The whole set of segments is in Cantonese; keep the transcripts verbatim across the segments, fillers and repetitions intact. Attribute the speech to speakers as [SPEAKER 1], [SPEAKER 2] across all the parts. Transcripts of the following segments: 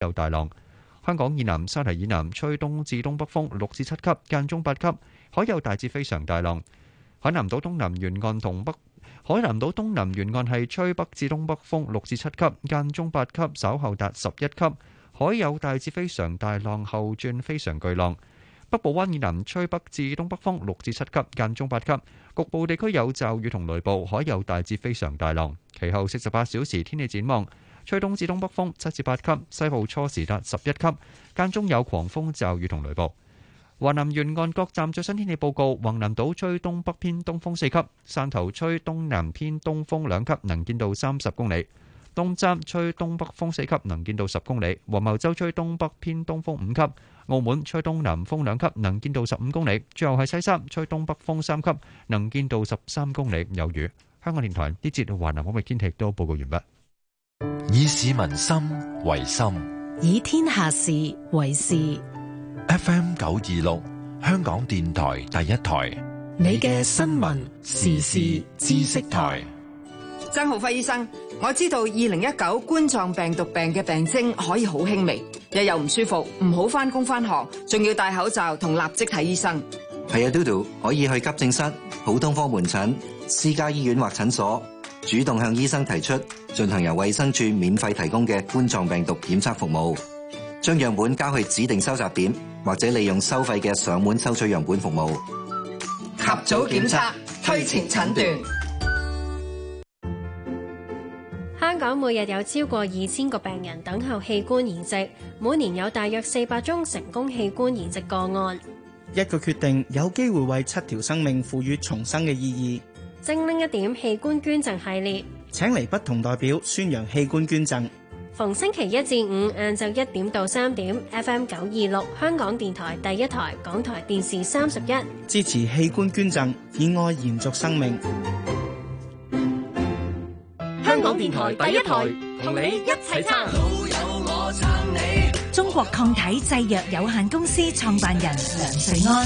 [SPEAKER 1] 有大浪。香港以南、沙堤以南吹東至東北風六至七級，間中八級，海有大至非常大浪。海南島東南沿岸同北海南島東南沿岸係吹北至東北風六至七級，間中八級，稍後達十一級，海有大至非常大浪，後轉非常巨浪。北部灣以南吹北至東北風六至七級，間中八級，局部地區有驟雨同雷暴，海有大至非常大浪。其後四十八小時天氣展望。吹東至東北風七至八級，西部初時達十一級，間中有狂風驟雨同雷暴。華南沿岸各站最新天氣報告：橫瀾島吹東北偏東風四級，汕頭吹東南偏東風兩級，能見度三十公里；東站吹東北風四級，能見度十公里；黃茅洲吹東北偏東風五級；澳門吹東南風兩級，能見度十五公里；最後係西沙吹東北風三級，能見度十三公里，有雨。香港電台呢節華南海域天氣都報告完畢。
[SPEAKER 2] 以市民心為心，
[SPEAKER 3] 以天下事為事。
[SPEAKER 2] F M 九二六，香港電台第一台，
[SPEAKER 3] 你嘅新聞時事知識台。
[SPEAKER 4] 曾浩輝醫生，我知道二零一九冠狀病毒病嘅病徵可以好輕微，日又唔舒服，唔好返工返學，仲要戴口罩同立即睇醫生。
[SPEAKER 5] 係啊，嘟嘟可以去急症室、普通科門診、私家醫院或診所，主動向醫生提出進行由衛生署免費提供嘅冠狀病毒檢測服務，將樣本交去指定收集點，或者利用收費嘅上門收取樣本服務。
[SPEAKER 4] 及早檢測，推前診斷。
[SPEAKER 6] 香港每日有超過二千個病人等候器官移植，每年有大約四百宗成功器官移植個案。
[SPEAKER 7] 一個決定有機會為七條生命賦予重生嘅意義。
[SPEAKER 6] 精靈一點器官捐贈系列，
[SPEAKER 7] 請嚟不同代表宣揚器官捐贈。
[SPEAKER 6] 逢星期一至五晏晝一點到三點 ，F M 九二六香港電台第一台、港台電視三十一，
[SPEAKER 7] 支持器官捐贈，以愛延續生命。
[SPEAKER 3] 香港電台第一台，同你一齊撐。老友我撐你。中國抗體製藥有限公司創辦人梁瑞安。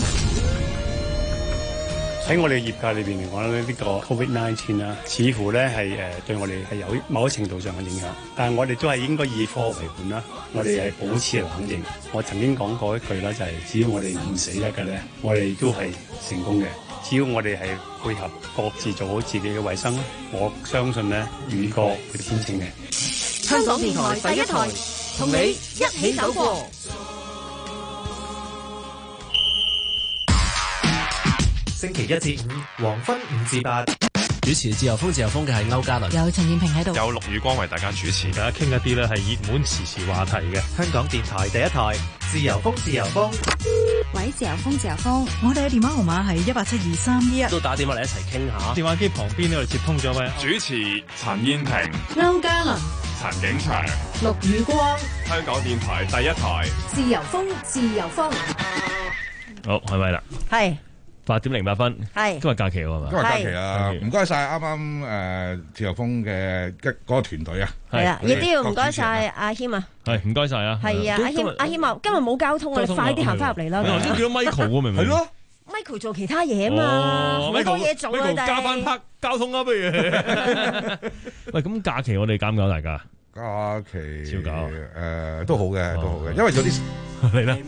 [SPEAKER 8] 喺我哋業界裏邊嚟講咧，呢個 Covid 十九 啦，似乎咧係誒對我哋係有某一程度上嘅影響，但係我哋都係應該以科為本啦，我哋係保持冷靜。我曾經講過一句啦，就係只要我哋唔死得嘅咧，我哋都係成功嘅。只要我哋係配合各自做好自己嘅衛生，我相信咧雨過會天晴嘅。
[SPEAKER 3] 香港電台第一台，同你一起走過。
[SPEAKER 9] 星期一至五黃昏五至八，主持自由風自由風嘅係歐嘉倫，
[SPEAKER 3] 有陳燕平喺度，
[SPEAKER 10] 有陸宇光為大家主持，
[SPEAKER 11] 大家傾一啲咧係熱門時事話題嘅。
[SPEAKER 9] 香港電台第一台自由風自由風。
[SPEAKER 12] 喂，自由風自由風，我哋嘅電話號碼係一八七二三一一，
[SPEAKER 9] 都打電話嚟一齊傾下。
[SPEAKER 11] 電話機旁邊呢度接通咗位
[SPEAKER 10] 主持陳燕平、
[SPEAKER 3] 歐嘉倫、
[SPEAKER 10] 陳景祥、
[SPEAKER 3] 陸宇光，
[SPEAKER 10] 香港電台第一台
[SPEAKER 3] 自由風自由風。
[SPEAKER 13] 好，係咪啦？
[SPEAKER 14] 係。
[SPEAKER 13] 八點零八分，
[SPEAKER 14] 係
[SPEAKER 13] 今日假期喎，係嘛？
[SPEAKER 15] 今日假期啊！唔該晒啱啱誒自由風嘅一嗰個團隊啊，
[SPEAKER 14] 係啊，亦都要唔該晒阿謙啊，
[SPEAKER 13] 係唔該晒啊，
[SPEAKER 14] 係啊，阿謙阿謙啊，今日冇交通啊，你快啲行翻入嚟啦！
[SPEAKER 13] 我頭先叫咗 Michael 喎，明唔明？係咯
[SPEAKER 14] ，Michael 做其他嘢啊嘛，好多嘢做啊，
[SPEAKER 13] 加翻 part 交通啊，不如。喂，咁假期我哋搞唔搞大家？
[SPEAKER 15] 假期
[SPEAKER 13] 超搞
[SPEAKER 15] 誒都好嘅，都好嘅，因為有啲
[SPEAKER 13] 嚟啦。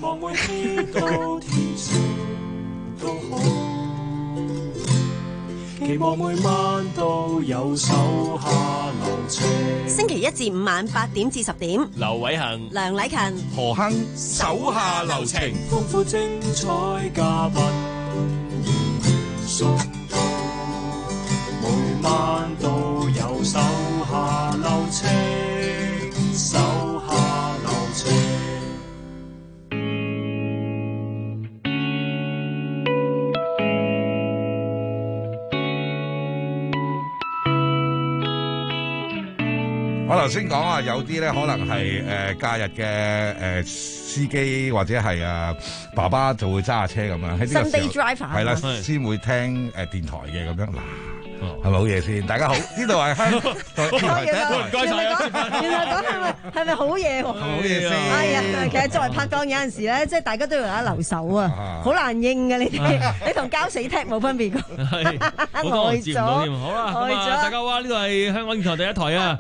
[SPEAKER 16] 期望每晚都有手下留情。
[SPEAKER 3] 星期一至五晚八點至十點，
[SPEAKER 13] 劉偉恒、
[SPEAKER 3] 梁禮勤、
[SPEAKER 15] 何亨手下留情，
[SPEAKER 16] 豐富精彩嘉賓熟到，每晚都有手下留情，手下留情。
[SPEAKER 15] 我頭先講啊，有啲咧可能係誒假日嘅誒、呃、司機或者係啊爸爸就會揸下車咁樣喺呢個時候
[SPEAKER 14] Sunday driver
[SPEAKER 15] 係啦，先會聽誒、呃、電台嘅咁樣嗱。係咪好嘢先？大家好，呢度係香港電台第一台。
[SPEAKER 14] 唔該晒。原來講係咪係咪好嘢喎？
[SPEAKER 15] 好嘢先。
[SPEAKER 14] 哎呀，其實作為拍檔有陣時咧，即係大家都要有得留手啊，好難應嘅你哋，你同交死踢冇分別㗎。
[SPEAKER 13] 係，好多人接唔到添。好啦，咁啊，大家好啊，呢度係香港電台第一台啊。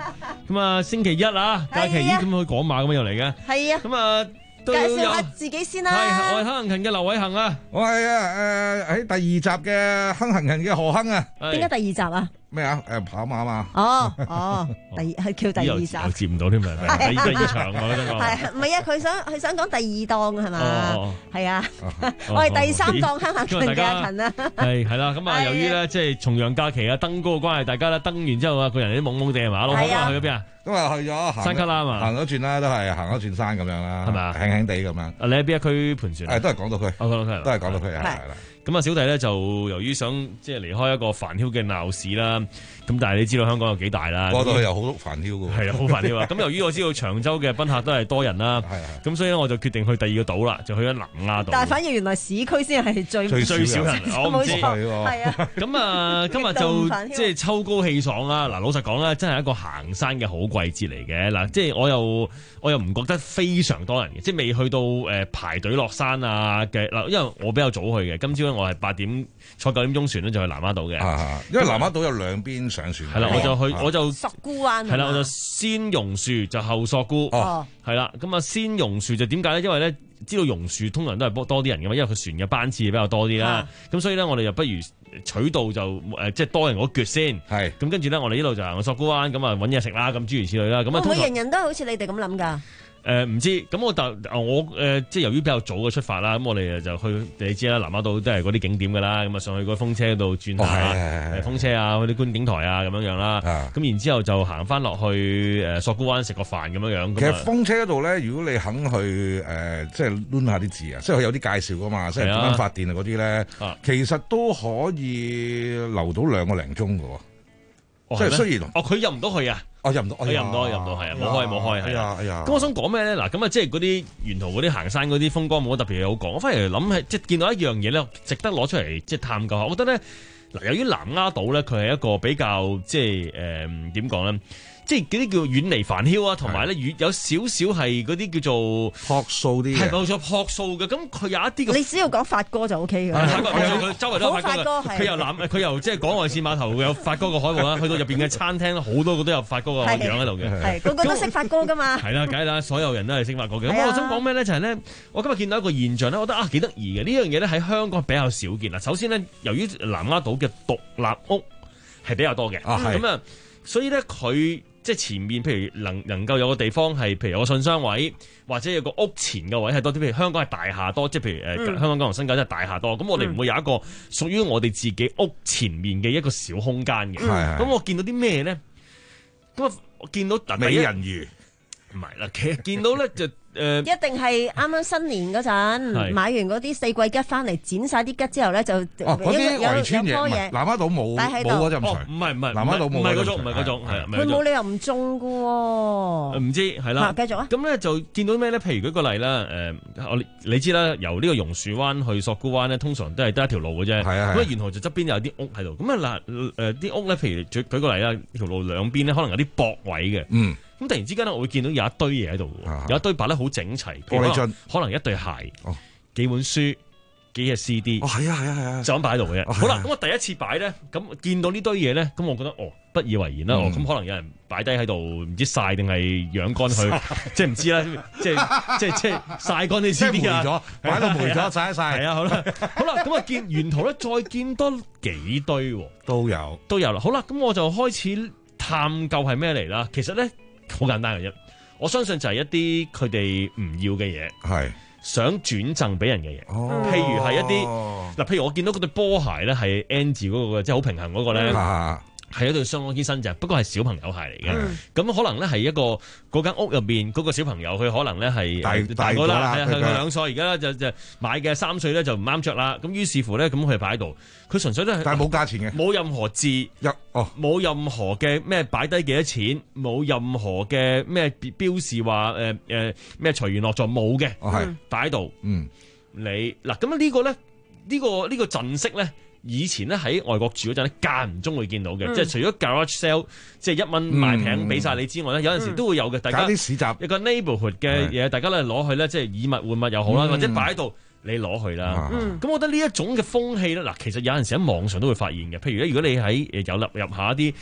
[SPEAKER 13] 咁啊，星期一啊，假期咦咁去講馬咁樣又嚟嘅。
[SPEAKER 14] 係啊。
[SPEAKER 13] 咁啊。
[SPEAKER 14] 介紹下自己先啦。
[SPEAKER 13] 係，我係亨行勤嘅劉偉恒啊。
[SPEAKER 15] 我係啊誒喺第二集嘅亨行勤嘅何亨啊。
[SPEAKER 14] 點解第二集啊？
[SPEAKER 15] 咩啊？誒跑馬嘛。
[SPEAKER 14] 哦哦，第係叫第二集。
[SPEAKER 13] 我接唔到添，係咪？第二第二場我覺得。
[SPEAKER 14] 係唔係啊？佢想佢想講第二檔係嘛？
[SPEAKER 13] 哦，
[SPEAKER 14] 係啊。我係第三檔亨行勤嘅阿勤啊。
[SPEAKER 13] 係係啦，咁啊，由於咧即係重陽假期啊，登高嘅關係，大家咧登完之後啊，個人都懵懵地係嘛？老闆啊，去咗邊啊？
[SPEAKER 15] 咁啊去咗
[SPEAKER 13] 山卡拉嘛，
[SPEAKER 15] 行咗轉啦，都係行咗轉山咁樣啦，係咪啊？輕輕地咁樣。啊，
[SPEAKER 13] 你喺邊一區盤旋？
[SPEAKER 15] 誒，都係港島區，
[SPEAKER 13] 港島區，
[SPEAKER 15] 都係港島區啊，係啦。
[SPEAKER 13] 咁啊，小弟咧就由於想即係離開一個煩囂嘅鬧市啦，咁但係你知道香港有幾大啦，
[SPEAKER 15] 過到去又好煩囂嘅，
[SPEAKER 13] 係啊，好煩囂啊！咁由於我知道長洲嘅賓客都係多人啦，咁所以咧我就決定去第二個島啦，就去咗南丫島。
[SPEAKER 14] 但係反而原來市區先係最
[SPEAKER 13] 最少人，我唔知
[SPEAKER 14] 係啊。
[SPEAKER 13] 咁啊，今日就即係秋高氣爽啦。嗱，老實講啦，真係一個行山嘅好季節嚟嘅。嗱，即係我又我又唔覺得非常多人嘅，即係未去到誒排隊落山啊嘅嗱，因為我比較早去嘅，今朝咧我係八點坐九點鐘船咧就去南丫島嘅，
[SPEAKER 15] 因為南丫島有兩邊上船。
[SPEAKER 13] 係啦，我就去我就
[SPEAKER 14] 索罟灣
[SPEAKER 13] 係啦，我就先榕樹就後索罟，係啦，咁啊先榕樹就點解咧？因為咧知道榕樹通常都係多啲人嘅嘛，因為佢船嘅班次比較多啲啦，咁所以咧我哋就不如取道就誒即係多人嗰橛先，係咁跟住咧我哋呢度就行索罟灣，咁啊揾嘢食啦，咁諸如此類啦，咁啊
[SPEAKER 14] 會唔會人人都好似你哋咁諗㗎？
[SPEAKER 13] 誒唔、呃、知，咁我但我誒、呃、即係由於比較早嘅出發啦，咁我哋就去你知啦，南丫島都係嗰啲景點㗎啦，咁啊上去個風車度轉下，誒、哦、風車啊，嗰啲觀景台啊咁樣樣啦，咁然之後就行翻落去誒索罟灣食個飯咁樣樣。
[SPEAKER 15] 其實風車嗰度咧，如果你肯去誒、呃，即係攆下啲字啊，即係佢有啲介紹㗎嘛，即係點樣發電啊嗰啲咧，其實都可以留到兩個零鐘㗎喎。即係雖然
[SPEAKER 13] 哦，佢入唔到去啊！
[SPEAKER 15] 哦，入唔到，
[SPEAKER 13] 佢入唔到，入唔到，係啊，冇開冇開，係啊，
[SPEAKER 15] 係啊。
[SPEAKER 13] 咁我想講咩咧？嗱，咁啊，即係嗰啲沿途嗰啲行山嗰啲風光冇乜特別嘢好講。我反而諗起，即係見到一樣嘢咧，值得攞出嚟即係探究下。我覺得咧，嗱，由於南丫島咧，佢係一個比較即係誒點講咧？即係嗰啲叫遠離煩囂啊，同埋咧遠有少少係嗰啲叫做
[SPEAKER 15] 樸素啲嘅，
[SPEAKER 13] 係冇錯樸素嘅。咁佢有一啲
[SPEAKER 14] 你只要講發哥就 O K 嘅。
[SPEAKER 13] 發哥佢周圍都有發哥嘅。佢由南佢由即係港外線碼頭有發哥個海報啦，去到入邊嘅餐廳好多個都有發哥個樣喺度嘅。
[SPEAKER 14] 係個個都識發哥噶嘛。係
[SPEAKER 13] 啦，梗係啦，所有人都係識發哥嘅。咁我想講咩咧？就係咧，我今日見到一個現象咧，我覺得啊幾得意嘅。呢樣嘢咧喺香港比較少見啦。首先咧，由於南丫島嘅獨立屋係比較多嘅，咁啊，所以咧佢。即係前面，譬如能能夠有個地方係，譬如有個信箱位，或者有個屋前嘅位係多啲。譬如香港係大廈多，即係譬如誒、呃嗯、香港九龍新界真係大廈多。咁我哋唔會有一個屬於我哋自己屋前面嘅一個小空間嘅。咁、嗯、我見到啲咩咧？咁啊，我見到
[SPEAKER 15] 美人魚，
[SPEAKER 13] 唔係啦，其實見到咧就。誒，
[SPEAKER 14] 一定係啱啱新年嗰陣買完嗰啲四季桔翻嚟，剪晒啲桔之後咧就
[SPEAKER 15] 哦嗰啲圍村嘢，南丫島冇冇嗰陣除，
[SPEAKER 13] 唔係唔係
[SPEAKER 15] 南丫島冇，
[SPEAKER 13] 唔係嗰種，唔係嗰種，係
[SPEAKER 14] 佢冇理由唔種噶喎，
[SPEAKER 13] 唔知係啦，
[SPEAKER 14] 繼續啊，
[SPEAKER 13] 咁咧就見到咩咧？譬如舉個例啦，誒，我你知啦，由呢個榕樹灣去索罟灣咧，通常都係得一條路嘅啫，咁啊，沿途就側邊有啲屋喺度，咁啊嗱，誒啲屋咧，譬如舉舉個例啦，條路兩邊咧可能有啲駁位嘅，嗯。咁突然之間咧，我會見到有一堆嘢喺度，啊、有一堆擺得好整齊，可能，可能一對鞋、哦、幾本書、幾隻 C D，
[SPEAKER 15] 哦係啊係啊係啊，
[SPEAKER 13] 就咁擺喺度嘅。哦、好啦，咁我第一次擺咧，咁見到呢堆嘢咧，咁我覺得哦不以為然啦，咁、嗯哦、可能有人擺低喺度，唔知曬定係養乾佢，即係唔知啦，即係即係即係曬乾啲 C D 啊，
[SPEAKER 15] 擺到霉咗曬一曬。
[SPEAKER 13] 係啊，好啦，好啦，咁啊見沿途咧再見多幾堆，
[SPEAKER 15] 都有
[SPEAKER 13] 都有啦。好啦，咁我就開始探究係咩嚟啦。其實咧。好簡單嘅啫，我相信就係一啲佢哋唔要嘅嘢，係想轉贈俾人嘅嘢。哦，譬如係一啲嗱，譬如我見到嗰對波鞋咧，係 N 字嗰個嘅，即係好平衡嗰個咧。嗯係一對相當之新淨，不過係小朋友鞋嚟嘅。咁、嗯、可能咧係一個嗰間屋入邊嗰個小朋友，佢可能咧係大大個啦，係佢兩歲，而家就就買嘅三歲咧就唔啱着啦。咁於是乎咧，咁佢擺喺度，佢純粹都係，
[SPEAKER 15] 但係冇價錢嘅，
[SPEAKER 13] 冇任何字，哦，冇任何嘅咩擺低幾多錢，冇任何嘅咩標示話誒誒咩隨緣落座冇嘅，係擺喺度。嗯，你嗱咁呢個咧呢、呢個呢、呢個陣式咧。以前咧喺外國住嗰陣咧，間唔中會見到嘅，嗯、即係除咗 garage sale，即係一蚊賣平俾晒你之外咧，嗯、有陣時都會有嘅。大家
[SPEAKER 15] 啲市集
[SPEAKER 13] 一個 neighborhood 嘅嘢，大家咧攞去咧，即係以物換物又好啦，嗯、或者擺喺度你攞去啦。咁、嗯、我覺得呢一種嘅風氣咧，嗱，其實有陣時喺網上都會發現嘅。譬如咧，如果你喺誒有入入下一啲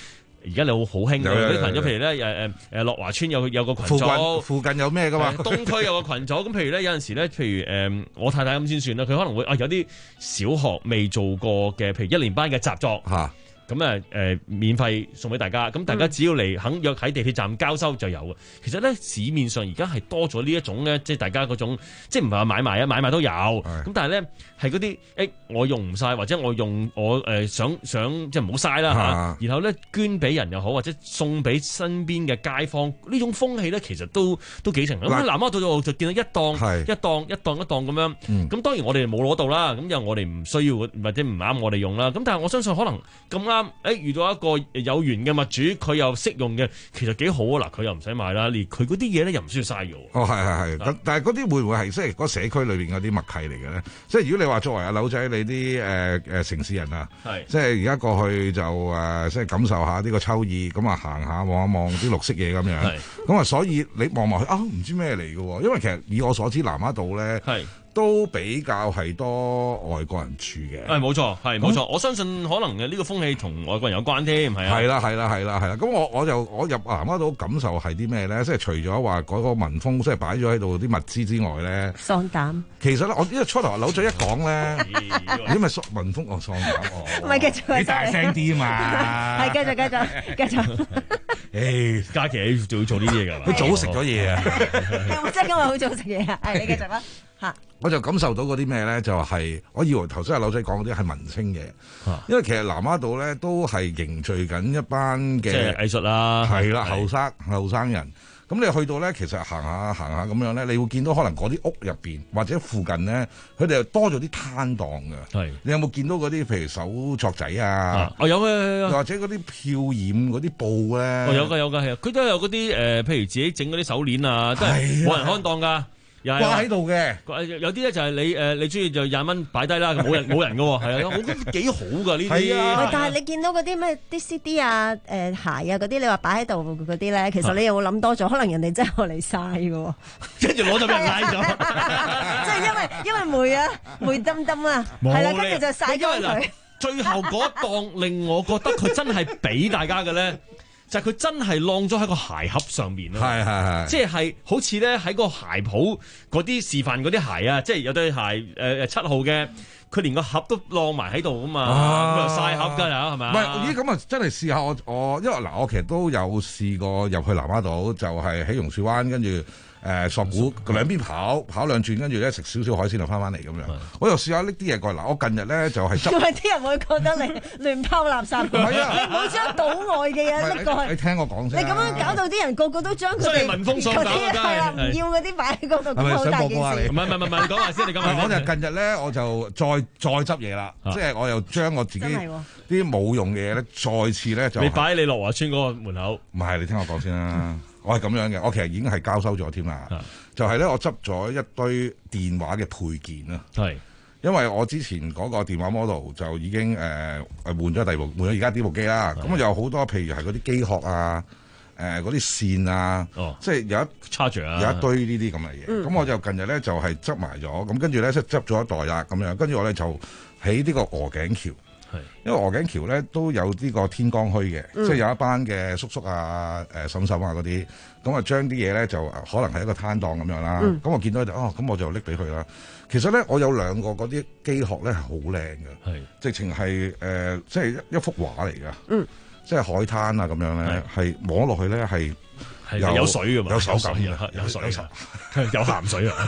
[SPEAKER 13] 而家你好好興嘅嗰啲群組，譬如咧誒誒誒樂華村有有個群組，
[SPEAKER 15] 附近有咩噶嘛？
[SPEAKER 13] 東區有個群組，咁譬如咧有陣時咧，譬如誒、呃、我太太咁先算啦，佢可能會啊有啲小學未做過嘅，譬如一年班嘅習作嚇。咁啊誒免費送俾大家，咁大家只要嚟肯約喺地鐵站交收就有嘅。其實咧市面上而家係多咗呢一種咧，即係大家嗰種，即係唔係話買賣啊，買賣都有。咁但係咧係嗰啲誒我用唔晒，或者我用我誒、呃、想想即係唔好嘥啦嚇。然後咧捐俾人又好，或者送俾身邊嘅街坊，呢種風氣咧其實都都幾成。咁喺南丫島度就見到一檔一檔一檔一檔咁樣。咁、嗯、當然我哋冇攞到啦，咁因為我哋唔需要或者唔啱我哋用啦。咁但係我相信可能咁啱。誒遇到一個有緣嘅物主，佢又識用嘅，其實幾好啊！嗱，佢又唔使買啦，連佢嗰啲嘢咧又唔需要嘥嘅。
[SPEAKER 15] 哦，係係係，咁但係嗰啲會唔會係即係嗰社區裏邊嗰啲默契嚟嘅咧？即係如果你話作為阿柳仔，你啲誒誒城市人啊，即係而家過去就誒、呃、即係感受下呢個秋意，咁啊行下望一望啲綠色嘢咁樣，咁啊所以你望埋去啊，唔知咩嚟嘅喎？因為其實以我所知，南丫島咧都比較係多外國人住嘅。
[SPEAKER 13] 係冇錯，係冇錯。我相信可能呢個風氣同外國人有關添，係啊。
[SPEAKER 15] 係啦，係啦，係啦，係啦。咁我我就我入南丫島感受係啲咩咧？即係除咗話嗰個民風，即係擺咗喺度啲物資之外咧，
[SPEAKER 14] 喪膽。
[SPEAKER 15] 其實咧，我因為初頭柳仔一講咧，因為民風哦喪膽哦，
[SPEAKER 14] 唔係繼續，
[SPEAKER 15] 你大聲啲嘛。
[SPEAKER 14] 係繼續繼續繼續。
[SPEAKER 13] 誒，嘉琪仲要做呢啲嘢㗎嘛？
[SPEAKER 15] 佢早食咗嘢啊！
[SPEAKER 14] 即係今日好早食嘢啊！係你繼續啦嚇。
[SPEAKER 15] 我就感受到嗰啲咩咧，就係、是、我以為頭先阿柳仔講嗰啲係文青嘢，啊、因為其實南丫島咧都係凝聚緊一班嘅
[SPEAKER 13] 即係藝術啦，
[SPEAKER 15] 係啦，後生後生人。咁你去到咧，其實行下行下咁樣咧，你會見到可能嗰啲屋入邊或者附近咧，佢哋又多咗啲攤檔嘅。係，你有冇見到嗰啲譬如手作仔啊？
[SPEAKER 13] 哦，有嘅，
[SPEAKER 15] 或者嗰啲漂染嗰啲布咧？
[SPEAKER 13] 哦，有㗎有㗎係啊，佢都有嗰啲誒，譬如自己整嗰啲手鏈啊，都係冇人看檔㗎。
[SPEAKER 15] 掛喺度嘅，
[SPEAKER 13] 有啲咧就係你誒，你中意就廿蚊擺低啦，冇人冇人嘅喎，係啊，我覺得幾好㗎呢啲。係
[SPEAKER 14] 啊，但係你見到嗰啲咩啲 C D 啊、誒鞋啊嗰啲，你話擺喺度嗰啲咧，其實你又會諗多咗，可能人哋真係攞嚟曬嘅喎，
[SPEAKER 13] 跟住攞咗俾人拉咗，
[SPEAKER 14] 即係因為因為霉啊霉冧冧啊，係啦，跟住就曬咗佢。
[SPEAKER 13] 最後嗰檔令我覺得佢真係俾大家嘅咧。就係佢真係晾咗喺個鞋盒上面咯，
[SPEAKER 15] 係係係，
[SPEAKER 13] 即係好似咧喺個鞋鋪嗰啲示範嗰啲鞋啊，即係有對鞋誒誒七號嘅，佢連個盒都晾埋喺度啊嘛，咁又曬盒㗎啦，係咪？
[SPEAKER 15] 唔係，咦咁啊，真係試下我我，因為嗱，我其實都有試過入去南丫島，就係喺榕樹灣跟住。誒索鼓兩邊跑跑兩轉，跟住咧食少少海鮮就翻返嚟咁樣。我又試下拎啲嘢過嚟。嗱，我近日咧就係執。
[SPEAKER 14] 因為啲人會覺得你亂拋垃圾。唔係啊，你唔好將島外嘅嘢拎過去。
[SPEAKER 15] 你聽我講先。
[SPEAKER 14] 你咁樣搞到啲人個個都將佢哋
[SPEAKER 13] 民風喪膽
[SPEAKER 14] 係啦，唔要嗰啲擺喺嗰度，咁好大件事。
[SPEAKER 13] 唔係唔係唔係，你講下先，你講下。
[SPEAKER 15] 我就近日咧，我就再再執嘢啦，即係我又將我自己啲冇用嘅嘢咧，再次咧就。
[SPEAKER 13] 你擺喺你樂華村嗰個門口。
[SPEAKER 15] 唔係，你聽我講先啦。我係咁樣嘅，我其實已經係交收咗添啦。就係咧，我執咗一堆電話嘅配件啦。係，因為我之前嗰個電話 model 就已經誒誒、呃、換咗第二部，換咗而家呢部機啦。咁有好多譬如係嗰啲機殼啊，誒嗰啲線啊，哦、即係有一
[SPEAKER 13] charger 啊，
[SPEAKER 15] 有一堆呢啲咁嘅嘢。咁、嗯、我就近日咧就係執埋咗，咁跟住咧即係執咗一袋啦咁樣。跟住我咧就喺呢個鵝頸橋。因為鵝頸橋咧都有呢個天光墟嘅，嗯、即係有一班嘅叔叔啊、誒嬸嬸啊嗰啲，咁啊將啲嘢咧就可能係一個攤檔咁樣啦。咁、嗯、我見到就哦，咁我就拎俾佢啦。其實咧，我有兩個嗰啲機殼咧係好靚嘅，直情係誒，即係一幅畫嚟㗎。嗯，即係海灘啊咁樣咧，係摸落去咧係有
[SPEAKER 13] 有水㗎嘛，
[SPEAKER 15] 有手感嘅，
[SPEAKER 13] 有水有有鹹水啊。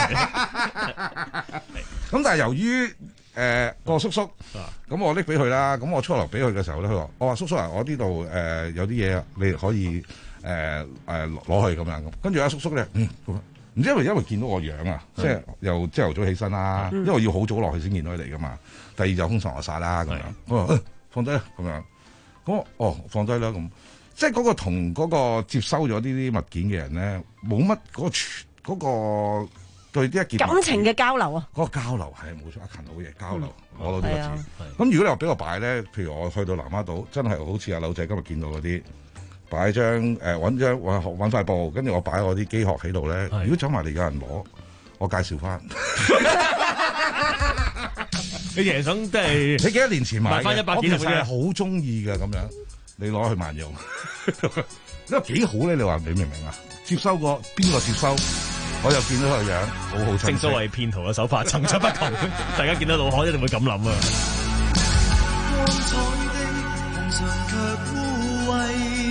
[SPEAKER 15] 咁但係由於誒、呃那個叔叔，咁我拎俾佢啦。咁我初頭俾佢嘅時候咧，佢話：我話叔叔啊，我呢度誒有啲嘢你可以誒誒攞去咁樣。跟住阿叔叔咧，嗯，唔知因為因為見到我樣啊，即係又朝頭早起身啦，嗯、因為要好早落去先見到佢哋噶嘛。第二就空床落晒啦咁樣。我話、哎、放低啦咁樣。咁哦放低啦咁，即係嗰個同嗰個接收咗呢啲物件嘅人咧，冇乜嗰個嗰個。對啲一件
[SPEAKER 14] 感情嘅交流啊，
[SPEAKER 15] 嗰個交流係冇錯，阿勤好嘢交流，攞到呢個字。咁如果你話俾我擺咧，譬如我去到南丫島，真係好似阿柳仔今日見到嗰啲，擺張誒揾張揾揾塊布，跟住我擺我啲機殼喺度咧。如果走埋嚟有人攞，我介紹翻。
[SPEAKER 13] 你其實想即係
[SPEAKER 15] 你幾多年前買嘅？
[SPEAKER 13] 買翻一百幾十嘅，
[SPEAKER 15] 我其實係好中意嘅咁樣。 你攞去萬用，因為幾好咧？你話你明唔明啊？接收過邊個接收？我又見到佢個樣，好好清晰。
[SPEAKER 13] 正所謂騙徒嘅手法層出不窮，大家見到老可一定會咁諗啊！
[SPEAKER 16] 光彩的紅塵卻污穢，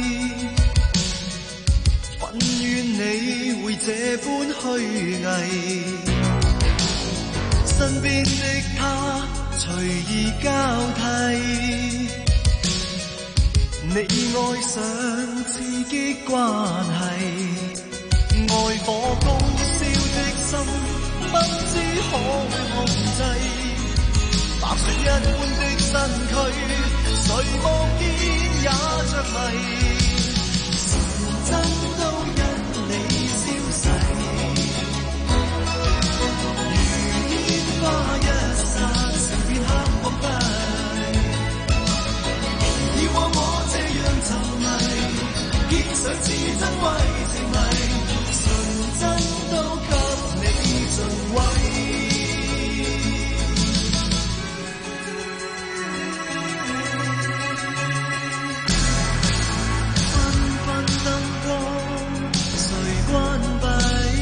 [SPEAKER 16] 憤怨你會這般虛偽，身邊的他隨意交替，你愛上刺激關係。愛火高燒的心，不知可控制。白雪一般的身軀，誰望見也着迷。神真都因你消逝，如煙花一剎，成片黑光輝。以往我這樣沉迷，見上似真為情迷。真都給你盡毀，繽紛燈光誰關閉？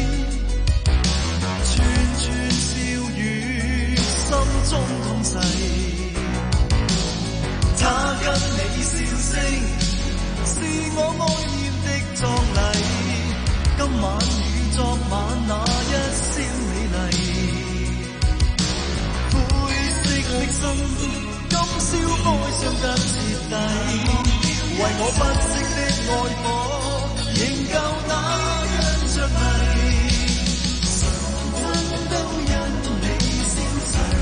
[SPEAKER 16] 串串笑語心中痛逝。他跟你笑聲，是我愛豔的葬禮。今晚昨晚那一宵美麗，灰色的心，今宵哀傷得徹底。為我不息的愛火，仍舊那樣着迷。神真都因你消逝，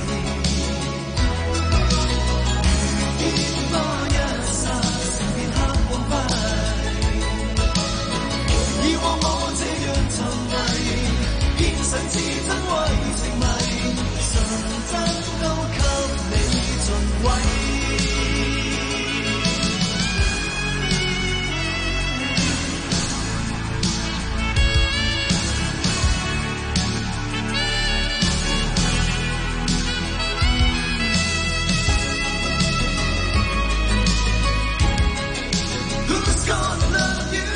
[SPEAKER 16] 如煙花一剎，成片黑光輝。以往我這樣沉迷，見上似真為情迷，純真都給你盡毀。Who's gonna love you？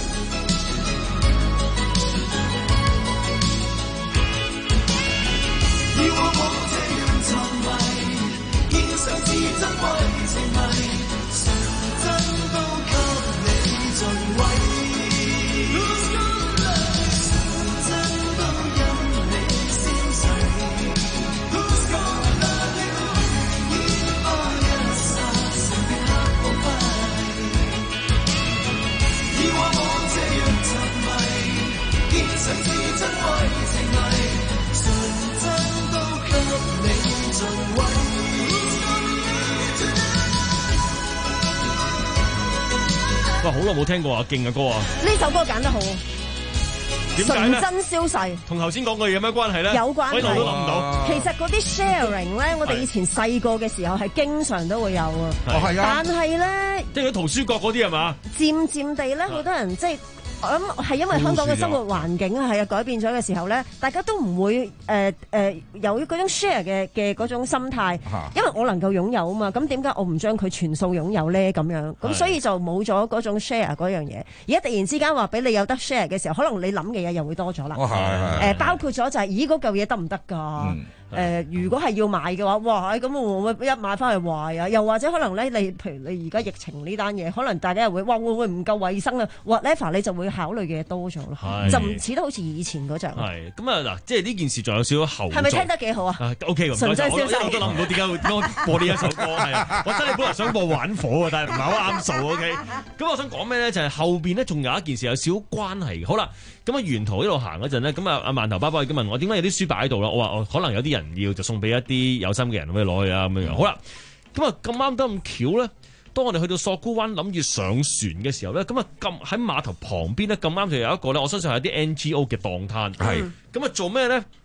[SPEAKER 13] 哇！好耐冇聽過啊，勁嘅歌啊！
[SPEAKER 14] 呢首歌揀得好，
[SPEAKER 13] 點解咧？
[SPEAKER 14] 純真消逝，
[SPEAKER 13] 同頭先講嘅有咩關係咧？
[SPEAKER 14] 有關係。
[SPEAKER 13] 我都諗唔到。
[SPEAKER 14] 其實嗰啲 sharing 咧，我哋以前細個嘅時候係經常都會有啊。
[SPEAKER 13] 哦，係啊。
[SPEAKER 14] 但係咧，
[SPEAKER 13] 即係圖書角嗰啲係嘛？
[SPEAKER 14] 漸漸地咧，好多人即係。我諗係因為香港嘅生活環境啊，係啊改變咗嘅時候咧，大家都唔會誒誒、呃呃、有嗰種 share 嘅嘅嗰種心態，因為我能夠擁有啊嘛，咁點解我唔將佢全數擁有咧？咁樣咁所以就冇咗嗰種 share 嗰樣嘢。而家突然之間話俾你有得 share 嘅時候，可能你諗嘅嘢又會多咗啦。誒、哦呃、包括咗就係、是、咦嗰嚿嘢得唔得㗎？嗯誒、呃，如果係要買嘅話，哇！咁會唔會一買翻去壞啊？又或者可能咧，你譬如你而家疫情呢單嘢，可能大家又會哇，會唔會唔夠衞生啊 ？whatever 你就會考慮嘅嘢多咗咯，就唔似得好似以前嗰隻。係
[SPEAKER 13] 咁啊嗱，即係呢件事仲有少少後續。係
[SPEAKER 14] 咪聽得幾好啊
[SPEAKER 13] ？O K，
[SPEAKER 14] 純真消逝，
[SPEAKER 13] 我都諗唔到點解會播呢一首歌。係我真係本來想播玩火啊，但係唔係好啱數。O K，咁我想講咩咧？就係、是、後邊咧仲有一件事有少少關係嘅。好啦，咁啊沿途一路行嗰陣咧，咁啊阿饅頭爸爸已經問我點解有啲書擺喺度啦？我話我可能有啲人要就送俾一啲有心嘅人可以攞去啊咁樣樣。好啦，咁啊咁啱得咁巧咧，當我哋去到索罟灣諗住上船嘅時候咧，咁啊咁喺碼頭旁邊咧咁啱就有一個咧，我相信係啲 N G O 嘅檔攤。係咁啊做咩咧？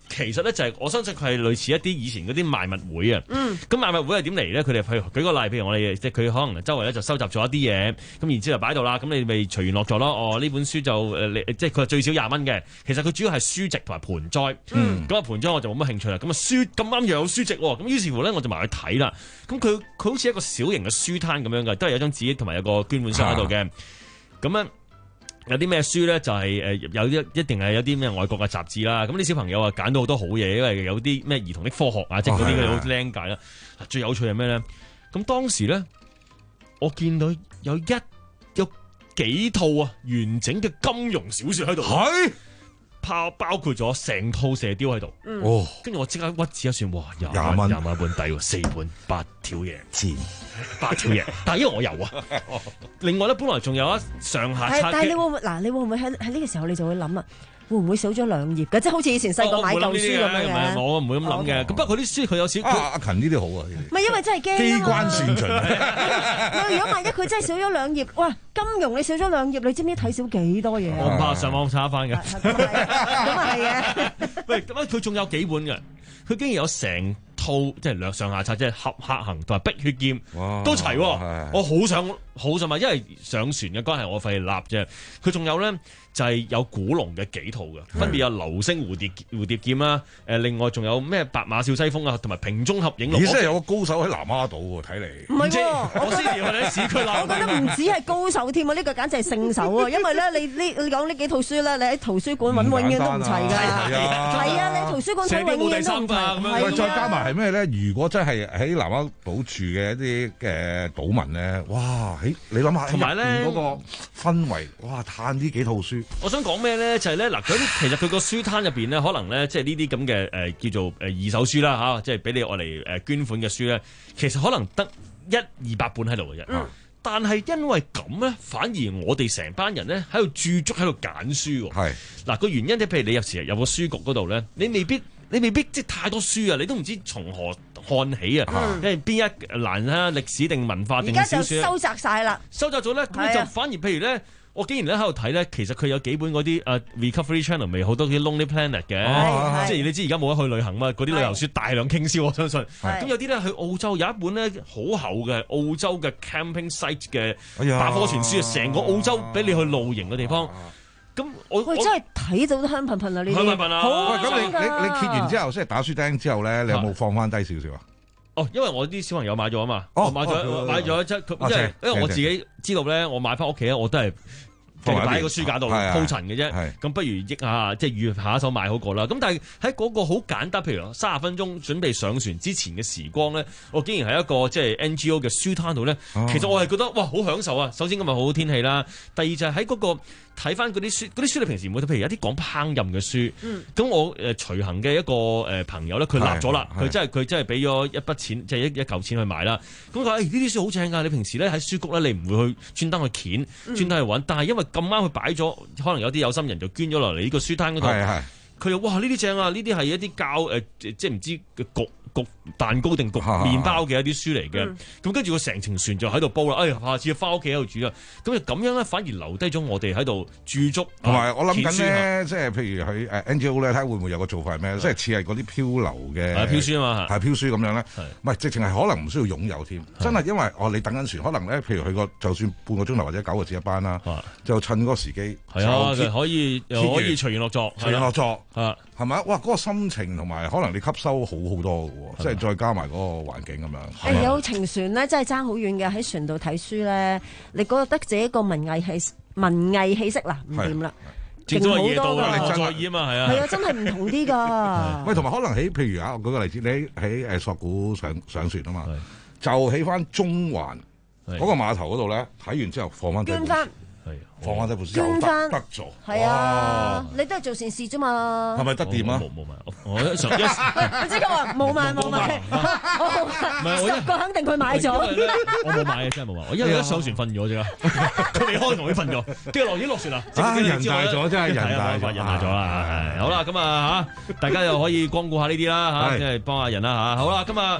[SPEAKER 13] 其實咧就係、是、我相信佢係類似一啲以前嗰啲賣物會啊。嗯。咁賣物會係點嚟咧？佢哋譬如舉個例，譬如我哋即係佢可能周圍咧就收集咗一啲嘢，咁然之後就擺到啦。咁你咪隨緣落座咯。哦，呢本書就誒，即係佢係最少廿蚊嘅。其實佢主要係書籍同埋盆栽。嗯。咁啊盆栽我就冇乜興趣啦。咁啊書咁啱又有書籍喎。咁於是乎咧我就埋去睇啦。咁佢佢好似一個小型嘅書攤咁樣嘅，都係有張紙同埋有個捐款箱喺度嘅。咁咧。有啲咩書咧？就係、是、誒有啲一定係有啲咩外國嘅雜誌啦。咁啲小朋友啊揀到好多好嘢，因為有啲咩兒童的科學啊，即係嗰啲好靚解啦。最有趣係咩咧？咁當時咧，我見到有一有幾套啊完整嘅金庸小説喺度，係包包括咗成套射雕喺度。哦，跟住我即刻屈指一算，哇！廿蚊廿蚊一本抵喎，四本八條嘢，錢八條嘢。但係因為我有啊。另外咧，本來仲有一上下冊。
[SPEAKER 14] 但係你會唔會嗱？你會唔會喺喺呢個時候你就會諗啊？會唔會少咗兩頁嘅？即係好似以前細個買舊書咁樣嘅。
[SPEAKER 13] 我唔會咁諗嘅。咁不過佢啲書佢有少
[SPEAKER 15] 阿阿勤呢啲好啊。
[SPEAKER 14] 唔係因為真係驚
[SPEAKER 15] 機關算盡。
[SPEAKER 14] 如果萬一佢真係少咗兩頁，哇！金庸你少咗兩頁，你知唔知睇少幾多嘢啊？
[SPEAKER 13] 我唔怕上網查翻嘅。
[SPEAKER 14] 咁啊係嘅。
[SPEAKER 13] 喂，咁佢仲有幾本嘅？佢竟然有成套即係兩上下冊，即係《俠客行》同埋《碧血劍》都齊喎。我好想好想買，因為上船嘅關係，我費事立啫。佢仲有咧就係、是、有古龍嘅幾套嘅，分別有流星蝴蝶蝴蝶劍啦。誒，另外仲有咩白馬嘯西風啊，同埋瓶中俠影。
[SPEAKER 15] 咦，真係有個高手喺南丫島喎，睇嚟。
[SPEAKER 14] 唔係喎，
[SPEAKER 13] 我先至喺市區啦。
[SPEAKER 14] 我覺得唔止係高手添啊，呢、這個簡直係聖手啊！因為咧，你呢你講呢幾套書咧，你喺圖書館揾永遠都唔齊㗎。係啊，你圖書館睇永遠都唔齊。
[SPEAKER 15] 喂，再加埋係咩咧？如果真係喺南丫島住嘅一啲嘅島民咧，哇！誒，你諗下，同埋咧嗰個氛圍，哇！嘆呢幾套書。
[SPEAKER 13] 我想講咩咧？就係咧嗱，佢其實佢個書攤入邊咧，可能咧即係呢啲咁嘅誒叫做誒二手書啦嚇，即係俾你愛嚟誒捐款嘅書咧，其實可能得一二百本喺度嘅啫。嗯、但係因為咁咧，反而我哋成班人咧喺度駐足喺度揀書喎。係嗱個原因咧，譬如你有時有個書局嗰度咧，你未必。你未必即係太多書啊！你都唔知從何看起啊！因為邊一欄啦，歷史定文化定小説？而家就
[SPEAKER 14] 收窄晒啦，
[SPEAKER 13] 收窄咗咧，咁就反而譬如咧，我竟然咧喺度睇咧，其實佢有幾本嗰啲誒 Recovery Channel 咪好多啲 Lonely Planet 嘅，即係你知而家冇得去旅行嘛，嗰啲旅遊書大量傾銷，我相信。咁有啲咧去澳洲有一本咧好厚嘅澳洲嘅 Camping Site 嘅百科全書啊，成個澳洲俾你去露營嘅地方。咁我
[SPEAKER 14] 喂真係睇到都香噴噴啊！呢啲
[SPEAKER 13] 香噴噴啊！
[SPEAKER 14] 好
[SPEAKER 15] 喂，咁你你你揭完之後，即係打書釘之後咧，你有冇放翻低少少啊？
[SPEAKER 13] 哦，因為我啲小朋友買咗啊嘛，
[SPEAKER 15] 哦、
[SPEAKER 13] 我買咗、哦、買咗即係因為因為我自己知道咧，我買翻屋企咧，我都係。擺喺個書架度鋪塵嘅啫，咁不如益下即係預下一手買好過啦。咁但係喺嗰個好簡單，譬如三十分鐘準備上船之前嘅時光咧，我竟然喺一個即係 N G O 嘅書攤度咧，其實我係覺得哇好享受啊！首先今日好好天氣啦，第二就係喺嗰個睇翻嗰啲書，嗰啲書你平時唔會睇，譬如有啲講烹飪嘅書，咁、嗯、我誒隨行嘅一個誒朋友咧，佢立咗啦，佢真係佢真係俾咗一筆錢，即係一一嚿錢去買啦。咁佢話：誒呢啲書好正㗎，你平時咧喺書局咧，你唔會去專登去揀，專登去揾，但係因為咁啱佢擺咗，可能有啲有心人就捐咗落嚟呢個書攤嗰度。佢又哇呢啲正啊！呢啲係一啲教誒、呃，即係唔知焗焗蛋糕定焗麵包嘅一啲書嚟嘅。咁跟住個成程船就喺度煲啦。哎呀，下次要翻屋企喺度煮啦。咁就咁樣咧，反而留低咗我哋喺度駐足。
[SPEAKER 15] 同埋我諗緊咧，即係譬如佢誒 N G O 咧，睇下會唔會有個做法係咩？即係似係嗰啲漂流嘅
[SPEAKER 13] 係漂書啊嘛，
[SPEAKER 15] 係漂書咁樣咧。唔係直情係可能唔需要擁有添。真係因為哦，你等緊船，可能咧，譬如佢個就算半個鐘頭或者九個字一班啦，就趁嗰個時機
[SPEAKER 13] 係啊，可以可以隨緣落作，
[SPEAKER 15] 隨緣落作啊。係咪？哇！嗰、那個心情同埋可能你吸收好好多嘅喎，即係再加埋嗰個環境咁樣。
[SPEAKER 14] 誒有情船咧，真係爭好遠嘅。喺船度睇書咧，你覺得自己一個文藝氣文藝氣息啦，唔掂啦，
[SPEAKER 13] 勁好多㗎。你在意啊嘛，係啊，
[SPEAKER 14] 係啊，真係唔同啲㗎。
[SPEAKER 15] 喂，同埋可能喺譬如啊，我舉個例子，你喺誒索罟上上船啊嘛，就喺翻中環嗰個碼頭嗰度咧，睇完之後放翻
[SPEAKER 14] 捐翻。
[SPEAKER 15] 放翻低部書又得得咗，
[SPEAKER 14] 係啊！你都係做善事啫嘛，
[SPEAKER 15] 係咪得掂啊？
[SPEAKER 13] 冇冇買，我一上一，
[SPEAKER 14] 我知佢話冇買冇買，我十個肯定佢買咗。
[SPEAKER 13] 我冇買嘅真係冇買，我因為一上船瞓咗啫，佢未開同佢瞓咗，跟住落已經落船啦。
[SPEAKER 15] 人大咗真係人大咗，
[SPEAKER 13] 人大咗啦。好啦，咁啊嚇，大家又可以光顧下呢啲啦嚇，即係幫下人啦嚇。好啦，今日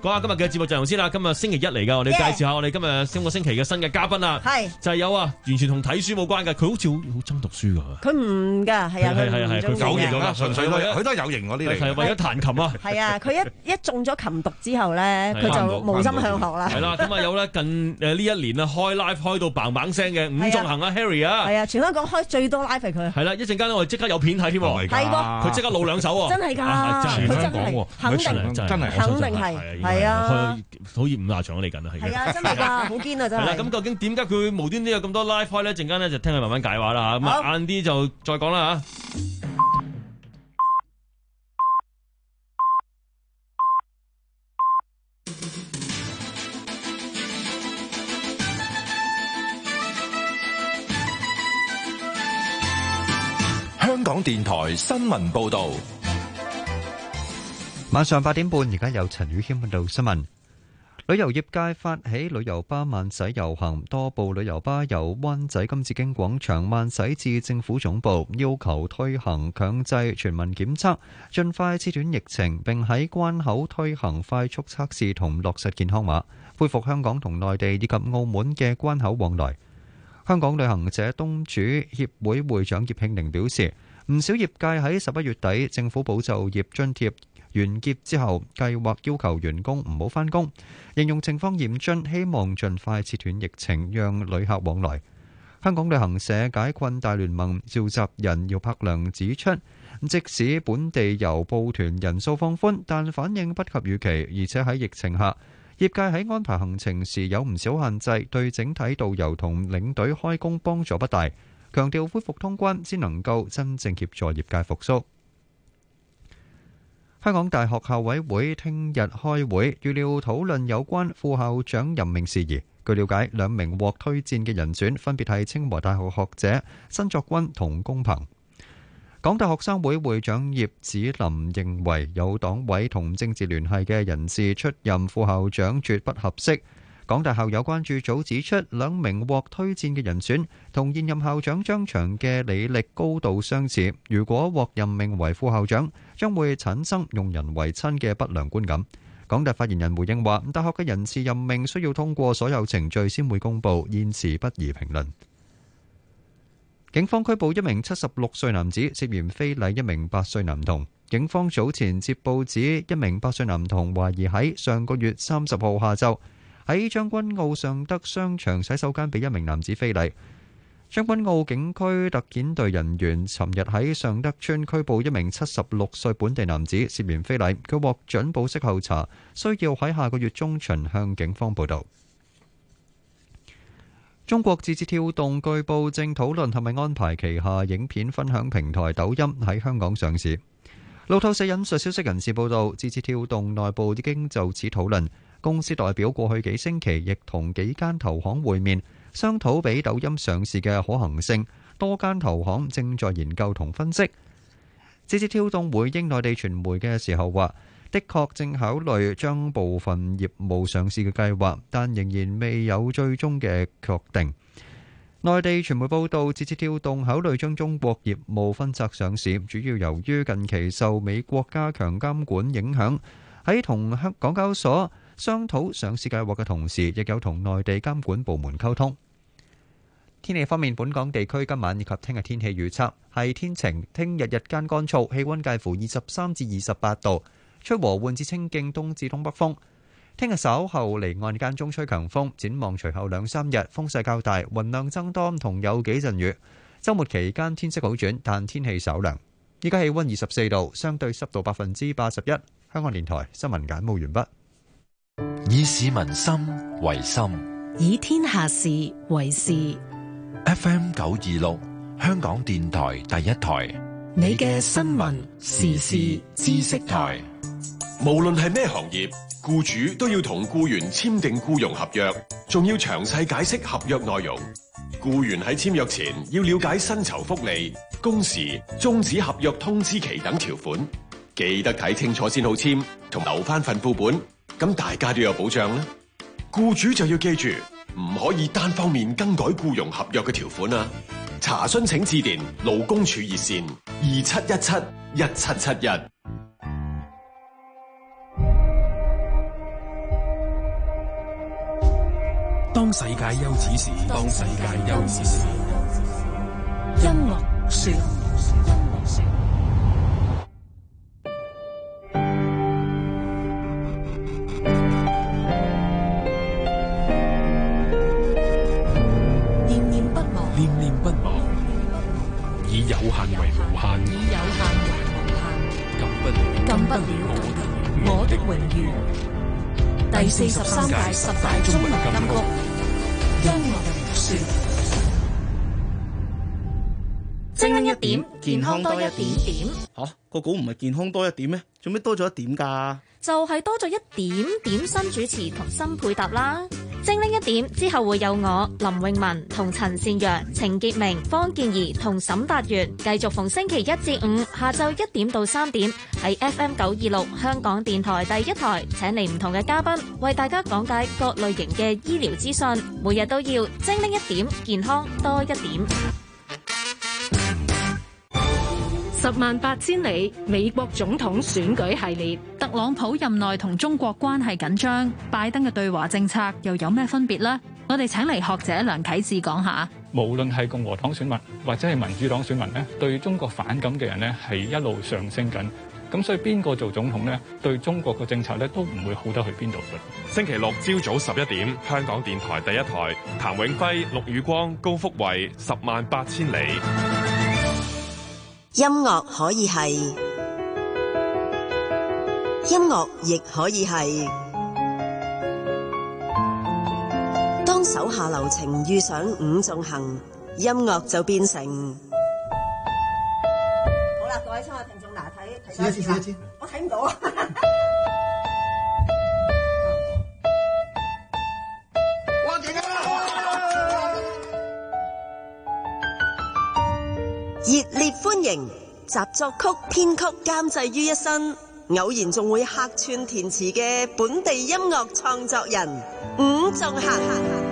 [SPEAKER 13] 講下今日嘅節目陣容先啦。今日星期一嚟㗎，我哋介紹下我哋今日今個星期嘅新嘅嘉賓啦。係就係有啊，完全同睇書冇關嘅，佢好似好好憎讀書㗎。佢唔㗎，係啊，佢係係佢有型啊，純粹佢都係有型嗰啲嚟，係為咗彈琴啊。係啊，佢一一中咗琴毒之後咧，佢就無心向學啦。係啦，咁啊有咧近誒呢一年啊開 live 開到嘭嘭聲嘅伍仲衡啊 Harry 啊，係啊，全香港開最多 live 係佢。係啦，一陣間我哋即刻有片睇添喎，係喎，佢即刻露兩手喎，真係㗎，全香港喎，肯定真係肯定係係啊，好似五廿場嚟緊啦，係。係啊，真係㗎，好堅啊，真係。係啦，咁究竟點解佢無端端有咁多 live 開咧？陣間咧就聽佢慢慢解話啦嚇。咁啊晏啲就再講啦嚇。
[SPEAKER 2] 香港電台新聞報導，
[SPEAKER 1] 晚上八點半，而家有陳宇謙報道新聞。旅遊業界發起旅遊巴慢駛遊行，多部旅遊巴由灣仔金紫荊廣場慢駛至政府總部，要求推行強制全民檢測，盡快切斷疫情，並喺關口推行快速測試同落實健康碼，恢復香港同內地以及澳門嘅關口往來。香港旅行社東主協會會長葉慶寧表示，唔少業界喺十一月底政府保就業津貼完結之後，計劃要求員工唔好返工，形容情況嚴峻，希望盡快切斷疫情，讓旅客往來。香港旅行社解困大聯盟召集人姚柏良指出，即使本地遊報團人數放寬，但反應不及預期，而且喺疫情下，業界喺安排行程時有唔少限制，對整體導遊同領隊開工幫助不大。強調恢復通關先能夠真正協助業界復甦。香港大學校委會聽日開會，預料討論有關副校長任命事宜。據了解，兩名獲推薦嘅人選分別係清華大學學者申作軍同龔鵬。港大學生會會長葉子霖認為，有黨委同政治聯繫嘅人士出任副校長絕不合適。港大校友關注組指出，兩名獲推薦嘅人選同現任校長張翔嘅履歷高度相似，如果獲任命為副校長，將會產生用人唯親嘅不良觀感。港大發言人回應話，大學嘅人事任命需要通過所有程序先會公佈，現時不宜評論。警方拘捕一名七十六歲男子，涉嫌非禮一名八歲男童。警方早前接報指，一名八歲男童懷疑喺上個月三十號下晝喺將軍澳尚德商場洗手間被一名男子非禮。將軍澳警區特遣隊人員尋日喺尚德邨拘捕一名七十六歲本地男子，涉嫌非禮。佢獲准保釋候查，需要喺下個月中旬向警方報到。中國字節跳動據報正討論係咪安排旗下影片分享平台抖音喺香港上市。路透社引述消息人士報道，字節跳動內部已經就此討論。公司代表過去幾星期亦同幾間投行會面，商討俾抖音上市嘅可行性。多間投行正在研究同分析。字節跳動回應內地傳媒嘅時候話，的確正考慮將部分業務上市嘅計劃，但仍然未有最終嘅確定。內地傳媒報道，字節跳動考慮將中國業務分拆上市，主要由於近期受美國加強監管影響，喺同香港交所商討上市計劃嘅同時，亦有同內地監管部門溝通。天氣方面，本港地區今晚以及聽日天氣預測係天晴，聽日日間乾燥，氣溫介乎二十三至二十八度，吹和緩至清勁東至東北風。聽日稍後離岸間中吹強風，展望隨後兩三日風勢較大，雲量增多同有幾陣雨。週末期間天色好轉，但天氣稍涼。依家氣溫二十四度，相對濕度百分之八十一。香港電台新聞簡報完畢。
[SPEAKER 2] 以市民心為心，
[SPEAKER 3] 以天下事為事。
[SPEAKER 2] F M 九二六，香港電台第一台，
[SPEAKER 3] 你嘅新聞時事知識台。
[SPEAKER 17] 無論係咩行業，僱主都要同僱員簽訂僱傭合約，仲要詳細解釋合約內容。僱員喺簽約前要了解薪酬福利、工時、終止合約通知期等條款，記得睇清楚先好簽，同留翻份副本。咁大家都有保障啦。僱主就要記住，唔可以單方面更改僱傭合約嘅條款啊！查詢請致電勞工處熱線二七一七一七七一。
[SPEAKER 18] 當世界休止時，當世界休止時，
[SPEAKER 3] 音樂說。念念不忘，
[SPEAKER 18] 念念不忘，以有限為無限，
[SPEAKER 3] 以有限為無限，
[SPEAKER 18] 禁不了，
[SPEAKER 3] 禁不了我的榮譽。第四十三屆十大中文金曲音樂說。精靈一點，健康多一點點。
[SPEAKER 7] 吓，個稿唔係健康多一點咩？做咩多咗一點㗎？
[SPEAKER 19] 就係多咗一點點新主持同新配搭啦。精靈一點之後會有我林詠雯同陳善陽、程潔明、方健儀同沈達元，繼續逢星期一至五下晝一點到三點喺 F M 九二六香港電台第一台，請嚟唔同嘅嘉賓為大家講解各類型嘅醫療資訊，每日都要精靈一點，健康多一點。
[SPEAKER 20] 十萬八千里美國總統選舉系列，
[SPEAKER 12] 特朗普任內同中國關係緊張，拜登嘅對華政策又有咩分別呢？我哋請嚟學者梁啟智講下。
[SPEAKER 21] 無論係共和黨選民或者係民主黨選民咧，對中國反感嘅人咧係一路上升緊。咁所以邊個做總統咧，對中國嘅政策咧都唔會好得去邊度嘅。
[SPEAKER 10] 星期六朝早十一點，香港電台第一台，譚永輝、陸宇光、高福慧，十萬八千里。
[SPEAKER 22] 音樂可以係，音樂亦可以係。當手下留情遇上伍仲衡，音樂就變成。
[SPEAKER 14] 好啦，各位親愛聽眾，嗱睇睇
[SPEAKER 22] 試一次，試一次，
[SPEAKER 14] 我睇唔到啊！
[SPEAKER 22] 哇，勁啊！熱烈歡迎集作曲、編曲、監製於一身，偶然仲會客串填詞嘅本地音樂創作人伍仲衡。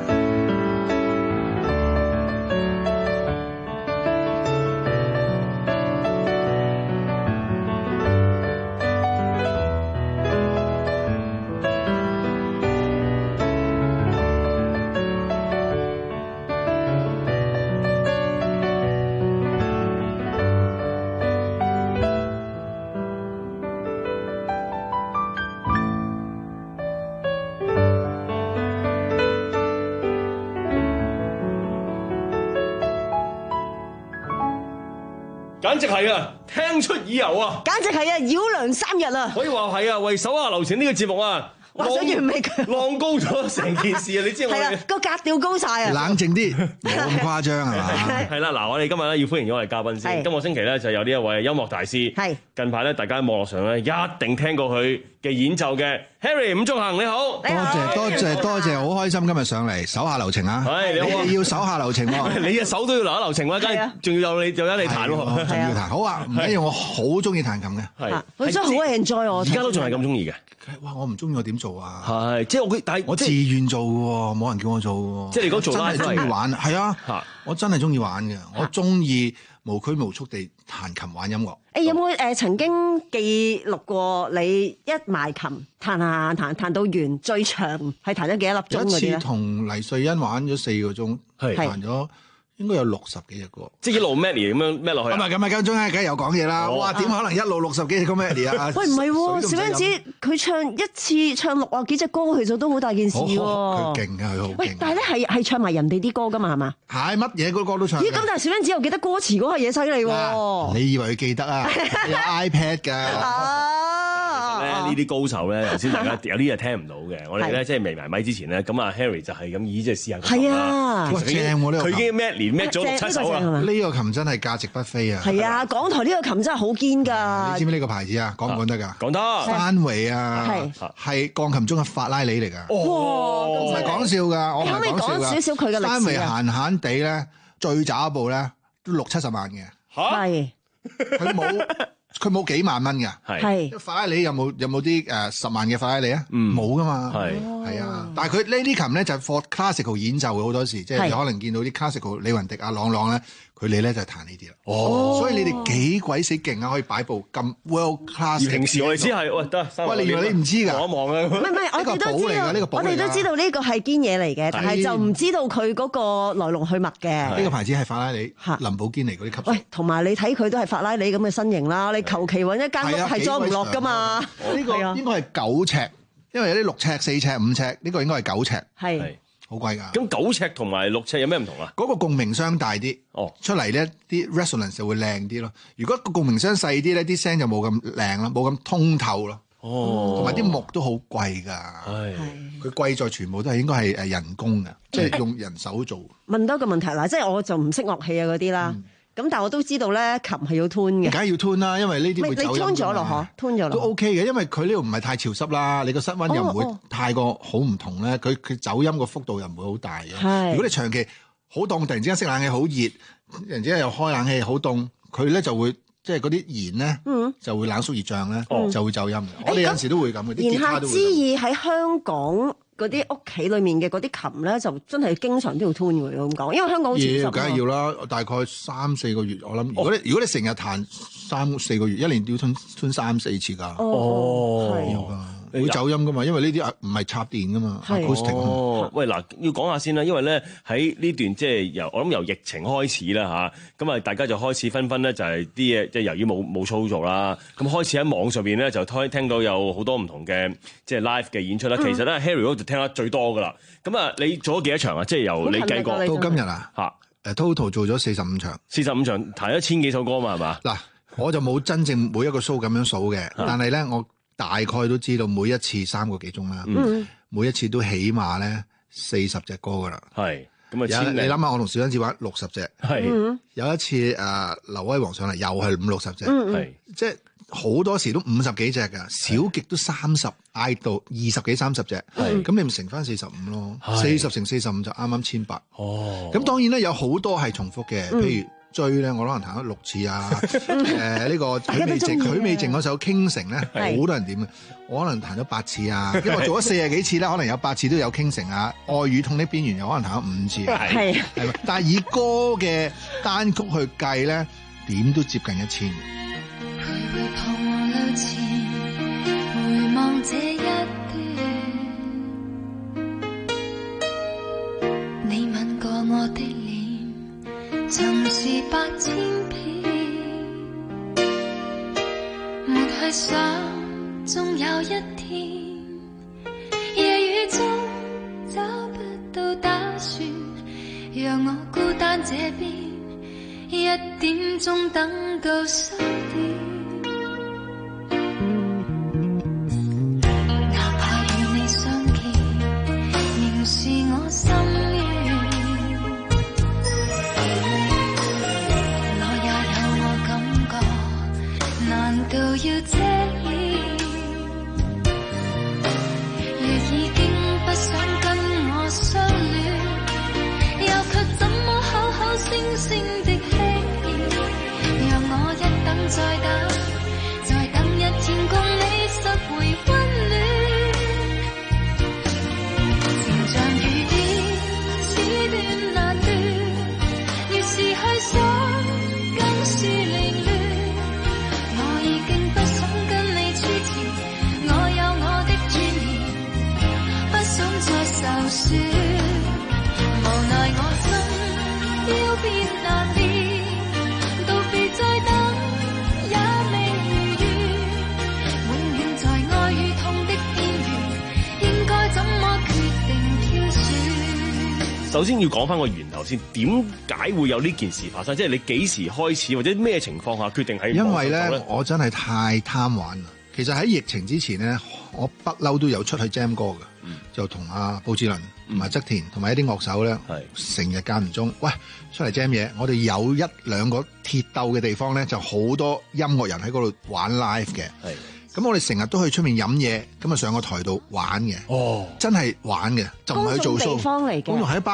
[SPEAKER 13] 簡直係啊，聽出耳油啊！
[SPEAKER 14] 簡直係啊，繞梁三日啊！
[SPEAKER 13] 可以話係啊，為手下留情呢個節目啊，
[SPEAKER 14] 話想完美佢
[SPEAKER 13] 浪高咗成件事啊！你知我
[SPEAKER 14] 係啊，個格調高晒啊！
[SPEAKER 23] 冷靜啲，冇咁誇張係嘛？
[SPEAKER 13] 係啦，嗱，我哋今日咧要歡迎咗我哋嘉賓先。今個星期咧就有呢一位音樂大師。係近排咧，大家喺網絡上咧一定聽過佢嘅演奏嘅 Harry 伍仲衡，你好。
[SPEAKER 23] 多謝多謝多謝，好開心今日上嚟，手下留情啊！
[SPEAKER 13] 係你好啊，
[SPEAKER 23] 你要手下留情喎，
[SPEAKER 13] 你嘅手都要留一留情喎，梗係仲要有你，仲有你彈喎，
[SPEAKER 23] 仲要彈。好啊，唔緊要，我好中意彈琴嘅。
[SPEAKER 13] 係，
[SPEAKER 14] 佢真係好 enjoy 我。
[SPEAKER 13] 而家都仲係咁中意嘅。
[SPEAKER 23] 哇！我唔中意我點做啊？
[SPEAKER 13] 係，即係我但係
[SPEAKER 23] 我自願做嘅喎，冇人叫我做嘅喎。
[SPEAKER 13] 即係你講做拉
[SPEAKER 23] 真係中意玩，係啊，我真係中意玩嘅，我中意無拘無束地彈琴玩音樂。
[SPEAKER 14] 誒有冇誒曾經記錄過你一埋琴彈彈彈彈到完最長係彈咗幾多粒鐘嗰啲咧？
[SPEAKER 23] 有一次同黎瑞恩玩咗四個鐘，彈咗應該有六十幾隻歌，
[SPEAKER 13] 即係一路 Melody 咁樣咩落去。
[SPEAKER 23] 唔係咁啊，間中咧梗係有講嘢啦。哇，點可能一路六十幾隻歌 Melody 啊？
[SPEAKER 14] 喂，唔係喎，小欣子佢唱一次唱六啊幾隻歌，其實都好大件事喎。
[SPEAKER 23] 佢勁啊，佢好勁。
[SPEAKER 14] 喂，但係咧係係唱埋人哋啲歌噶嘛，係嘛？
[SPEAKER 23] 係乜嘢嗰歌都唱。
[SPEAKER 14] 咦，咁但係小欣子又記得歌詞嗰個嘢犀利喎。
[SPEAKER 23] 你以為佢記得啊？有 iPad 㗎。
[SPEAKER 13] 呢啲高手咧，頭先大家有啲嘢聽唔到嘅，我哋咧即係未埋咪之前咧，咁啊 Harry 就係咁以即係試下。係
[SPEAKER 23] 啊，正喎呢個。
[SPEAKER 13] 佢已經咩連咩咗六七首啦。
[SPEAKER 23] 呢個琴真係價值不菲啊！
[SPEAKER 14] 係啊，港台呢個琴真係好堅㗎。
[SPEAKER 23] 你知唔知呢個牌子啊？講唔講得㗎？
[SPEAKER 13] 講得。
[SPEAKER 23] 山維啊，係鋼琴中嘅法拉利嚟㗎。
[SPEAKER 14] 哇！
[SPEAKER 23] 唔係講笑㗎，我唔係講笑㗎。
[SPEAKER 14] 可唔可以講少少佢嘅歷史啊？
[SPEAKER 23] 山維閒閒地咧，最渣一部咧都六七十萬嘅。
[SPEAKER 14] 係。
[SPEAKER 23] 佢冇。佢冇幾萬蚊㗎，
[SPEAKER 14] 係
[SPEAKER 23] 法拉利有冇有冇啲誒十萬嘅法拉利啊？冇㗎嘛，係係啊，但係佢呢啲琴咧就係 for classical 演奏嘅好多時，即係你可能見到啲 classical 李雲迪啊、朗朗咧， 佢哋咧就係彈呢啲啦。
[SPEAKER 4] 哦，
[SPEAKER 23] 所以你哋幾鬼死勁啊！可以擺部咁 world class。
[SPEAKER 4] 平時我哋只係喂得，
[SPEAKER 23] 喂，你以為你唔知㗎？
[SPEAKER 4] 望一望啊！
[SPEAKER 14] 唔係唔係，我哋都知道，我哋都知道呢個係堅嘢嚟嘅，但係就唔知道佢嗰個來龍去脈嘅。
[SPEAKER 23] 呢個牌子係法拉利、林寶堅尼嗰啲級數。
[SPEAKER 14] 喂，同埋你睇佢都係法拉利咁嘅身形啦，你求其揾一間屋係裝唔落㗎嘛？
[SPEAKER 23] 呢個應該係九尺，因為有啲六尺、四尺、五尺，呢個應該係九尺。
[SPEAKER 14] 係。
[SPEAKER 23] 好貴㗎！
[SPEAKER 4] 咁九尺同埋六尺有咩唔同啊？
[SPEAKER 23] 嗰個共鳴箱大啲，哦，出嚟咧啲 resonance 就會靚啲咯。如果個共鳴箱細啲咧，啲聲就冇咁靚啦，冇咁通透咯。哦，同埋啲木都好貴㗎。係，佢貴在全部都係應該係誒人工嘅，即係用人手做。
[SPEAKER 14] 問多個問題啦，即係我就唔識樂器啊嗰啲啦。咁但係我都知道咧，琴係要 tune 嘅。
[SPEAKER 23] 梗係要 tune 啦，因為呢啲會走音。
[SPEAKER 14] 你 tune 咗咯嗬 tune 咗咯。
[SPEAKER 23] 都 OK 嘅，因為佢呢度唔係太潮濕啦，你個室溫又唔會太過好唔同咧。佢佢走音個幅度又唔會好大嘅。如果你長期好凍，突然之間熄冷氣好熱，突然之間又開冷氣好凍，佢咧就會即係嗰啲弦咧就會冷縮熱脹咧，就會走音。我哋有陣時都會咁嘅，啲吉他都會。言下之意喺香港嗰啲屋企裏面嘅嗰啲琴咧，就真係經常都要 tune 嘅咁講，因為香港好潮濕。要，梗係要啦，大概三四個月，我諗。如果你如果你成日彈三四個月，一年要 tune tune三四次㗎。
[SPEAKER 4] 哦，
[SPEAKER 23] 係要㗎。會走音噶嘛，因為呢啲唔係插電噶嘛 ，acoustic
[SPEAKER 4] 哦，喂嗱，要講下先啦，因為咧喺呢段即係由我諗由疫情開始啦嚇，咁啊大家就開始紛紛咧就係啲嘢即係由於冇冇操作啦，咁開始喺網上邊咧就聽聽到有好多唔同嘅即係 live 嘅演出啦。其實咧 Harry 嗰度就聽得最多噶啦。咁啊，你做咗幾多場啊？即係由你計過
[SPEAKER 23] 到今日啊嚇，誒 total 做咗四十五場，
[SPEAKER 4] 四十五場彈一千幾首歌嘛係嘛？
[SPEAKER 23] 嗱，我就冇真正每一個 show 咁樣數嘅，但係咧我。大概都知道每一次三個幾鐘啦，嗯、每一次都起碼咧四十隻歌噶啦。係咁啊，你諗下，我同小欣子玩六十隻，係有一次誒、呃、劉威王上嚟又係五六十隻，係即係好多時都五十幾隻㗎，少極都三十嗌到二十幾三十隻，係咁你咪乘翻四十五咯，四十乘四十五就啱啱千八。哦，咁當然咧有好多係重複嘅，譬如。追咧，我可能彈咗六次啊！誒呢、呃這個許美靜，許美靜嗰首《傾城》咧，好多人點嘅，我可能彈咗八次啊！因為我做咗四十幾次咧，可能有八次都有傾城啊！愛與痛的邊緣又可能彈咗五次，係係咪？但係以歌嘅單曲去計咧，點都接近一千。回望這一段，你吻過我的臉。曾是百千遍，沒去想，終有一天，夜雨中找不到打算，讓我孤單這邊，一點鐘等到三點。哪怕與你相見，仍是我心願。都要遮掩，若已經不想跟我相戀，又卻怎麼口口聲聲的輕言，讓我一等再等，再等一天共你拾回溫暖，情像雨點，此斷難斷，越是去想，更是凌亂。就算無奈我心要變難變，道別再等也未如願，永遠在愛與痛的邊緣，應該怎麼決定挑選？首先要講翻個源頭先，點解會有呢件事發生？即係你幾時開始，或者咩情況下決定喺？因為咧，我真係太貪玩啦。其實喺疫情之前咧，我不嬲都有出去 jam 歌嘅。嗯、就同阿布志倫同埋側田同埋一啲樂手咧，成日間唔中，喂出嚟 jam 嘢。我哋有一兩個鐵鬥嘅地方咧，就好多音樂人喺嗰度玩 live 嘅。咁我哋成日都去出面飲嘢，咁啊上個台度玩嘅。哦，真係玩嘅，就唔係去做 show。公眾地方嚟嘅，公眾係一巴嚟噶。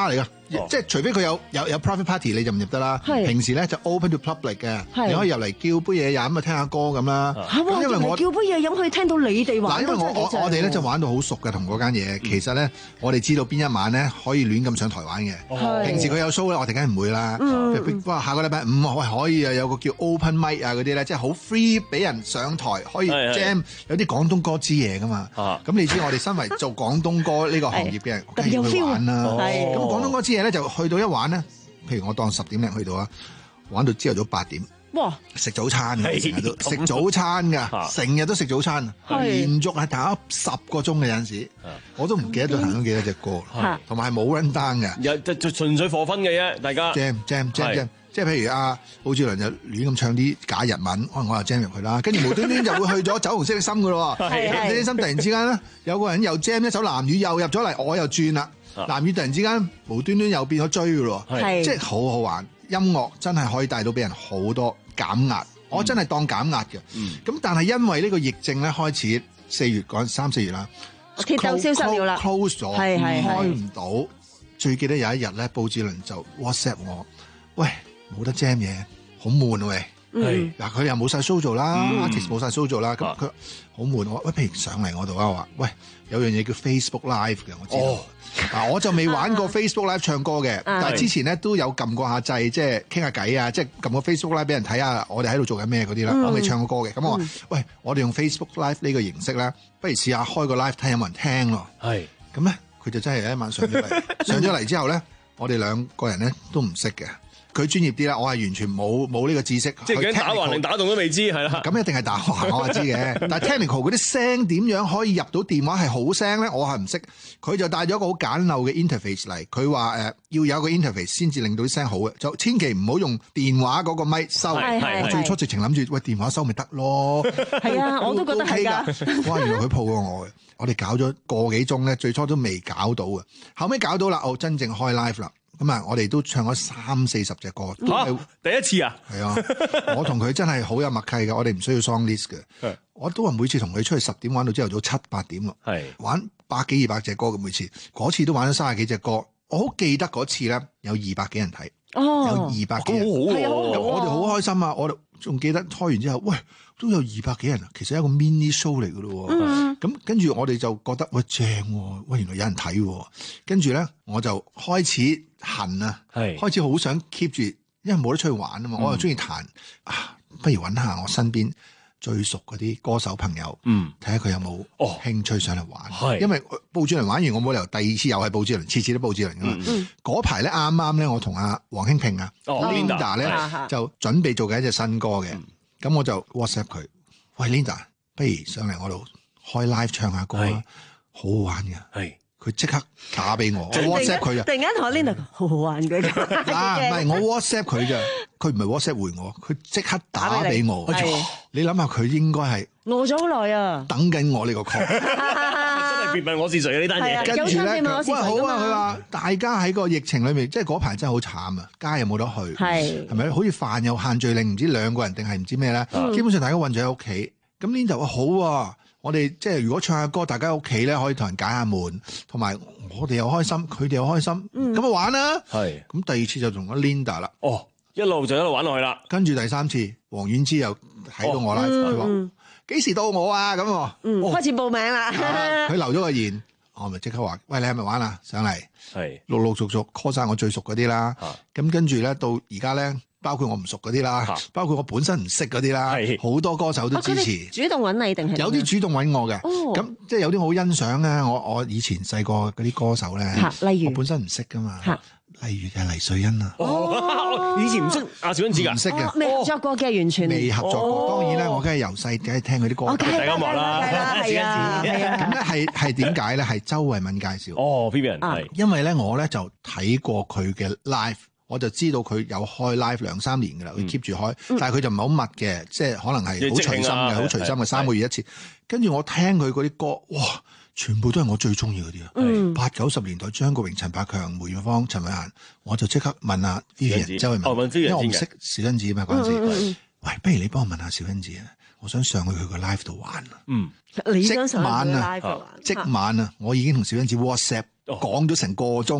[SPEAKER 23] 即係除非佢有有有 private party 你就唔入得啦。平時咧就 open to public 嘅，你可以入嚟叫杯嘢飲啊，聽下歌咁啦。
[SPEAKER 14] 咁因為我叫杯嘢飲可以聽到你哋玩。
[SPEAKER 23] 嗱，因為我我我哋咧就玩到好熟嘅同嗰間嘢。其實咧我哋知道邊一晚咧可以亂咁上台玩嘅。平時佢有 show 咧，我哋梗係唔會啦。哇，下個禮拜五喂可以啊，有個叫 open mic 啊嗰啲咧，即係好 free 俾人上台可以 jam，有啲廣東歌之夜噶嘛。咁你知我哋身為做廣東歌呢個行業嘅人，梗係要去玩啦。咁廣東歌之夜咧就去到一玩咧，譬如我當十點零去到啊，玩到朝頭早八點。哇！食早餐嘅成日都食早餐㗎，成日都食早餐，連續係彈咗十個鐘嘅有陣時，我都唔記得咗彈咗幾多隻歌，同埋係冇 run down 嘅，
[SPEAKER 4] 又就就純粹課分嘅啫，大家
[SPEAKER 23] jam jam jam jam，即係譬如阿布志倫就亂咁唱啲假日文，可能我又 jam 入去啦，跟住無端端就會去咗酒紅色的心㗎咯，酒紅色的心突然之間咧有個人又 jam 一首藍雨又入咗嚟，我又轉啦，藍雨突然之間無端端又變咗追㗎咯，即係好好玩。音樂真係可以帶到俾人好多減壓，嗯、我真係當減壓嘅。咁、嗯、但係因為呢個疫症咧開始四月嗰三四月啦，
[SPEAKER 14] 鐵凳消失了啦
[SPEAKER 23] ，close 咗，開唔到。最記得有一日咧，布志倫就 WhatsApp 我，喂，冇得 jam 嘢，好悶喂。係嗱，佢又冇晒 show 做啦 ，artist 冇晒 show 做啦，咁佢好悶。我喂，譬如上嚟我度啊，我話喂，有樣嘢叫 Facebook Live 嘅，我知道。嗱，我就未玩過 Facebook Live 唱歌嘅，但係之前咧都有撳過下掣，即係傾下偈啊，即係撳個 Facebook Live 俾人睇下我哋喺度做緊咩嗰啲啦。我未唱過歌嘅，咁我話喂，我哋用 Facebook Live 呢個形式咧，不如試下開個 live 睇有冇人聽咯。係咁咧，佢就真係有一晚上咗嚟，上咗嚟之後咧，我哋兩個人咧都唔識嘅。佢專業啲啦，我係完全冇冇呢個知識。
[SPEAKER 4] 即係打橫定打動都未知，係啦。
[SPEAKER 23] 咁一定係打橫，我係知嘅。但係 technical 嗰啲聲點樣可以入到電話係好聲咧？我係唔識。佢就帶咗一個好簡陋嘅 interface 嚟。佢話誒要有個 interface 先至令到啲聲好嘅，就千祈唔好用電話嗰個咪收。我最初直情諗住喂電話收咪得咯。係
[SPEAKER 14] 啊，我都覺得係㗎。
[SPEAKER 23] 哇！原來佢抱過我嘅。我哋搞咗個幾鐘咧，最初都未搞到嘅，後尾搞到啦，哦，真正開 live 啦。咁啊，我哋都唱咗三四十隻歌。
[SPEAKER 4] 嚇、啊！第一次啊？係
[SPEAKER 23] 啊，我同佢真係好有默契嘅，我哋唔需要 song list 嘅。我都話每次同佢出去十點玩到朝頭早七八點咯。係玩百幾二百隻歌嘅每次，嗰次都玩咗三十幾隻歌。我好記得嗰次咧，有二百幾人睇。哦，有二百幾人。咁好喎！我哋好開心啊！我仲記得開完之後，喂，都有二百幾人啊！其實係一個 mini show 嚟嘅咯。嗯。咁跟住我哋就覺得喂正喎，喂原來有人睇喎。跟住咧，我就開始恨啊，開始好想 keep 住，因為冇得出去玩啊嘛。嗯、我又中意彈啊，不如揾下我身邊最熟嗰啲歌手朋友，嗯，睇下佢有冇興趣上嚟玩。係、哦，因為布志倫玩完，我冇理由第二次又係布志倫，次次都布志倫噶嘛。嗰排咧啱啱咧，我同阿黃興平啊、哦、Linda 咧就準備做緊一隻新歌嘅，咁、嗯、我就 WhatsApp 佢，喂 Linda，不如上嚟我度開 live 唱下歌啊，好好玩嘅。係。佢即刻打俾我，我 WhatsApp 佢啊！
[SPEAKER 14] 突然間同我 Linda 好好玩嘅，
[SPEAKER 23] 啊唔係我 WhatsApp 佢啫，佢唔係 WhatsApp 回我，佢即刻打俾我。你諗下佢應該係
[SPEAKER 14] 餓咗好耐啊，
[SPEAKER 23] 等緊我呢個 call。
[SPEAKER 4] 真係別問我是誰啊呢單嘢。
[SPEAKER 23] 跟住咧，喂好啊，佢話大家喺個疫情裏面，即係嗰排真係好慘啊，街又冇得去，係係咪？好似飯有限聚令，唔知兩個人定係唔知咩咧？基本上大家韞咗喺屋企。咁 Linda 話好啊。我哋即係如果唱下歌，大家喺屋企咧可以同人解下悶，同埋我哋又開心，佢哋又開心，咁、嗯、就玩啦。係咁第二次就同咗 Linda 啦。哦，一路就一路玩落去啦。跟住第三次，黃婉之又睇到我啦，佢話幾時到我啊？咁，
[SPEAKER 14] 嗯，開始報名啦。
[SPEAKER 23] 佢留咗個言，我咪即刻話：喂，你係咪玩啊？上嚟。係陸陸續續 call 晒我最熟嗰啲啦。咁跟住咧，到而家咧。包括我唔熟嗰啲啦，包括我本身唔識嗰啲啦，好多歌手都支持。
[SPEAKER 14] 啊、主動揾你定係？
[SPEAKER 23] 有啲主動揾我嘅，咁、哦、即係有啲好欣賞啊！我我以前細個嗰啲歌手咧，例如我本身唔識噶嘛，例如嘅黎瑞恩啊，
[SPEAKER 4] 哦、以前唔識阿小恩子㗎，
[SPEAKER 23] 唔識嘅，
[SPEAKER 14] 未合作過嘅完全
[SPEAKER 23] 未合作過。哦、當然咧，我梗係由細梗係聽佢啲歌，
[SPEAKER 4] 大家樂啦，
[SPEAKER 14] 係啊，係啊。
[SPEAKER 23] 咁咧係係點解咧？係周慧敏介紹。
[SPEAKER 4] 哦 Vivian 係，
[SPEAKER 23] 因為咧我咧就睇過佢嘅 live。我就知道佢有開 live 兩三年㗎啦，佢 keep 住開，嗯、但係佢就唔係好密嘅，即係可能係好隨心嘅，好隨心嘅，三個月一次。跟住我聽佢嗰啲歌，哇，全部都係我最中意嗰啲啊！八九十年代張國榮、陳百強、梅艷芳、陳慧嫻，我就即刻問下 Vivian 周慧敏，哦、因為我唔識小恩子嘛嗰陣時，嗯嗯、喂，不如你幫我問下小恩子啊，我想上去佢個 live 度玩啊！嗯，
[SPEAKER 14] 你想上去 live
[SPEAKER 23] 度玩？即晚啊，我已經同小恩子 WhatsApp 講咗成個鐘啦。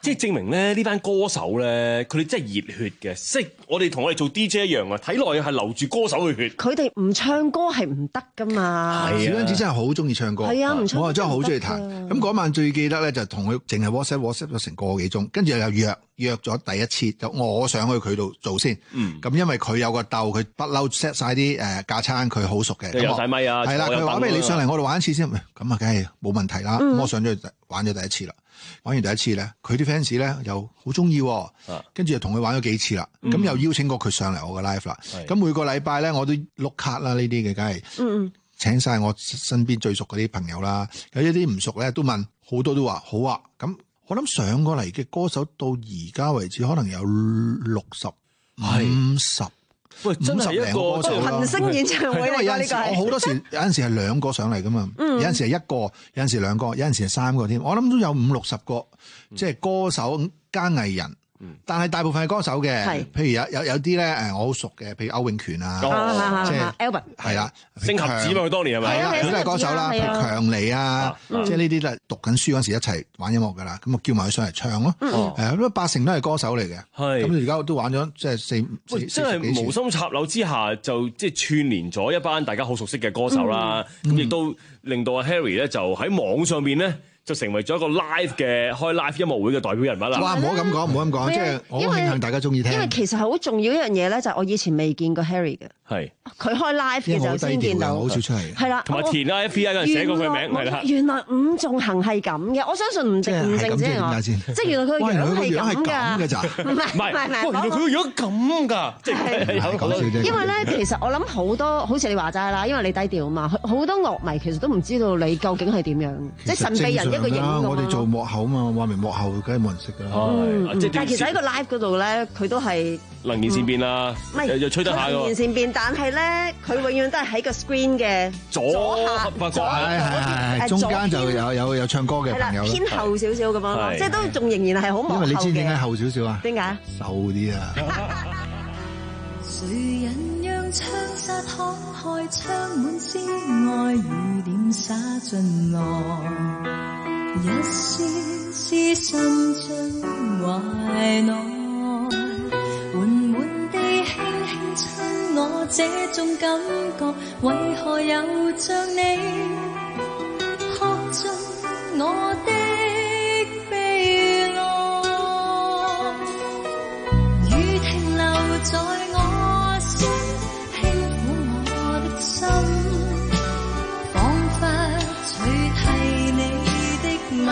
[SPEAKER 4] 即係證明咧呢班歌手咧，佢哋真係熱血嘅，即係我哋同我哋做 D J 一樣啊，睇落去係流住歌手嘅血。
[SPEAKER 14] 佢哋唔唱歌係唔得噶嘛。
[SPEAKER 23] 小欣子真係好中意唱歌，
[SPEAKER 14] 係啊，唔唱歌
[SPEAKER 23] 我真係好中意彈。咁嗰晚最記得咧，就同佢淨係 WhatsApp WhatsApp 咗成個幾鐘，跟住又約約咗第一次，就我上去佢度做先。咁、嗯、因為佢有個竇，佢不嬲 set 晒啲誒架撐，佢好熟嘅。
[SPEAKER 4] 有晒咪啊，
[SPEAKER 23] 係啦，佢話俾你上嚟我度玩一次先，咁啊，梗係冇問題啦。咁、嗯、我上咗去玩咗第一次啦。玩完第一次咧，佢啲 fans 咧又好中意，跟住又同佢玩咗幾次啦。咁、嗯、又邀請過佢上嚟我嘅 live 啦。咁每個禮拜咧，我都碌卡啦，呢啲嘅梗係，嗯、請晒我身邊最熟嗰啲朋友啦。有一啲唔熟咧，都問，好多都話好啊。咁我諗上過嚟嘅歌手到而家為止，可能有六十、五十。
[SPEAKER 4] 喂，真係一個
[SPEAKER 14] 群星演唱會嚟㗎呢個。
[SPEAKER 23] 我好多時有陣時係兩個上嚟㗎嘛，
[SPEAKER 14] 嗯、
[SPEAKER 23] 有陣時係一個，有陣時兩個，有陣時係三個添。我諗都有五六十個，嗯、即係歌手加藝人。但係大部分係歌手嘅，譬如有有有啲咧誒，我好熟嘅，譬如歐永權啊，即係
[SPEAKER 14] Albert
[SPEAKER 23] 係啦，
[SPEAKER 4] 星合子嘛，佢當年係咪？
[SPEAKER 23] 係啊，佢都係歌手啦，譬如強尼啊，即係呢啲都係讀緊書嗰時一齊玩音樂㗎啦，咁啊叫埋佢上嚟唱咯，誒咁八成都係歌手嚟嘅，咁而家都玩咗即係四
[SPEAKER 4] 喂，真係無心插柳之下就即係串連咗一班大家好熟悉嘅歌手啦，咁亦都令到阿 Harry 咧就喺網上邊咧。就成為咗一個 live 嘅開 live 音樂會嘅代表人物啦！
[SPEAKER 23] 哇，唔好咁講，唔好咁講，即係我好慶幸大家中意聽。
[SPEAKER 14] 因為其實好重要一樣嘢咧，就係我以前未見過 Harry 嘅。
[SPEAKER 4] 係。
[SPEAKER 14] 佢開 live 嘅就先見到。
[SPEAKER 23] 好少出嚟。
[SPEAKER 14] 係啦。
[SPEAKER 4] 同埋填 I F P I 嗰陣寫過佢名係啦。
[SPEAKER 14] 原來伍仲衡係咁嘅，我相信唔淨唔淨止我。即係原來佢個樣係咁㗎。
[SPEAKER 23] 咋？
[SPEAKER 14] 唔係唔係唔係。
[SPEAKER 4] 原來佢個樣咁㗎。即係
[SPEAKER 14] 因為咧，其實我諗好多，好似你話齋啦，因為你低調啊嘛，好多樂迷其實都唔知道你究竟係點樣，即係神秘人一個影咁。
[SPEAKER 23] 做幕後嘛，話明幕後梗係冇人識㗎啦。
[SPEAKER 14] 嗯嗯、但係其實喺個 live 嗰度咧，佢都係
[SPEAKER 4] 能言善辯啦，唔係、嗯、又吹得下
[SPEAKER 14] 能言善辯，但係咧，佢永遠都係喺個 screen 嘅
[SPEAKER 4] 左下左
[SPEAKER 23] 左係中間就有有有唱歌嘅朋友，
[SPEAKER 14] 偏後少少咁樣，即係都仲仍然係好幕後嘅。
[SPEAKER 23] 因為你知點解後少少啊？
[SPEAKER 14] 點解？
[SPEAKER 23] 瘦啲啊！
[SPEAKER 5] 誰人讓槍殺慷慨，窗滿詩愛雨點灑進來。一絲絲滲進懷內，緩緩地輕輕親我，這種感覺為何又像你喝盡我的悲哀？雨停留在我心，輕撫我的心，彷彿取替你吻，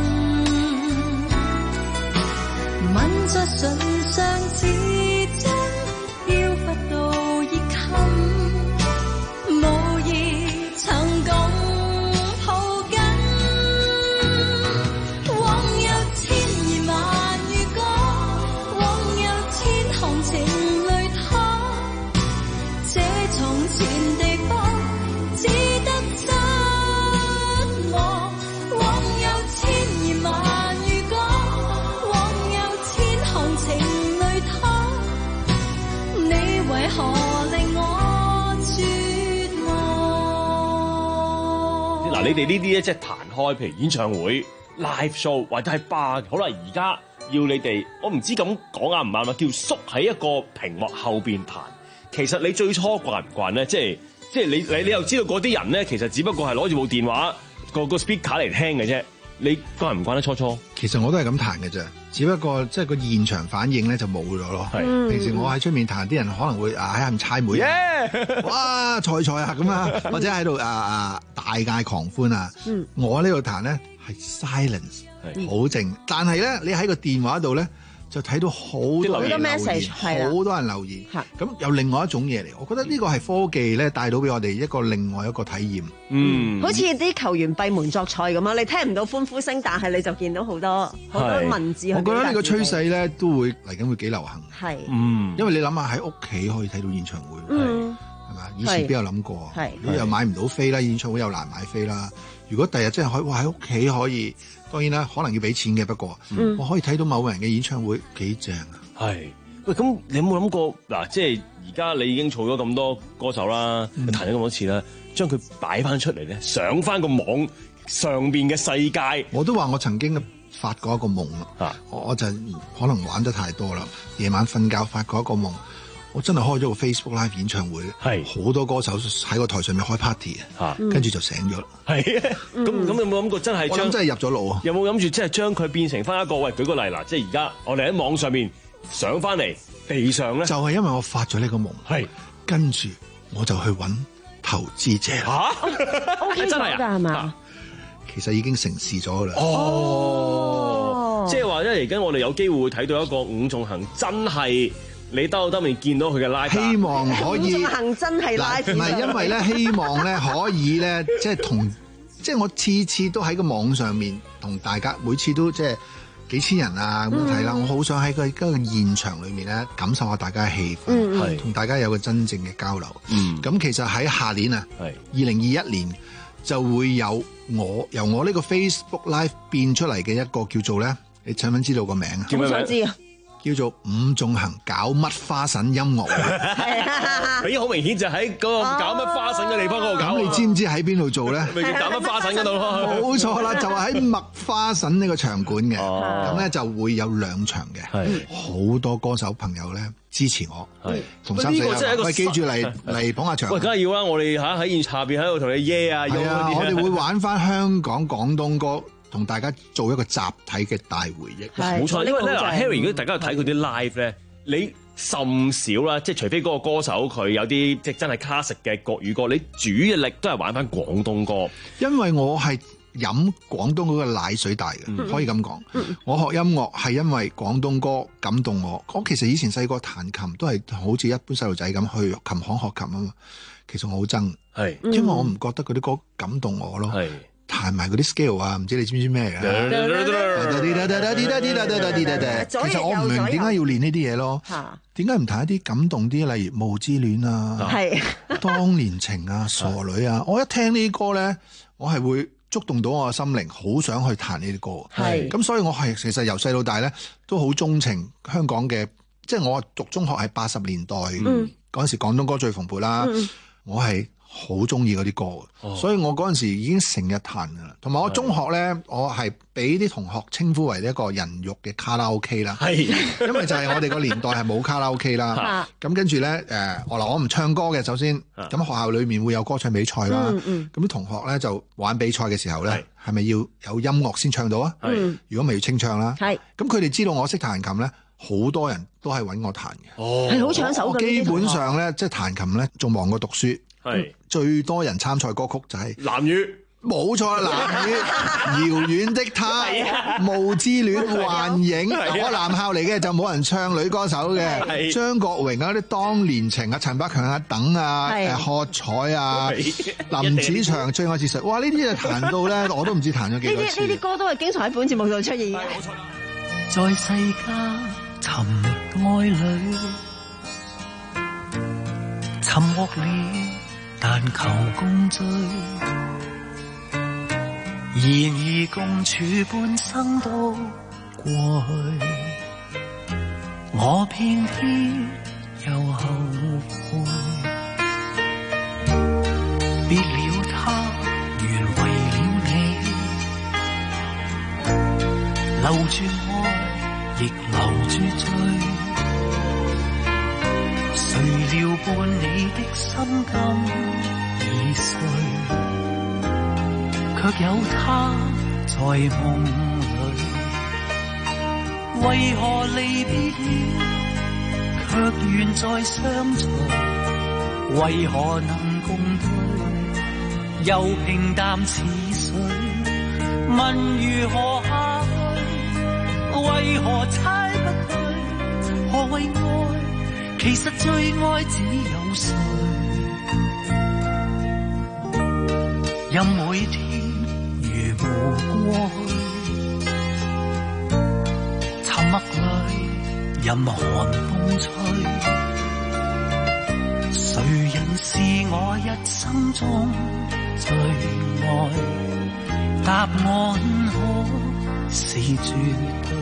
[SPEAKER 5] 吻在唇上似真，飄忽到熱襟，無意曾共抱緊。往有千言萬語講，往有千行情淚淌，這從前的方只得失望。千言萬語講，往有千行情淚淌，你為何令我絕望？
[SPEAKER 4] 嗱，你哋呢啲咧即係彈開，譬如演唱會、live show 或者係 bar，好啦，而家要你哋，我唔知咁講啱唔啱啊，叫縮喺一個屏幕後邊彈。其實你最初慣唔慣咧？即係即係你你你又知道嗰啲人咧，其實只不過係攞住部電話個個 speaker 嚟聽嘅啫。你慣唔慣得初初？
[SPEAKER 23] 其實我都係咁彈嘅啫，只不過即係個現場反應咧就冇咗咯。
[SPEAKER 4] 係
[SPEAKER 23] 平時我喺出面彈，啲人可能會啊喺下面猜枚，
[SPEAKER 4] yeah!
[SPEAKER 23] 哇菜菜啊咁啊，或者喺度啊啊大嗌狂歡啊。嗯、我呢度彈咧係 silence， 好靜。但係咧你喺個電話度咧就睇到好多人留言，好多人留言。咁有另外一種嘢嚟，我覺得呢個係科技咧帶到俾我哋一個另外一個體驗。
[SPEAKER 4] 嗯，
[SPEAKER 14] 好似啲球員閉門作賽咁啊！你聽唔到歡呼聲，但係你就見到好多好多文字。
[SPEAKER 23] 我覺得呢個趨勢咧都會嚟緊會幾流行。
[SPEAKER 14] 係，
[SPEAKER 23] 嗯，因為你諗下喺屋企可以睇到演唱會，係係嘛？以前邊有諗過？係，如果又買唔到飛啦，演唱會又難買飛啦。如果第日真係可以，哇喺屋企可以，當然啦，可能要俾錢嘅。不過，嗯、我可以睇到某個人嘅演唱會幾正啊！
[SPEAKER 4] 係，喂，咁你有冇諗過嗱？即係而家你已經儲咗咁多歌手啦，嗯、彈咗咁多次啦，將佢擺翻出嚟咧，上翻個網上邊嘅世界。
[SPEAKER 23] 我都話我曾經發過一個夢啊，我就可能玩得太多啦，夜晚瞓覺發過一個夢。我真係開咗個 Facebook Live 演唱會，係好多歌手喺個台上面開 party 啊，跟住就醒咗啦。係啊，咁咁有冇諗過真係將？我諗真係入咗腦啊！
[SPEAKER 4] 有冇諗住即係將佢變成翻一個？喂，舉個例嗱，即係而家我哋喺網上面上翻嚟地上咧，
[SPEAKER 23] 就係因為我發咗呢個夢，係跟住我就去揾投資者啦。
[SPEAKER 14] 嚇，真係啊？係嘛？
[SPEAKER 23] 其實已經成事咗啦。
[SPEAKER 4] 哦，即係話咧，而家我哋有機會會睇到一個伍仲衡真係。你兜兜面見到佢嘅 live，
[SPEAKER 23] 希望可以。伍仲
[SPEAKER 14] 衡真係 live，
[SPEAKER 23] 唔係因為咧，希望咧可以咧，即係同，即係我次次都喺個網上面同大家，每次都即係幾千人啊咁樣睇啦。嗯、我好想喺個嗰個現場裏面咧，感受下大家嘅氣氛，係同、嗯、大家有個真正嘅交流。嗯，咁其實喺下年啊，係二零二一年就會有我由我呢個 Facebook Live 變出嚟嘅一個叫做咧，你請問知道個名啊？
[SPEAKER 14] 我想知啊。
[SPEAKER 23] 叫做伍仲衡搞乜花神音樂會，
[SPEAKER 4] 咦好明顯就喺嗰個搞乜花神嘅地方嗰度搞。
[SPEAKER 23] 咁你知唔知喺邊度做咧？
[SPEAKER 4] 咪搞乜花神嗰度咯？
[SPEAKER 23] 冇錯啦，就係喺麥花臣呢個場館嘅。咁咧就會有兩場嘅，好多歌手朋友咧支持我。係同三四一，喂記住嚟嚟捧下場。
[SPEAKER 4] 喂，梗係要啦！我哋嚇喺現下邊喺度同你耶啊！
[SPEAKER 23] 係啊，我哋會玩翻香港廣東歌。同大家做一個集體嘅大回憶，
[SPEAKER 4] 冇錯。因為咧，Harry，如果大家睇佢啲 live 咧，你甚少啦，即係除非嗰個歌手佢有啲即係真係 classic 嘅國語歌，你主力都係玩翻廣東歌。
[SPEAKER 23] 因為我係飲廣東嗰個奶水大嘅，嗯、可以咁講。嗯、我學音樂係因為廣東歌感動我。我其實以前細個彈琴都係好似一般細路仔咁去琴行學琴啊嘛。其實我好憎，係因為我唔覺得嗰啲歌感動我咯。係。彈埋嗰啲 scale 啊，唔知你知唔知咩嘅？其實我唔明點解要練呢啲嘢咯。點解唔彈一啲感動啲，例如《霧之戀》啊，《當年情》啊，《傻女》啊？我一聽呢啲歌咧，我係會觸動到我嘅心靈，好想去彈呢啲歌。係咁，所以我係其實由細到大咧，都好鍾情香港嘅。即係我讀中學係八十年代嗰陣時，廣東歌最蓬勃啦。我係好中意嗰啲歌嘅，哦、所以我嗰陣時已經成日彈噶啦。同埋我中學咧，是我係俾啲同學稱呼為一個人肉嘅卡拉 OK 啦。係是，因為就係我哋個年代係冇卡拉 OK 啦。咁跟住咧，誒，我嗱我唔唱歌嘅，首先，咁學校裏面會有歌唱比賽啦。咁啲、嗯嗯、同學咧就玩比賽嘅時候咧，係咪是要有音樂先唱到啊？是如果咪要清唱啦。係是，咁佢哋知道我識彈琴咧。好多人都係揾我彈嘅，
[SPEAKER 14] 係好搶手嘅。
[SPEAKER 23] 基本上咧，即係彈琴咧，仲忙過讀書。係最多人參賽歌曲就係
[SPEAKER 4] 藍雨，
[SPEAKER 23] 冇錯，藍雨，遙遠的他，霧之戀，幻影。我男校嚟嘅就冇人唱女歌手嘅，張國榮啊啲當年情啊，陳百強啊等啊，誒喝彩啊，林子祥最愛是誰？哇！呢啲就彈到咧，我都唔知彈咗幾多次。
[SPEAKER 14] 呢啲呢啲歌都係經常喺本節目度出現嘅。
[SPEAKER 5] 在世間尋愛侶，沉默了，但求共聚。然而共處半生都過去，我偏偏又後悔。別了他，原為了你，留住愛。亦留住醉，誰料伴你的心今已碎，卻有他在夢裏。為何離別了，卻願再相隨？為何能共對，又平淡似水？問如何下去？為何猜不對？何謂愛？其實最愛只有誰？任每天如無過去，沉默裏任寒風吹，誰人是我一生中最愛？答案可是絕對。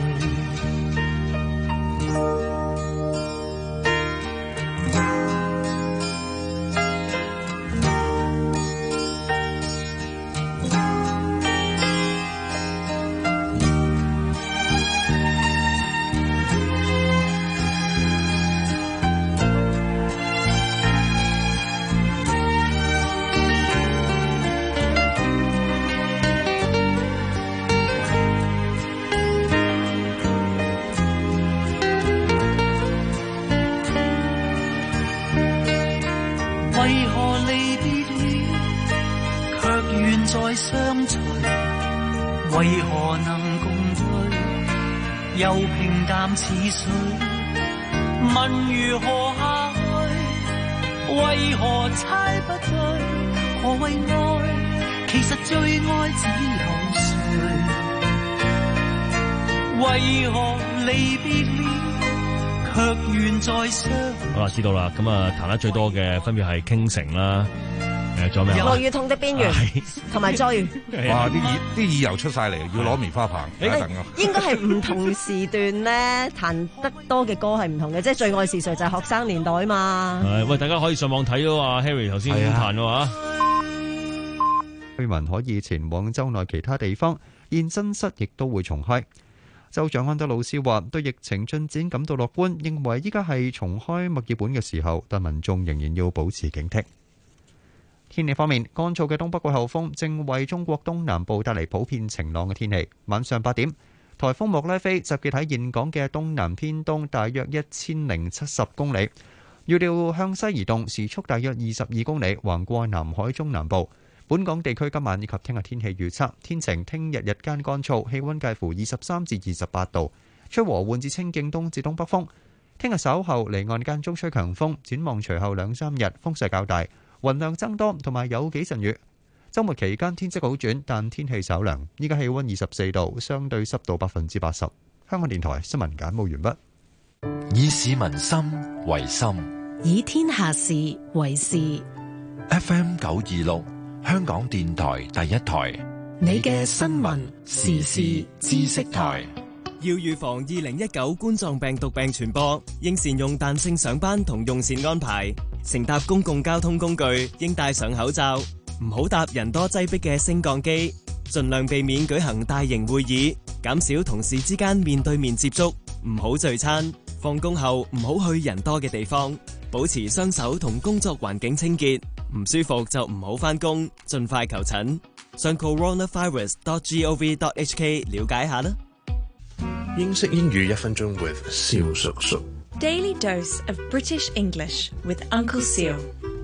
[SPEAKER 16] 願再相隨，為何能共對？又平淡似水，問如何下去？為何猜不對？何謂愛？其實最愛只有誰？為何離別了，卻願再相？
[SPEAKER 13] 好啦，知道啦。咁啊，彈得最多嘅分別係傾城啦。誒，仲有咩？
[SPEAKER 14] 落雨痛的邊緣，同埋追。
[SPEAKER 15] 哇！啲耳啲耳油出晒嚟，要攞棉花棒。一陣啊！
[SPEAKER 14] 應該係唔同時段咧，彈得多嘅歌係唔同嘅，即係最愛是誰就係學生年代嘛。
[SPEAKER 13] 係喂，大家可以上網睇到啊 Harry 頭先彈嘅話，
[SPEAKER 1] 居民可以前往州內其他地方，健身室亦都會重開。州長安德魯斯話：對疫情進展感到樂觀，認為依家係重開墨爾本嘅時候，但民眾仍然要保持警惕。天氣方面，乾燥嘅東北季候風正為中國東南部帶嚟普遍晴朗嘅天氣。晚上八點，颱風莫拉菲集結喺現港嘅東南偏東，大約一千零七十公里，預料向西移動，時速大約二十二公里，橫過南海中南部。本港地區今晚以及聽日天氣預測：天晴，聽日日間乾燥，氣溫介乎二十三至二十八度，吹和緩至清勁東至東北風。聽日稍後離岸間中吹強風，展望隨後兩三日風勢較大，雲量增多，同埋有幾陣雨。週末期間天色好轉，但天氣稍涼。依家氣溫二十四度，相對濕度百分之八十。香港電台新聞簡報完畢。
[SPEAKER 2] 以市民心為心，
[SPEAKER 3] 以天下事為事。
[SPEAKER 2] F M 九二六，香港電台第一台，
[SPEAKER 3] 你嘅新聞時事知識台。
[SPEAKER 6] 要預防二零一九冠狀病毒病傳播，應善用彈性上班同用膳安排。乘搭公共交通工具應戴上口罩，唔好搭人多擠迫嘅升降機，盡量避免舉行大型會議，減少同事之間面對面接觸，唔好聚餐。放工後唔好去人多嘅地方，保持雙手同工作環境清潔。唔舒服就唔好返工，盡快求診。上 coronavirus dot gov dot hk 了解下啦。
[SPEAKER 18] 英式英語一分鐘 with 蕭叔叔。
[SPEAKER 8] Daily dose of British English with Uncle Seal.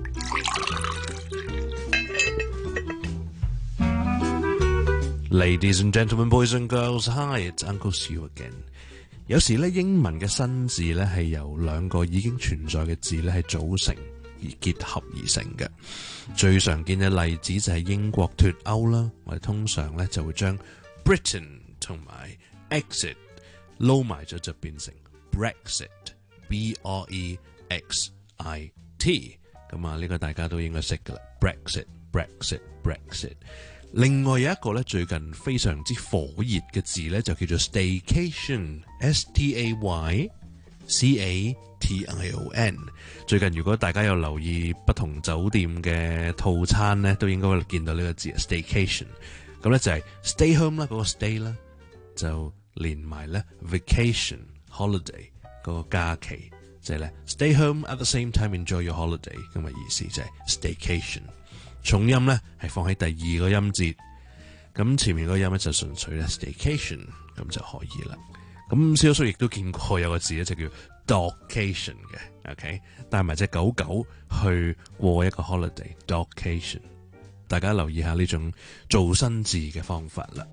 [SPEAKER 18] Ladies and gentlemen, boys and girls, hi, it's Uncle Seal again. 有時咧，英文嘅新字咧係由兩個已經存在嘅字咧係組成而結合而成嘅。最常見嘅例子就係英國脫歐啦，我哋通常咧就會將 Britain 同埋 exit 撈埋咗就變成 Brexit。B R E X I T， 咁啊呢個大家都應該識噶啦 Brexit Brexit Brexit。 另外有一個咧最近非常之火熱嘅字咧就叫做 Staycation S T A Y C A T I O N。 最近如果大家有留意不同酒店嘅套餐咧，都應該會見到呢個字 Staycation。 咁咧就係 stay home 啦，嗰個 stay 啦就連埋咧 vacation holiday嗰個假期，就係咧 stay home at the same time enjoy your holiday 咁嘅意思，就係 staycation。 重音咧係放喺第二個音節，咁前面嗰個音咧就純粹咧 staycation 咁就可以啦。咁蕭叔亦都見過有個字咧就叫 dogcation 嘅 ，OK， 帶埋隻狗狗去過一個 holiday dogcation。 大家留意下呢種造新字嘅方法啦。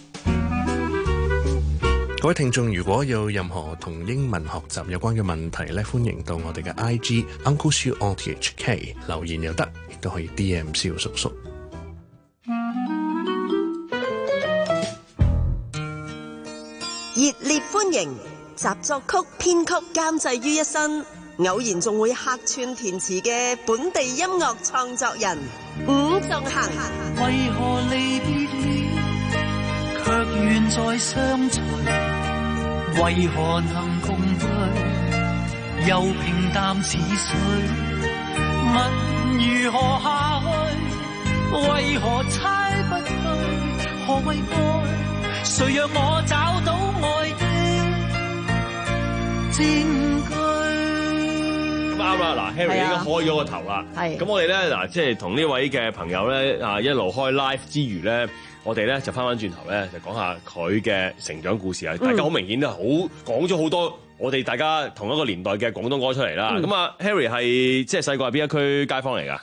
[SPEAKER 18] 各位聽眾，如果有任何同英文學習有關嘅問題咧，歡迎到我哋嘅 I G Uncle Siu R T H K 留言又得，亦都可以 D M 蕭叔叔。
[SPEAKER 22] 熱烈歡迎習作曲編曲監製於一身，偶然仲會客串填詞嘅本地音樂創作人伍仲衡。
[SPEAKER 16] 為何離別了，卻願再相隨？為何能共對，又平淡似水？問如何下去？為何猜不對？何謂愛？誰讓我找到愛的證據？
[SPEAKER 4] 咁啱啦，嗱 ，Harry 已經開咗個頭啦。係。咁我哋咧嗱，即係同呢位嘅朋友咧啊，一路開 live 之餘咧，我哋咧就翻返轉頭咧，就講下佢嘅成長故事啊！大家好明顯都好講咗好多我哋大家同一個年代嘅廣東歌出嚟啦。咁啊、嗯、，Harry 係即係細個係邊一區街坊嚟㗎？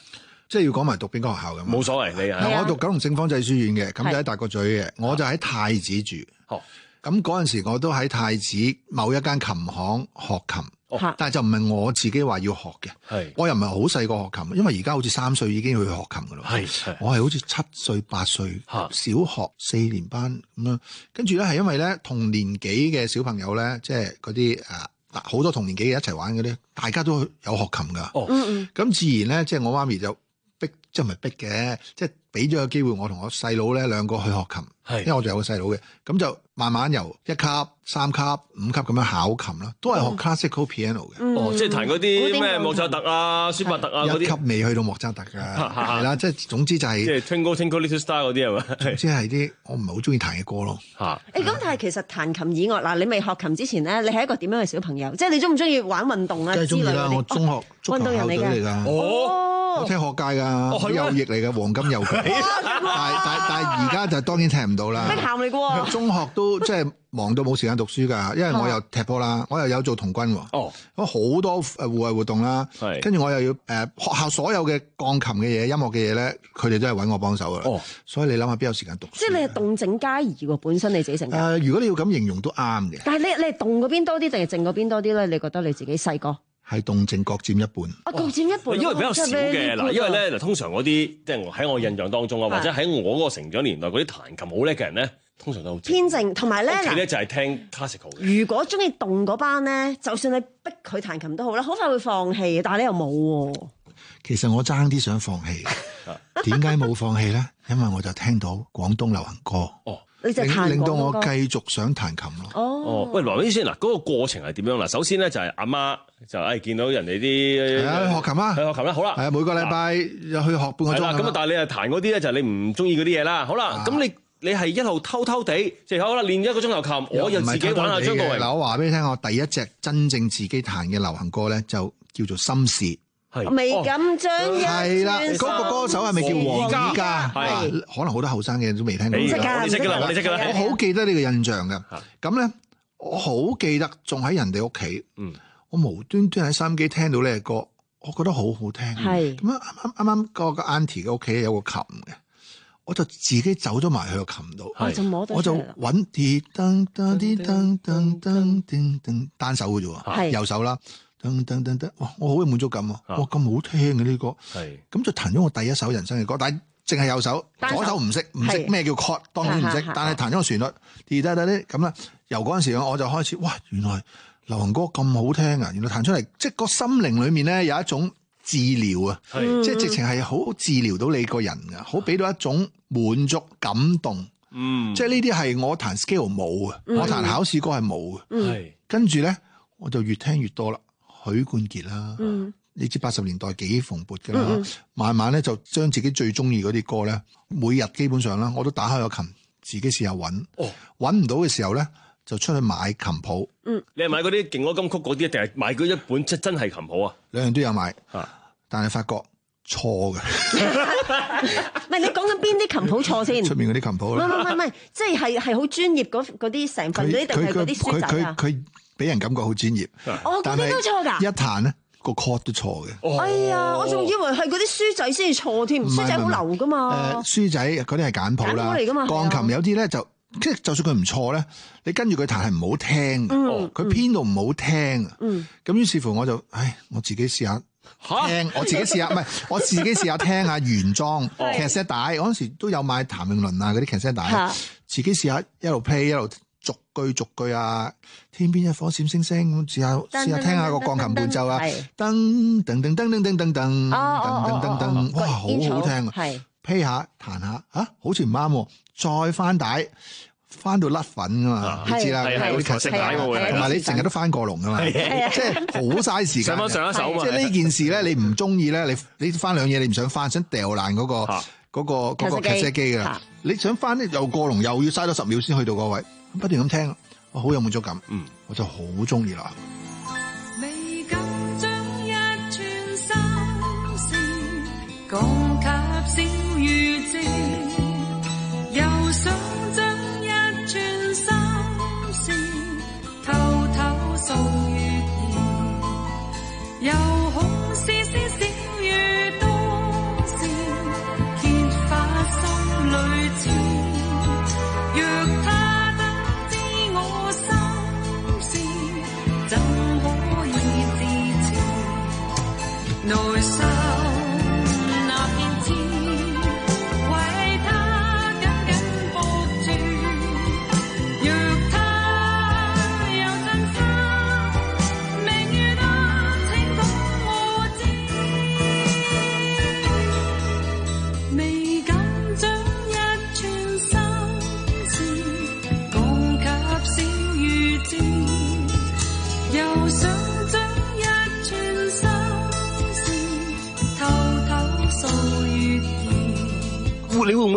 [SPEAKER 23] 即係要講埋讀邊間學校㗎嘛？
[SPEAKER 4] 冇所謂，你
[SPEAKER 23] 係我讀九龍聖方濟書院嘅，咁就喺大角咀嘅，我就喺太子住。
[SPEAKER 4] 哦，
[SPEAKER 23] 咁嗰陣時我都喺太子某一間琴行學琴。哦、但係就唔係我自己話要學嘅，我又唔係好細個學琴，因為而家好似三歲已經去學琴噶啦。係，我係好似七歲八歲，小學四年班咁樣。跟住咧係因為咧同年紀嘅小朋友咧，即係嗰啲誒好多同年紀嘅一齊玩嗰啲，大家都有學琴噶。哦，嗯嗯，咁自然咧，即係我媽咪就逼，即係唔係逼嘅，即係俾咗個機會我同我細佬咧兩個去學琴。因為我仲有個細佬嘅，咁就慢慢由一級、三級、五級咁樣考琴啦，都係學 classical piano 嘅。
[SPEAKER 4] 嗯、哦，即係彈嗰啲咩莫扎特啊、舒伯特啊嗰啲。
[SPEAKER 23] 一級未去到莫扎特㗎，係啦，即係總之就係、是。
[SPEAKER 4] 即係 Twinkle Twinkle Little Star 嗰啲係嘛？
[SPEAKER 23] 總之係啲我唔係好中意彈嘅歌咯。
[SPEAKER 14] 嚇！誒咁，但係其實彈琴以外，嗱，你未學琴之前咧，你係一個點樣嘅小朋友？即係你中唔中意玩運動啊？
[SPEAKER 23] 梗係中意啦！我中學足球校隊嚟㗎。
[SPEAKER 4] 哦。
[SPEAKER 23] 我踢學界㗎，右翼嚟嘅黃金右腳，但但但係而家就當然踢唔到啦。
[SPEAKER 14] 咩鹹嚟㗎？
[SPEAKER 23] 中學都即係忙到冇時間讀書㗎，因為我又踢波啦，我又有做童軍喎。哦，咁好多誒戶外活動啦，跟住我又要誒、呃、學校所有嘅鋼琴嘅嘢、音樂嘅嘢咧，佢哋都係揾我幫手㗎。哦，所以你諗下邊有時間讀書？
[SPEAKER 14] 即係你係動靜皆宜喎，本身你自己成。誒、
[SPEAKER 23] 呃，如果你要咁形容都啱嘅。
[SPEAKER 14] 但係你你係動嗰邊多啲定係靜嗰邊多啲咧？你覺得你自己細個？
[SPEAKER 23] 係動靜各佔一半，
[SPEAKER 14] 啊，各佔一半，
[SPEAKER 4] 因為比較少嘅嗱，因為咧嗱，通常嗰啲即係喺我印象當中啊，或者喺我嗰個成長年代嗰啲彈琴好叻嘅人咧，通常都好
[SPEAKER 14] 偏靜，同埋咧
[SPEAKER 4] 嗱，咧就係聽 classical 嘅。
[SPEAKER 14] 如果中意動嗰班咧，就算你逼佢彈琴都好啦，好快會放棄嘅，但係你又冇喎。
[SPEAKER 23] 其實我爭啲想放棄，點解冇放棄咧？因為我就聽到廣東流行歌。哦。
[SPEAKER 14] 你就彈
[SPEAKER 23] 令到我繼續想彈琴咯。
[SPEAKER 14] 哦，
[SPEAKER 4] 喂，羅醫師嗱，嗰個過程係點樣嗱？首先咧就係阿媽就誒見到人哋啲
[SPEAKER 23] 係啊學琴啊，
[SPEAKER 4] 去學琴啦，好啦，
[SPEAKER 23] 係啊每個禮拜又去學半個鐘。
[SPEAKER 4] 咁啊，但係你係彈嗰啲咧，就係你唔中意嗰啲嘢啦。好啦，咁你你係一路偷偷地即係好啦，練一個鐘頭琴，我又自己玩下張國榮。
[SPEAKER 23] 嗱，我話俾你聽，我第一隻真正自己彈嘅流行歌咧，就叫做《心事》。
[SPEAKER 14] 未敢將一
[SPEAKER 23] 係啦，嗰個歌手係咪叫黃依嘉？係，可能好多後生嘅都未聽過。
[SPEAKER 14] 唔識㗎，
[SPEAKER 4] 你識㗎啦，你識㗎啦。
[SPEAKER 23] 我好記得呢個印象㗎。咁咧，我好記得仲喺人哋屋企。嗯，我無端端喺收音機聽到呢個歌，我覺得好好聽。係咁啊！啱啱啱啱嗰個 auntie 嘅屋企有個琴嘅，我就自己走咗埋去個琴度。
[SPEAKER 14] 我就摸到
[SPEAKER 23] 我就揾啲噔噔啲噔噔噔噔噔單手嘅啫喎，右手啦。噔噔噔噔，哇！我好有滿足感啊！哇，咁好聽嘅呢歌，係咁就彈咗我第一首人生嘅歌，但係淨係右手，左手唔識，唔識咩叫 chord，當然唔識，但係彈咗個旋律，滴答答啲咁啦。由嗰陣時我就開始，哇！原來流行歌咁好聽啊！原來彈出嚟，即係個心靈裏面咧有一種治療啊，即係直情係好治療到你個人噶，好俾到一種滿足感動。嗯，即係呢啲係我彈 scale 冇啊，我彈考試歌係冇嘅。係跟住咧，我就越聽越多啦。許冠傑啦，嗯、你知八十年代幾蓬勃㗎啦，嗯、慢慢咧就將自己最中意嗰啲歌咧，每日基本上啦，我都打開個琴，自己試下揾，揾唔到嘅時候咧，就出去買琴譜。
[SPEAKER 4] 嗯，你係買嗰啲勁歌金曲嗰啲，定係買嗰一本即真係琴譜啊？
[SPEAKER 23] 兩樣都有買，但係發覺錯嘅。
[SPEAKER 14] 唔係你講緊邊啲琴譜錯先？
[SPEAKER 23] 出面嗰啲琴譜。
[SPEAKER 14] 唔係唔係唔係，即係係係好專業嗰啲成份嗰啲，定係嗰啲書仔啊？
[SPEAKER 23] 俾人感覺好專業，
[SPEAKER 14] 哦，嗰啲都錯㗎。
[SPEAKER 23] 一彈咧個 chord 都錯嘅。
[SPEAKER 14] 哎呀，我仲以為係嗰啲書仔先至錯添，書仔好流㗎嘛。
[SPEAKER 23] 誒，書仔嗰啲係簡譜啦，
[SPEAKER 14] 嚟㗎嘛。
[SPEAKER 23] 鋼琴有啲咧就即係就算佢唔錯咧，你跟住佢彈係唔好聽，佢編到唔好聽啊。咁於是乎我就，唉，我自己試下聽，我自己試下，唔係我自己試下聽下原裝 cassette 帶。嗰陣時都有買譚詠麟啊嗰啲 cassette 帶，自己試下一路 play 一路。逐句逐句啊，天邊一顆閃星星，試下試下聽下個鋼琴伴奏啊，噔噔噔噔噔噔噔噔噔噔噔，哇，好好聽啊！批下彈下，嚇好似唔啱，再翻帶翻到甩粉噶嘛，你知啦，嗰啲劇色帶同埋你成日都翻過龍噶嘛，即係好嘥時間。上翻上一手嘛，即係呢件事咧，你唔中意咧，你你翻兩嘢你唔想翻，想掉爛嗰個嗰個嗰個劇色機噶，你想翻咧又過龍，又要嘥多十秒先去到嗰位。不斷咁聽，我好有滿足感，嗯，我就好中意啦。
[SPEAKER 5] 未敢將一串心事講給小雨知，又想將一串心事偷偷送月兒，又恐絲絲小雨多時，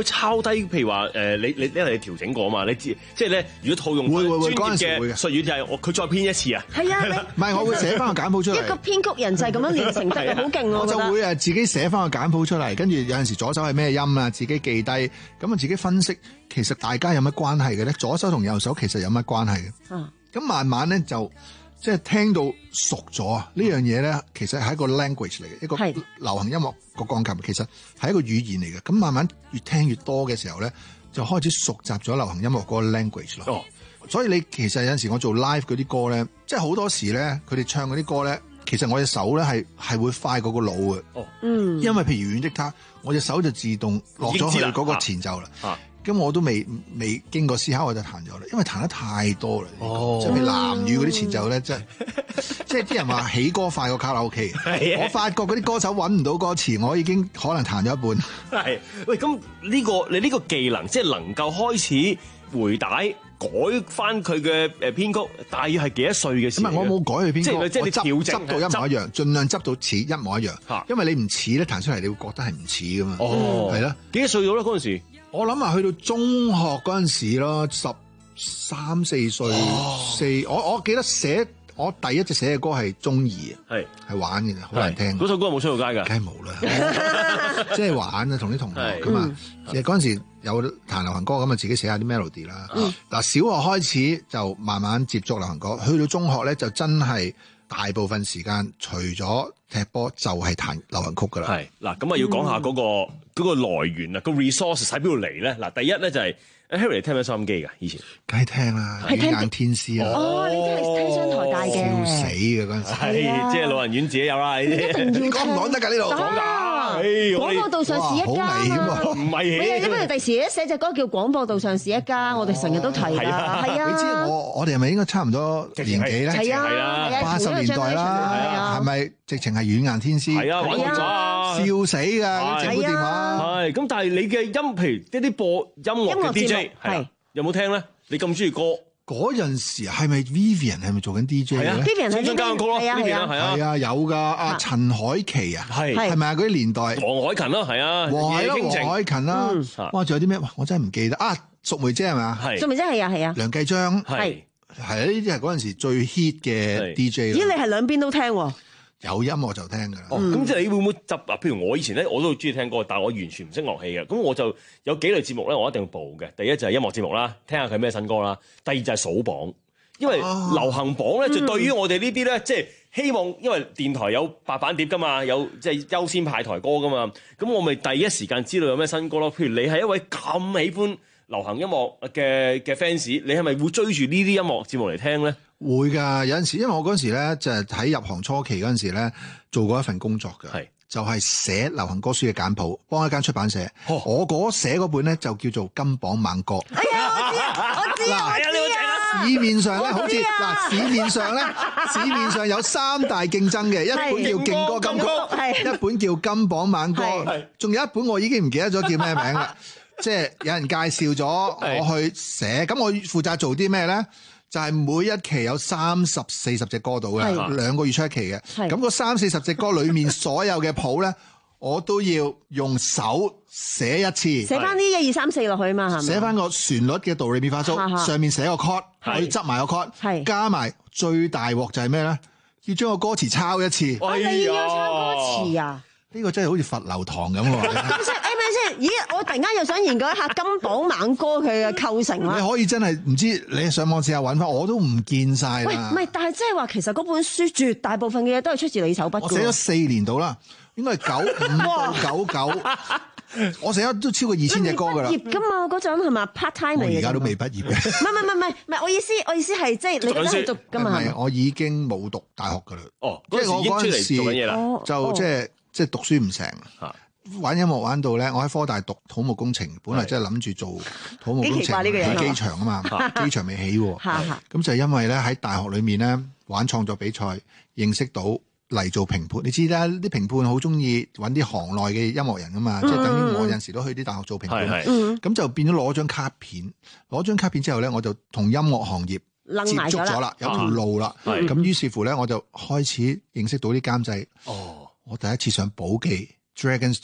[SPEAKER 4] 會抄低？譬如話誒，你你因為你調整過啊嘛，你知即係咧，如果套用
[SPEAKER 23] 會會會
[SPEAKER 4] 專業
[SPEAKER 23] 嗰陣時會嘅
[SPEAKER 4] 嘅術語就係我佢再編一次啊。
[SPEAKER 14] 係啊，
[SPEAKER 23] 唔係我會寫翻個簡譜出嚟。
[SPEAKER 14] 一個編曲人就係咁樣練成得，好勁
[SPEAKER 23] 我就會誒自己寫翻個簡譜出嚟，跟住有陣時左手係咩音啊，自己記低，咁啊自己分析，其實大家有乜關係嘅咧？左手同右手其實有乜關係嘅？嗯，咁慢慢咧就即係聽到熟咗啊！呢樣嘢咧，其實係一個 language 嚟嘅，一個流行音樂個鋼琴其實係一個語言嚟嘅。咁慢慢越聽越多嘅時候咧，就開始熟習咗流行音樂嗰個 language 咯。哦，所以你其實有陣時我做 live 嗰啲歌咧，即係好多時咧，佢哋唱嗰啲歌咧，其實我隻手咧係係會快過個腦嘅。哦，嗯，因為譬如遠的他，我隻手就自動落咗去嗰個前奏啦。啊，咁我都未未經過思考我就彈咗啦，因為彈得太多啦。哦，即係譬如藍雨嗰啲前奏咧，即係即係啲人話起歌快過卡拉 OK。我發覺嗰啲歌手揾唔到歌詞，我已經可能彈咗一半。
[SPEAKER 4] 係，喂，咁呢個你呢個技能即係能夠開始回帶改翻佢嘅誒編曲，大約係幾多歲嘅時候？
[SPEAKER 23] 唔係，我冇改佢編曲，
[SPEAKER 4] 即係即係你調整
[SPEAKER 23] 執到一模一樣，盡量執到似一模一樣。因為你唔似咧，彈出嚟你會覺得係唔似噶嘛。
[SPEAKER 4] 哦，
[SPEAKER 23] 係啦，
[SPEAKER 4] 幾多歲到咧嗰陣時？
[SPEAKER 23] 我諗下去到中學嗰陣時咯，十三四歲，四我我記得寫我第一隻寫嘅歌係中二，係係玩嘅，好難聽。
[SPEAKER 4] 嗰首歌有冇出到街㗎？
[SPEAKER 23] 梗係冇啦，即係玩啊，同啲同學咁啊。其實嗰陣時有彈流行歌咁啊，自己寫下啲 melody 啦。嗱，小學開始就慢慢接觸流行歌，去到中學咧就真係大部分時間除咗踢波就係彈流行曲㗎啦。
[SPEAKER 4] 係嗱，咁啊要講下嗰個。嗰個來源啊，個 resource 喺邊度嚟咧？嗱，第一咧就係 Harry 聽唔聽收音機㗎？以前
[SPEAKER 23] 梗係聽啦，語眼天師啊！
[SPEAKER 14] 哦，你真係聽商台大嘅，
[SPEAKER 23] 笑死嘅嗰陣時，
[SPEAKER 4] 係即係老人院自己有啦，呢啲
[SPEAKER 23] 講唔講得㗎呢度？
[SPEAKER 4] 講㗎，
[SPEAKER 14] 廣播道上是一家，
[SPEAKER 23] 好危險喎！
[SPEAKER 4] 唔係，
[SPEAKER 14] 你不如第時一寫隻歌叫廣播道上是一家，我哋成日都提㗎，係啊！
[SPEAKER 23] 你知我我哋係咪應該差唔多年紀咧？
[SPEAKER 14] 係啊，
[SPEAKER 23] 八十年代啦，係咪直情係語眼天師？
[SPEAKER 4] 係啊，玩電話，
[SPEAKER 23] 笑死㗎！整部電話。
[SPEAKER 4] 係咁，但係你嘅音，譬如一啲播音樂嘅 D J，係有冇聽咧？你咁中意歌
[SPEAKER 23] 嗰陣時，係咪 Vivian 係咪做緊 D J 咧
[SPEAKER 14] ？Vivian 係
[SPEAKER 4] 青春交響曲咯，Vivian 啊，係啊，
[SPEAKER 23] 係啊，有㗎。阿陳海琪啊，係係咪啊？嗰啲年代，
[SPEAKER 4] 黃凱芹咯，係啊，
[SPEAKER 23] 黃係咯，黃凱芹啦。哇，仲有啲咩？哇，我真係唔記得啊！淑梅姐係咪啊？
[SPEAKER 14] 係淑梅姐係啊係啊。
[SPEAKER 23] 梁繼章係係啊，呢啲係嗰陣時最 hit 嘅 D J。
[SPEAKER 14] 咦，你係兩邊都聽喎？
[SPEAKER 23] 有音樂就聽㗎啦。
[SPEAKER 4] 哦，咁即係你會唔會執啊？譬如我以前咧，我都中意聽歌，但係我完全唔識樂器嘅。咁我就有幾類節目咧，我一定要報嘅。第一就係音樂節目啦，聽下佢咩新歌啦。第二就係數榜，因為流行榜咧，就對於我哋呢啲咧，即係希望，因為電台有白板碟㗎嘛，有即係優先派台歌㗎嘛。咁我咪第一時間知道有咩新歌咯。譬如你係一位咁喜歡流行音樂嘅嘅 fans，你係咪會追住呢啲音樂節目嚟聽咧？
[SPEAKER 23] 會㗎，有陣時，因為我嗰陣時咧就係喺入行初期嗰陣時咧做過一份工作嘅，係就係寫流行歌書嘅簡譜，幫一間出版社。哦、我嗰寫嗰本咧就叫做《金榜猛歌》。
[SPEAKER 14] 哎呀，我知啊，我知啊，
[SPEAKER 23] 嗱，市面上咧好似嗱，市面上咧市面上有三大競爭嘅，一本叫勁歌金曲，一本叫《金榜猛歌》，仲有一本我已經唔記得咗叫咩名啦。即係有人介紹咗我去寫，咁我負責做啲咩咧？就係每一期有三十四十隻歌到嘅，兩個月出一期嘅。咁嗰三四十隻歌裏面所有嘅譜咧，我都要用手寫一次，
[SPEAKER 14] 寫翻啲一二三四落去嘛，係咪？
[SPEAKER 23] 寫翻個旋律嘅度、唻、咪、發、蘇，上面寫個 chord，我要執埋個 chord，加埋最大鑊就係咩咧？要將個歌詞抄一次。
[SPEAKER 14] 我哋要抄歌詞啊！
[SPEAKER 23] 呢個真係好似佛流堂咁喎。
[SPEAKER 14] 咦！我突然間又想研究一下金榜猛歌佢嘅構成啦。
[SPEAKER 23] 你可以真係唔知你上網試下揾翻，我都唔見晒啦。
[SPEAKER 14] 喂，唔係，但係即係話其實嗰本書絕大部分嘅嘢都係出自你手筆。
[SPEAKER 23] 我寫咗四年到啦，應該係九五到九九。我寫咗都超過二千隻歌㗎啦。
[SPEAKER 14] 畢業㗎嘛嗰陣係咪 part time 嚟嘅？
[SPEAKER 23] 我而家都未畢業嘅。
[SPEAKER 14] 唔係唔係唔係唔係，我意思我意思係即係你嗰陣讀㗎嘛？
[SPEAKER 23] 唔係，我已經冇讀大學㗎啦。
[SPEAKER 4] 哦，
[SPEAKER 23] 即係我嗰陣時
[SPEAKER 4] 做緊嘢啦，
[SPEAKER 23] 就即係即係讀書唔成嚇。玩音樂玩到咧，我喺科大讀土木工程，本來真係諗住做土木工程喺機場啊嘛，機場未起喎。咁就係因為咧喺大學裏面咧玩創作比賽，認識到嚟做評判。你知啦，啲評判好中意揾啲行內嘅音樂人啊嘛，即係等於我有陣時都去啲大學做評判。咁就變咗攞張卡片，攞張卡片之後咧，我就同音樂行業接觸咗啦，有條路啦。咁於是乎咧，我就開始認識到啲監製。哦，我第一次上寶記Dragon Studio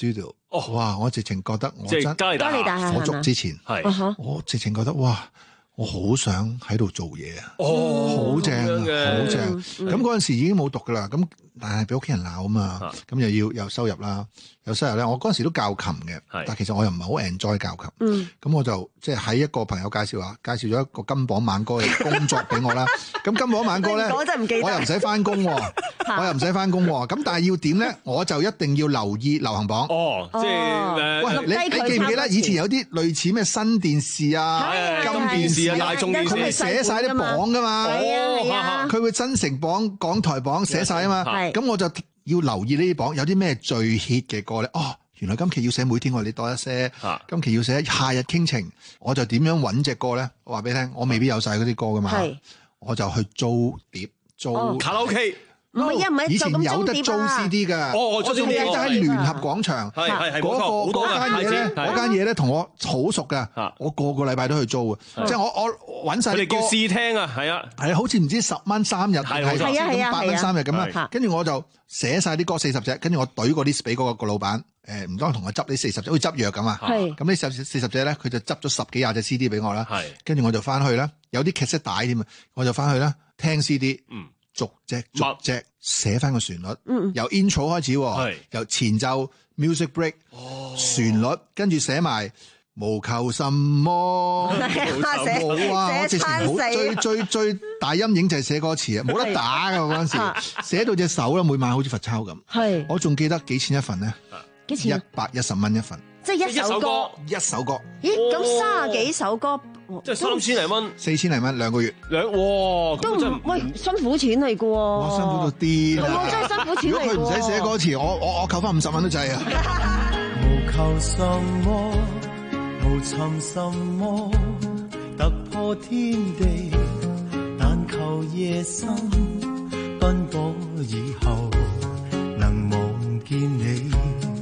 [SPEAKER 23] 哦，哇！我直情覺得我真
[SPEAKER 4] 即係嘉利大廈
[SPEAKER 23] 火燭之前，
[SPEAKER 4] 係
[SPEAKER 23] 我直情覺得哇！我好想喺度做嘢啊！
[SPEAKER 4] 哦，
[SPEAKER 23] 好正啊，好正！咁嗰陣時已經冇讀噶啦，咁但係俾屋企人鬧啊嘛，咁又要有收入啦，有收入咧。我嗰陣時都教琴嘅，但係其實我又唔係好 enjoy 教琴。咁我就即係喺一個朋友介紹下，介紹咗一個金榜晚歌嘅工作俾我啦。咁金榜晚歌咧，我又唔使翻工，我又唔使翻工。咁但係要點咧？我就一定要留意流行榜。
[SPEAKER 4] 哦，即係
[SPEAKER 23] 喂，你你記唔記得以前有啲類似咩新電視啊、金電視？大眾電視，佢咪寫晒啲榜噶嘛？
[SPEAKER 14] 係啊，
[SPEAKER 23] 佢會真誠榜、港台榜寫晒啊嘛。咁我就要留意呢啲榜，有啲咩最 hit 嘅歌咧？哦，原來今期要寫每天愛你多一些，今期要寫夏日傾情，我就點樣揾隻歌咧？我話俾你聽，我未必有晒嗰啲歌噶嘛，我就去租碟、租
[SPEAKER 4] 卡拉 OK。
[SPEAKER 14] 唔係啊，唔係
[SPEAKER 23] 以前有得租 C D 㗎。
[SPEAKER 4] 哦，我
[SPEAKER 23] 仲記得喺聯合廣場
[SPEAKER 4] 係係係
[SPEAKER 23] 嗰個嗰間嘢咧，嗰間嘢咧同我好熟㗎。我個個禮拜都去租啊，即係我我揾晒啲歌。
[SPEAKER 4] 佢哋叫試聽啊，係啊，
[SPEAKER 23] 係啊，好似唔知十蚊三日，係係咁八蚊三日咁啦。跟住我就寫晒啲歌四十隻，跟住我懟嗰啲俾嗰個老闆。誒唔當同我執呢四十隻，好似執藥咁啊。咁呢十四十隻咧，佢就執咗十幾廿隻 C D 俾我啦。跟住我就翻去啦，有啲劇式帶添啊，我就翻去啦聽 C D。逐隻逐隻寫翻個旋律，嗯、由 intro 開始，由前奏 music break，、哦、旋律跟住寫埋無求什麼，冇啊！我直情好最最最大陰影就係寫歌詞啊，冇得打噶嗰陣時，寫到隻手啦，每晚好似罰抄咁。係，我仲記得幾錢一份呢？
[SPEAKER 14] 幾錢？
[SPEAKER 23] 一百一十蚊一份。
[SPEAKER 14] 即係一首歌，
[SPEAKER 23] 一首歌。
[SPEAKER 14] 咦？咁三十幾首歌，
[SPEAKER 4] 即係三千零蚊，
[SPEAKER 23] 四千零蚊兩個月。
[SPEAKER 4] 兩哇，
[SPEAKER 14] 都唔喂辛苦錢嚟嘅喎。
[SPEAKER 23] 我辛苦到癲啊！
[SPEAKER 14] 我真係辛苦錢嚟。
[SPEAKER 23] 如果佢唔使寫歌詞，我我我扣翻五十蚊都制啊！
[SPEAKER 16] 無求什麼，無尋什麼，突破天地，但求夜深奔波以後能望見你。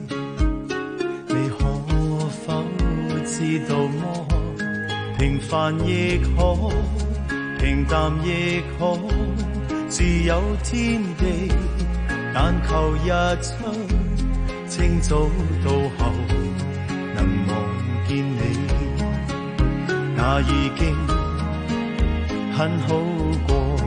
[SPEAKER 16] 知道麼？平凡亦可，平淡亦可，自有天地。但求日出，清早到後能望見你，那已經很好過。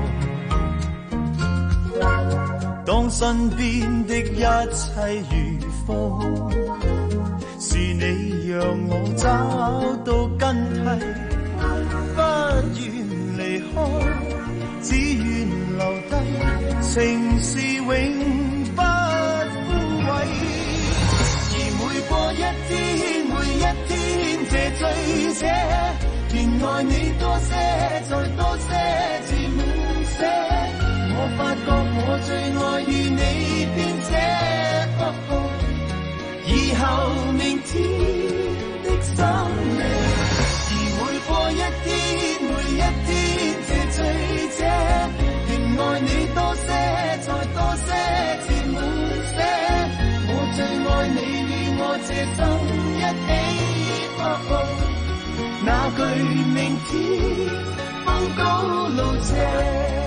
[SPEAKER 16] 當身邊的一切如風，是你讓我找到根蒂，不願離開，只願留低，情是永不枯萎。而每過一天，每一天這醉者，便愛你多些，再多些，至滿瀉。我發覺我最愛與你編寫。哦哦以後明天的心理，而每過一天，每一天這醉者，便愛你多些，再多些，至滿瀉。我最愛你與我這生一起，哦哦那句明天風高路斜。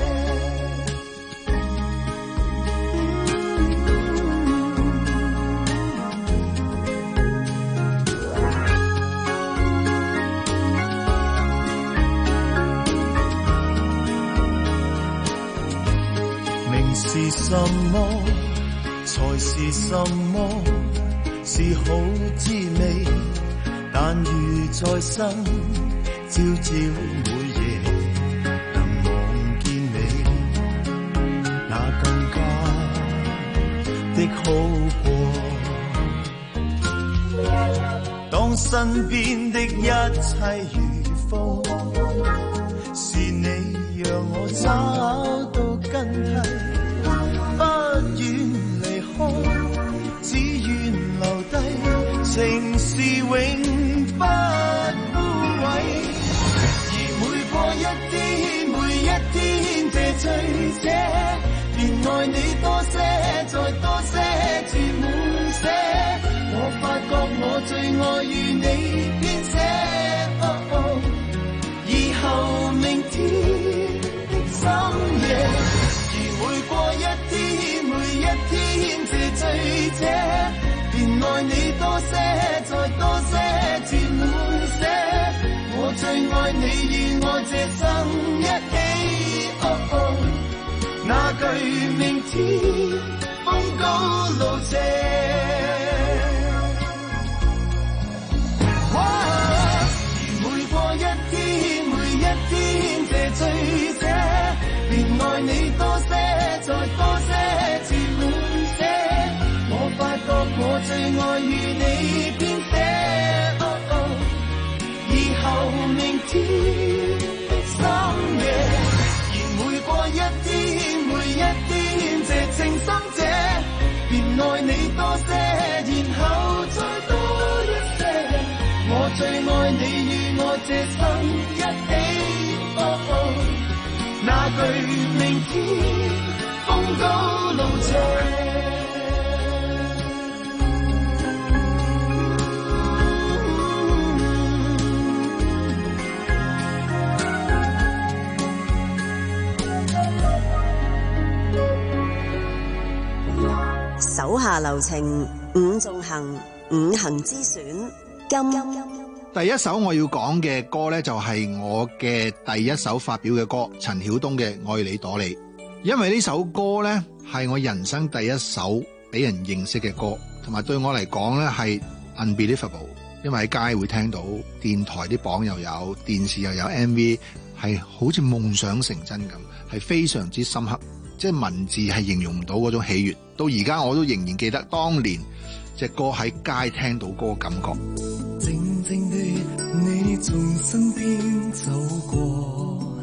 [SPEAKER 16] 是什麼才是什麼？是好滋味，但如在生，朝朝每夜能望見你，那更加的好過。當身邊的一切如風，是你讓我找到根蒂。不願離開，只願留低，情是永不枯萎。而每過一天，每一天這醉者，便愛你多些，再多些，至滿瀉。我發覺我最愛與你編寫。哦哦以後明天的深夜。每過一天，每一天這醉者，便愛你愛你與我這生一起，哦哦，那句明天風高路斜。而每過一天，每一天這醉者，便愛你多些，再多些，至滿瀉。我發覺我最愛與你編寫。以後明天深夜，而每過一天，每一天，這情深者，便愛你多些，然後再多一些。我最愛你與我這生一起，哦哦，那句明天風高路斜。
[SPEAKER 22] 手下留情，伍仲衡，五行之選金。
[SPEAKER 23] 第一首我要講嘅歌呢，就係我嘅第一首發表嘅歌，陳曉東嘅《愛你朵莉》。因為呢首歌呢，係我人生第一首俾人認識嘅歌，同埋對我嚟講呢，係 unbelievable。因為喺街會聽到，電台啲榜又有，電視又有 M V， 係好似夢想成真咁，係非常之深刻。即係文字係形容唔到嗰種喜悅，到而家我都仍然記得當年隻歌喺街聽到嗰個感覺。
[SPEAKER 16] 靜靜地你從身邊走過，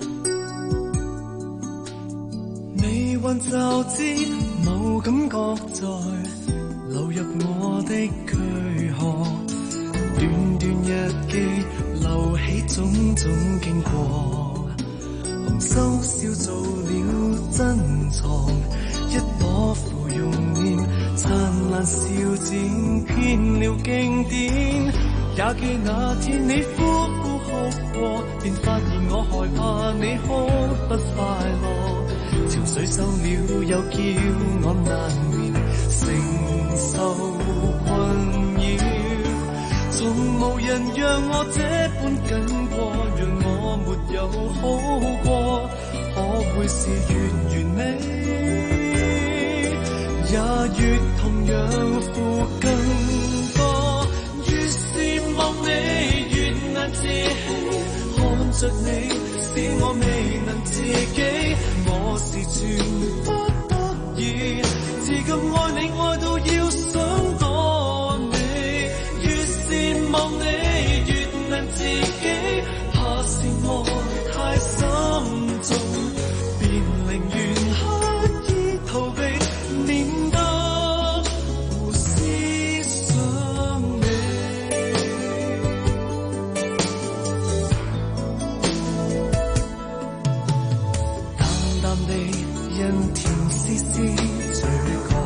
[SPEAKER 16] 你還就知某感覺在流入我的軀殼，段段日記留起種種經過，收笑做了珍藏，一朵芙蓉臉，燦爛笑漸編了經典。也記那天你呼呼哭過，便發現我害怕你哭不快樂，潮水收了又叫我難眠，承受困擾。從無人讓我這般緊過，讓我沒有好過，可會是越完美，也越同樣負更多。越是望你越難自欺，看着你使我未能自己，我是全不得已，至今愛你愛到要想躲你。越是望你越難自己，怕是愛太深重，便寧願刻意逃避，免得胡思想你。淡淡地因甜絲絲嘴角，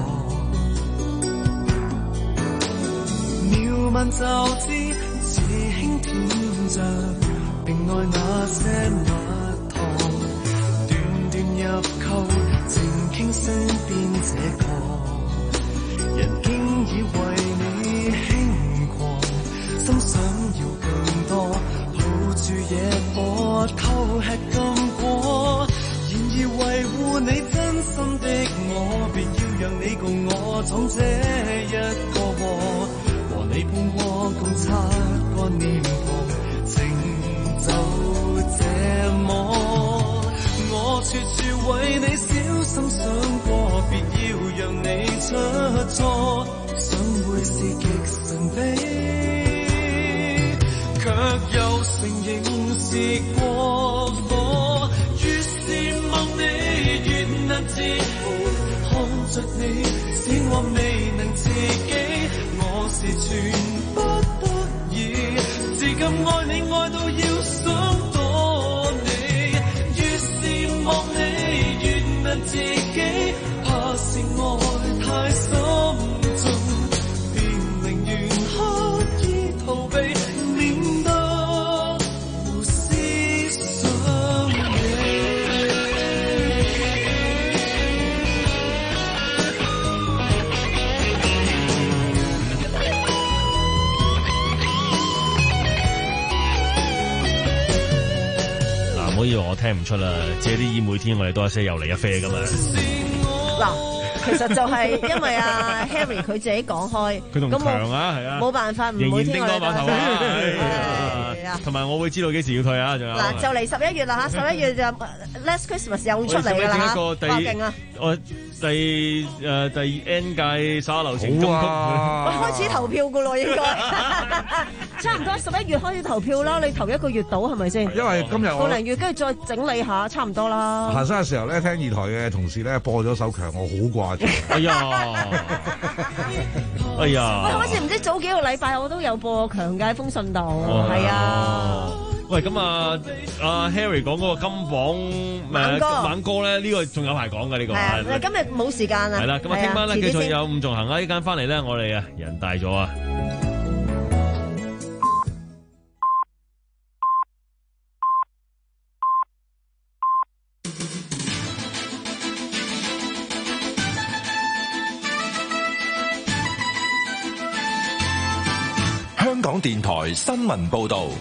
[SPEAKER 16] 慢就知自輕舔着，並愛那些蜜糖，段段入扣，靜傾身邊這個人，經已為你輕狂，心想要更多，抱住野火偷吃禁果，然而維護你真心的我，便要讓你共我闖這一個禍。你碰過共擦過臉龐，情就這麼，我處處為你小心想過，別要讓你出錯，想會是極神秘，卻又承認是過火。越是望你越難自欺，看着你使我未能自己，我是全不得已，至今愛你愛到要想躲你。越是望你越難自己，怕是愛太深重，便寧願刻意逃避，免得胡思想你。
[SPEAKER 13] 好以為我聽唔出啦，借啲意每天我哋都一些又嚟一啡噶嘛。
[SPEAKER 14] 嗱。其實就係因為阿 Harry 佢自己講開，
[SPEAKER 13] 佢同強啊，係啊，
[SPEAKER 14] 冇辦法唔
[SPEAKER 13] 仍然
[SPEAKER 14] 會聽我
[SPEAKER 13] 叮當碼頭啊，同埋我會知道幾時要退啊，仲有
[SPEAKER 14] 嗱就嚟十一月啦嚇，十一月就 Last Christmas 又出嚟㗎啦嚇，哇勁啊！
[SPEAKER 13] 我第誒第 N 屆耍流程金曲，
[SPEAKER 14] 開始投票㗎咯應該，差唔多十一月開始投票啦，你投一個月到係咪先？
[SPEAKER 15] 因為今日我
[SPEAKER 14] 個零月跟住再整理下，差唔多啦。
[SPEAKER 15] 行山嘅時候咧，聽二台嘅同事咧播咗首強，我好掛住。
[SPEAKER 13] 哎呀，哎呀！
[SPEAKER 14] 喂，好似唔知早幾個禮拜我都有播強嘅封信度，係啊。
[SPEAKER 13] 喂，咁啊，阿 Harry 講嗰個金榜
[SPEAKER 14] 猛歌
[SPEAKER 13] 猛歌咧，呢個仲有排講㗎呢個。
[SPEAKER 14] 係啊，今日冇時間啊。
[SPEAKER 13] 係啦，咁啊，聽晚咧繼續有伍仲衡啊，呢間翻嚟咧，我哋啊人大咗啊。
[SPEAKER 2] 香港電台新聞報道。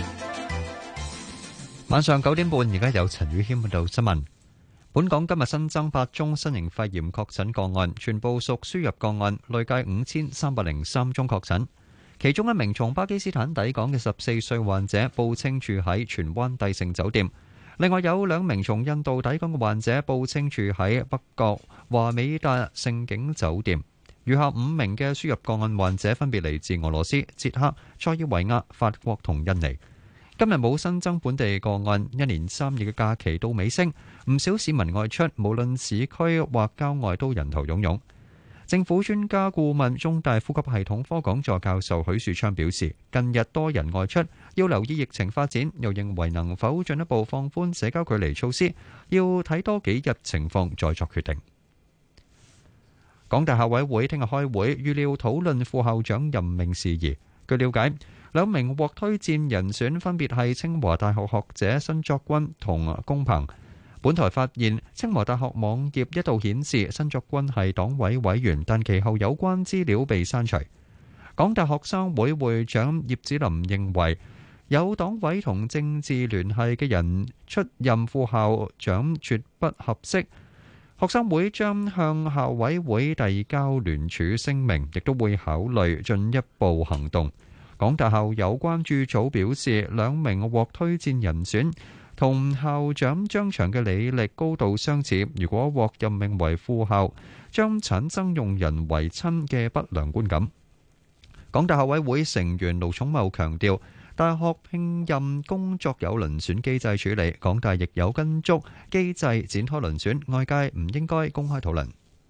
[SPEAKER 1] 晚上九點半，而家有陳宇謙報道新聞。本港今日新增八宗新型肺炎確診個案，全部屬輸入個案，累計五千三百零三宗確診。其中一名從巴基斯坦抵港嘅十四歲患者，報稱住喺荃灣帝盛酒店。另外有兩名從印度抵港嘅患者，報稱住喺北角華美達盛景酒店。餘下五名嘅輸入個案患者分別嚟自俄羅斯、捷克、塞爾維亞、法國同印尼。今日冇新增本地個案，一連三日嘅假期到尾聲，唔少市民外出，無論市區或郊外都人頭湧湧。政府專家顧問、中大呼吸系統科講座教授許樹昌表示，近日多人外出，要留意疫情發展，又認為能否進一步放寬社交距離措施，要睇多幾日情況再作決定。港大校委會聽日開會，預料討論副校長任命事宜。據了解，兩名獲推薦人選分別係清華大學學者申作軍同龔鵬。本台發現，清華大學網頁一度顯示申作軍係黨委委員，但其後有關資料被刪除。港大學生會會長葉子林認為，有黨委同政治聯繫嘅人出任副校長絕不合適。學生會將向校委會遞交聯署聲明，亦都會考慮進一步行動。港大校友關注組表示，兩名獲推薦人選同校長張翔嘅履歷高度相似，如果獲任命為副校，將產生用人唯親嘅不良觀感。港大校委會成員盧寵茂強調，大學聘任工作有遴選機制處理，港大亦有跟足機制展開遴選，外界唔應該公開討論。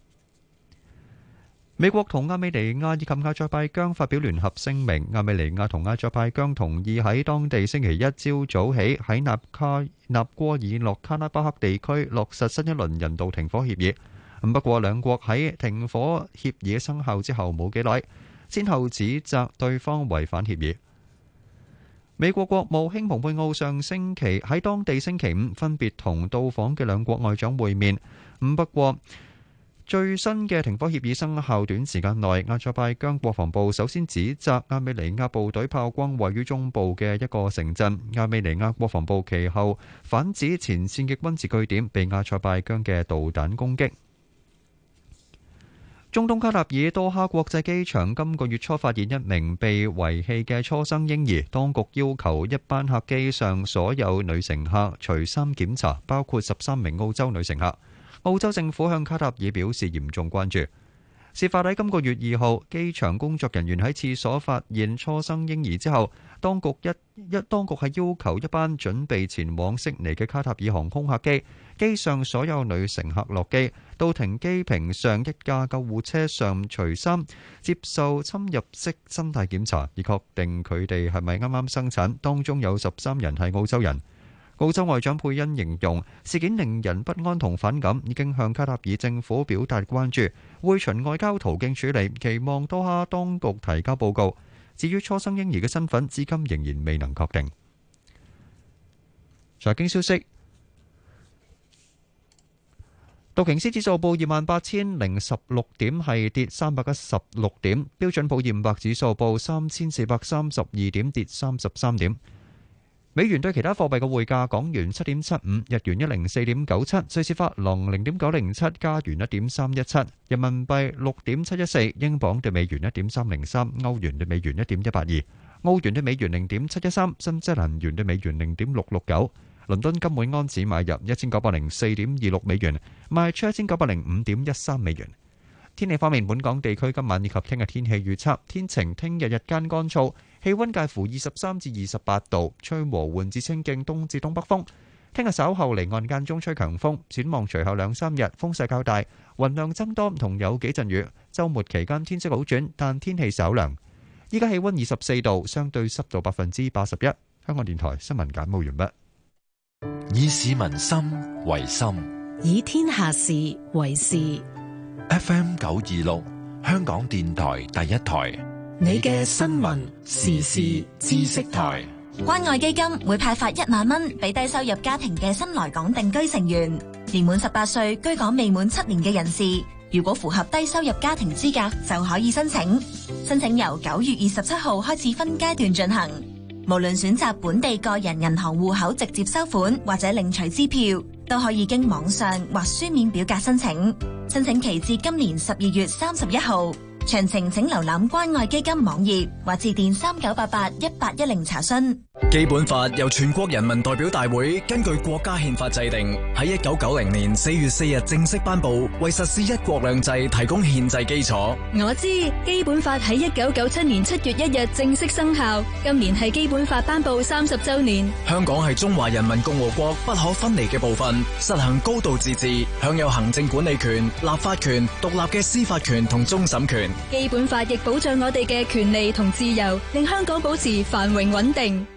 [SPEAKER 1] 美國同亞美尼亞以及阿塞拜疆發表聯合聲明，亞美尼亞同阿塞拜疆同意喺當地星期一朝早起喺納卡納戈爾諾卡拉巴克地區落實新一輪人道停火協議。不過兩國喺停火協議生效之後冇幾耐，先後指責對方違反協議。美國國務卿蓬佩奧上星期喺當地星期五分別同到訪嘅兩國外長會面。不過最新嘅停火協議生效短時間內，阿塞拜疆國防部首先指責亞美尼亞部隊炮轟位於中部嘅一個城鎮。亞美尼亞國防部其後反指前線嘅軍事據點被阿塞拜疆嘅導彈攻擊。中東卡塔爾多哈國際機場今個月初發現一名被遺棄嘅初生嬰兒，當局要求一班客機上所有女乘客除衫檢查，包括十三名澳洲女乘客。澳洲政府向卡塔爾表示嚴重關注。事發喺今個月二號，機場工作人員喺廁所發現初生嬰兒之後，當局一一當局係要求一班準備前往悉尼嘅卡塔爾航空客機，機上所有女乘客落機，到停機坪上一架救護車上除衫，接受侵入式身體檢查，以確定佢哋係咪啱啱生產。當中有十三人係澳洲人。澳洲外長佩恩形容事件令人不安同反感，已經向卡塔爾政府表達關注，會循外交途徑處理，期望多哈當局提交報告。至於初生嬰兒嘅身份，至今仍然未能確定。財經消息，道瓊斯指數報二萬八千零十六點，係跌三百一十六點；標準普爾五百指數報三千四百三十二點，跌三十三點。 美元對其他貨幣嘅匯價：港元七點七五，日元一零四點九七，瑞士法郎零點九零七，加元一點三一七，人民幣六點七一四，英鎊對美元一點三零三，歐元對美元一點一八二，澳元對美元零點七一三，新西蘭元對美元零點六六九。倫敦金每安士買入一千九百零四點二六美元，賣出一千九百零五點一三美元。天氣方面，本港地區今晚以及聽日天氣預測：天晴，聽日日間乾燥，氣溫介乎二十三至二十八度，吹和緩至清勁東至東北風。聽日稍後離岸間中吹強風，展望隨後兩三日風勢較大，雲量增多同有幾陣雨。週末期間天色好轉，但天氣稍涼。依家氣溫二十四度，相對濕度百分之八十一。香港電台新聞簡報完畢。
[SPEAKER 2] 以市民心為心，
[SPEAKER 3] 以天下事為事。
[SPEAKER 2] F M 九二六，香港電台第一台，
[SPEAKER 3] 你嘅新聞時事知識台。
[SPEAKER 9] 關愛基金會派發一萬蚊俾低收入家庭嘅新來港定居成員，年滿十八歲、居港未滿七年嘅人士，如果符合低收入家庭資格，就可以申請。申請由九月二十七號開始分階段進行。無論選擇本地個人銀行戶口直接收款，或者領取支票，都可以經網上或書面表格申請。申請期至今年十二月三十一號。詳情請瀏覽關愛基金網頁或致電三九八八一八一零查詢。
[SPEAKER 11] 基本法由全國人民代表大會根據國家憲法制定，喺一九九零年四月四日正式頒布，為實施一國兩制提供憲制基礎。
[SPEAKER 17] 我知基本法喺一九九七年七月一日正式生效，今年係基本法頒布三十周年。
[SPEAKER 11] 香港係中華人民共和國不可分離嘅部分，實行高度自治，享有行政管理權、立法權、獨立嘅司法權同終審權。
[SPEAKER 17] 基本法亦保障我哋嘅權利同自由，令香港保持繁榮穩定。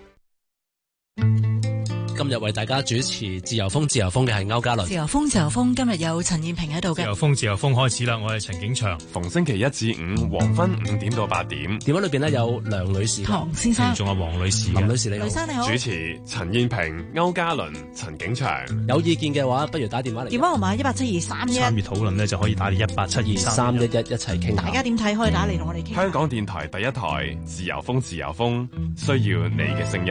[SPEAKER 24] 今日為大家主持自由風自由風嘅係歐嘉倫。
[SPEAKER 25] 自由風自由風今日有陳燕萍喺度嘅。
[SPEAKER 26] 自由風自由風開始啦，我係陳景祥。
[SPEAKER 10] 逢星期一至五黃昏五點到八點，
[SPEAKER 24] 電話裏邊呢有梁女士、
[SPEAKER 25] 唐先生，
[SPEAKER 26] 仲有黃女士、
[SPEAKER 24] 林女士你好。
[SPEAKER 25] 雷生你好。
[SPEAKER 10] 主持陳燕萍、歐嘉倫、陳景祥。
[SPEAKER 24] 有意見嘅話，不如打電話嚟。
[SPEAKER 25] 電話號碼一八七二三一。
[SPEAKER 26] 參與討論呢，就可以打嚟一八七二
[SPEAKER 24] 三一一一齊傾。
[SPEAKER 25] 大家點睇？可以打嚟同我哋傾。
[SPEAKER 10] 香港電台第一台自由風自由風，需要你嘅聲音。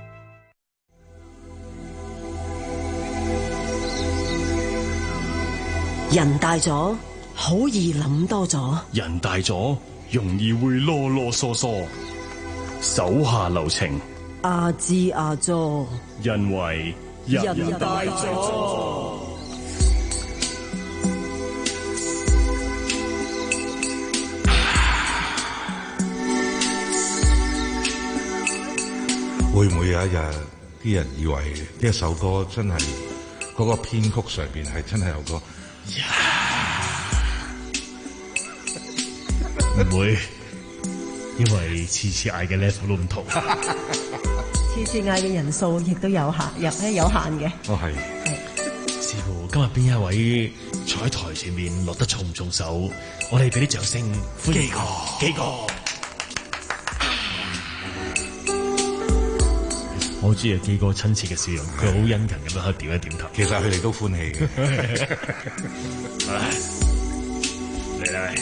[SPEAKER 27] 人大咗，好易諗多咗。
[SPEAKER 28] 人大咗，容易會囉囉嗦嗦。手下留情，
[SPEAKER 27] 阿支阿佐，
[SPEAKER 28] 因為人大咗。
[SPEAKER 15] 會唔會有一日啲人以為呢一首歌真係嗰個編曲上邊係真係有個？
[SPEAKER 28] 唔會，因為次次嗌嘅 level 都唔同，
[SPEAKER 14] 次次嗌嘅人數亦都有限，入咧有限嘅。
[SPEAKER 15] 哦係。
[SPEAKER 28] 係。師傅，今日邊一位坐喺台前面落得重唔重手？我哋俾啲掌聲歡迎幾個。我知啊，幾個親切嘅笑容，佢好殷勤咁樣點一點頭。
[SPEAKER 15] 其實佢哋都歡喜嘅。
[SPEAKER 28] 嚟嚟。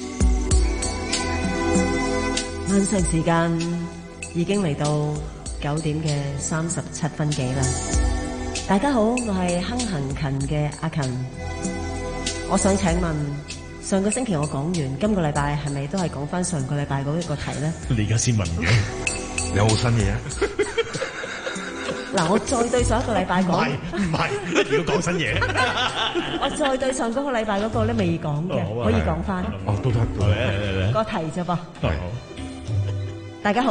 [SPEAKER 14] 晚上時間已經嚟到九點嘅三十七分幾啦。大家好，我係亨行勤嘅阿勤。我想請問，上個星期我講完，今個禮拜係咪都係講翻上個禮拜嗰一個題咧？
[SPEAKER 28] 你而家先問嘅，
[SPEAKER 15] 有冇新嘢啊？
[SPEAKER 14] 嗱，我再對上一個禮拜講，
[SPEAKER 28] 唔係，一定要講新嘢。
[SPEAKER 14] 我再對上嗰個禮拜嗰個咧未講嘅，可以講翻。
[SPEAKER 15] 哦，都得，
[SPEAKER 28] 嚟嚟嚟，
[SPEAKER 14] 個題啫噃。
[SPEAKER 28] 係。
[SPEAKER 14] 大家好，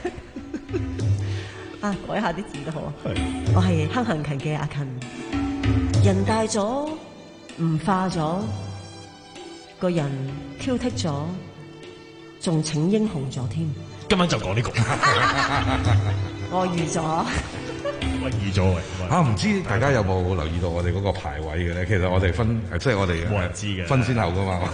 [SPEAKER 14] 啊，改下啲字都好啊。我係亨行勤嘅阿勤。人大咗，唔化咗，個人挑剔咗，仲請英雄咗添。
[SPEAKER 28] 今晚就講呢個。
[SPEAKER 14] 我預咗。
[SPEAKER 28] 我預咗喂。
[SPEAKER 15] 啊，唔知大家有冇留意到我哋嗰個排位嘅咧？其實我哋分，即係我哋
[SPEAKER 28] 冇人知嘅，
[SPEAKER 15] 分先後噶嘛。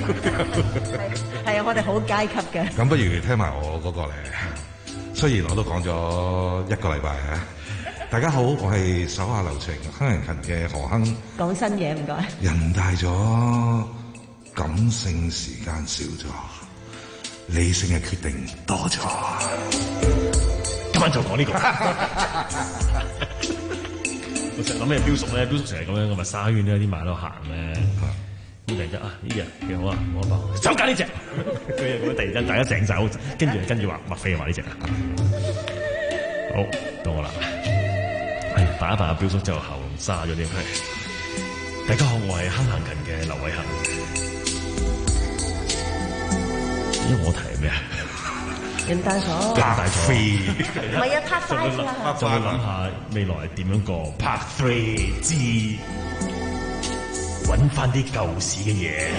[SPEAKER 14] 係啊，我哋好階級嘅。
[SPEAKER 15] 咁不如聽埋我嗰個咧。雖然我都講咗一個禮拜啊。大家好，我係手下留情、亨行勤嘅何亨。
[SPEAKER 14] 講新嘢唔該。
[SPEAKER 15] 人大咗，感性時間少咗，理性嘅決定多咗。
[SPEAKER 13] 今晚就講呢個。我成日諗起標叔咧，標叔成日咁樣，咁咪沙圈呢啲馬騮行咧。咁突然間啊，呢隻幾好啊，我阿爸就揀呢隻。佢咁突然間大家整走，跟住跟住話麥飛話呢隻。好到我啦，係扮一扮阿標叔就喉嚨沙咗啲。大家好，我係坑行近嘅劉偉恒。因為我提係咩啊？
[SPEAKER 14] 人大咗，
[SPEAKER 13] 人大咗，
[SPEAKER 14] 唔係啊 ，part five 啦，
[SPEAKER 13] 就會諗下未來點樣過 part three 之揾翻啲舊時嘅嘢。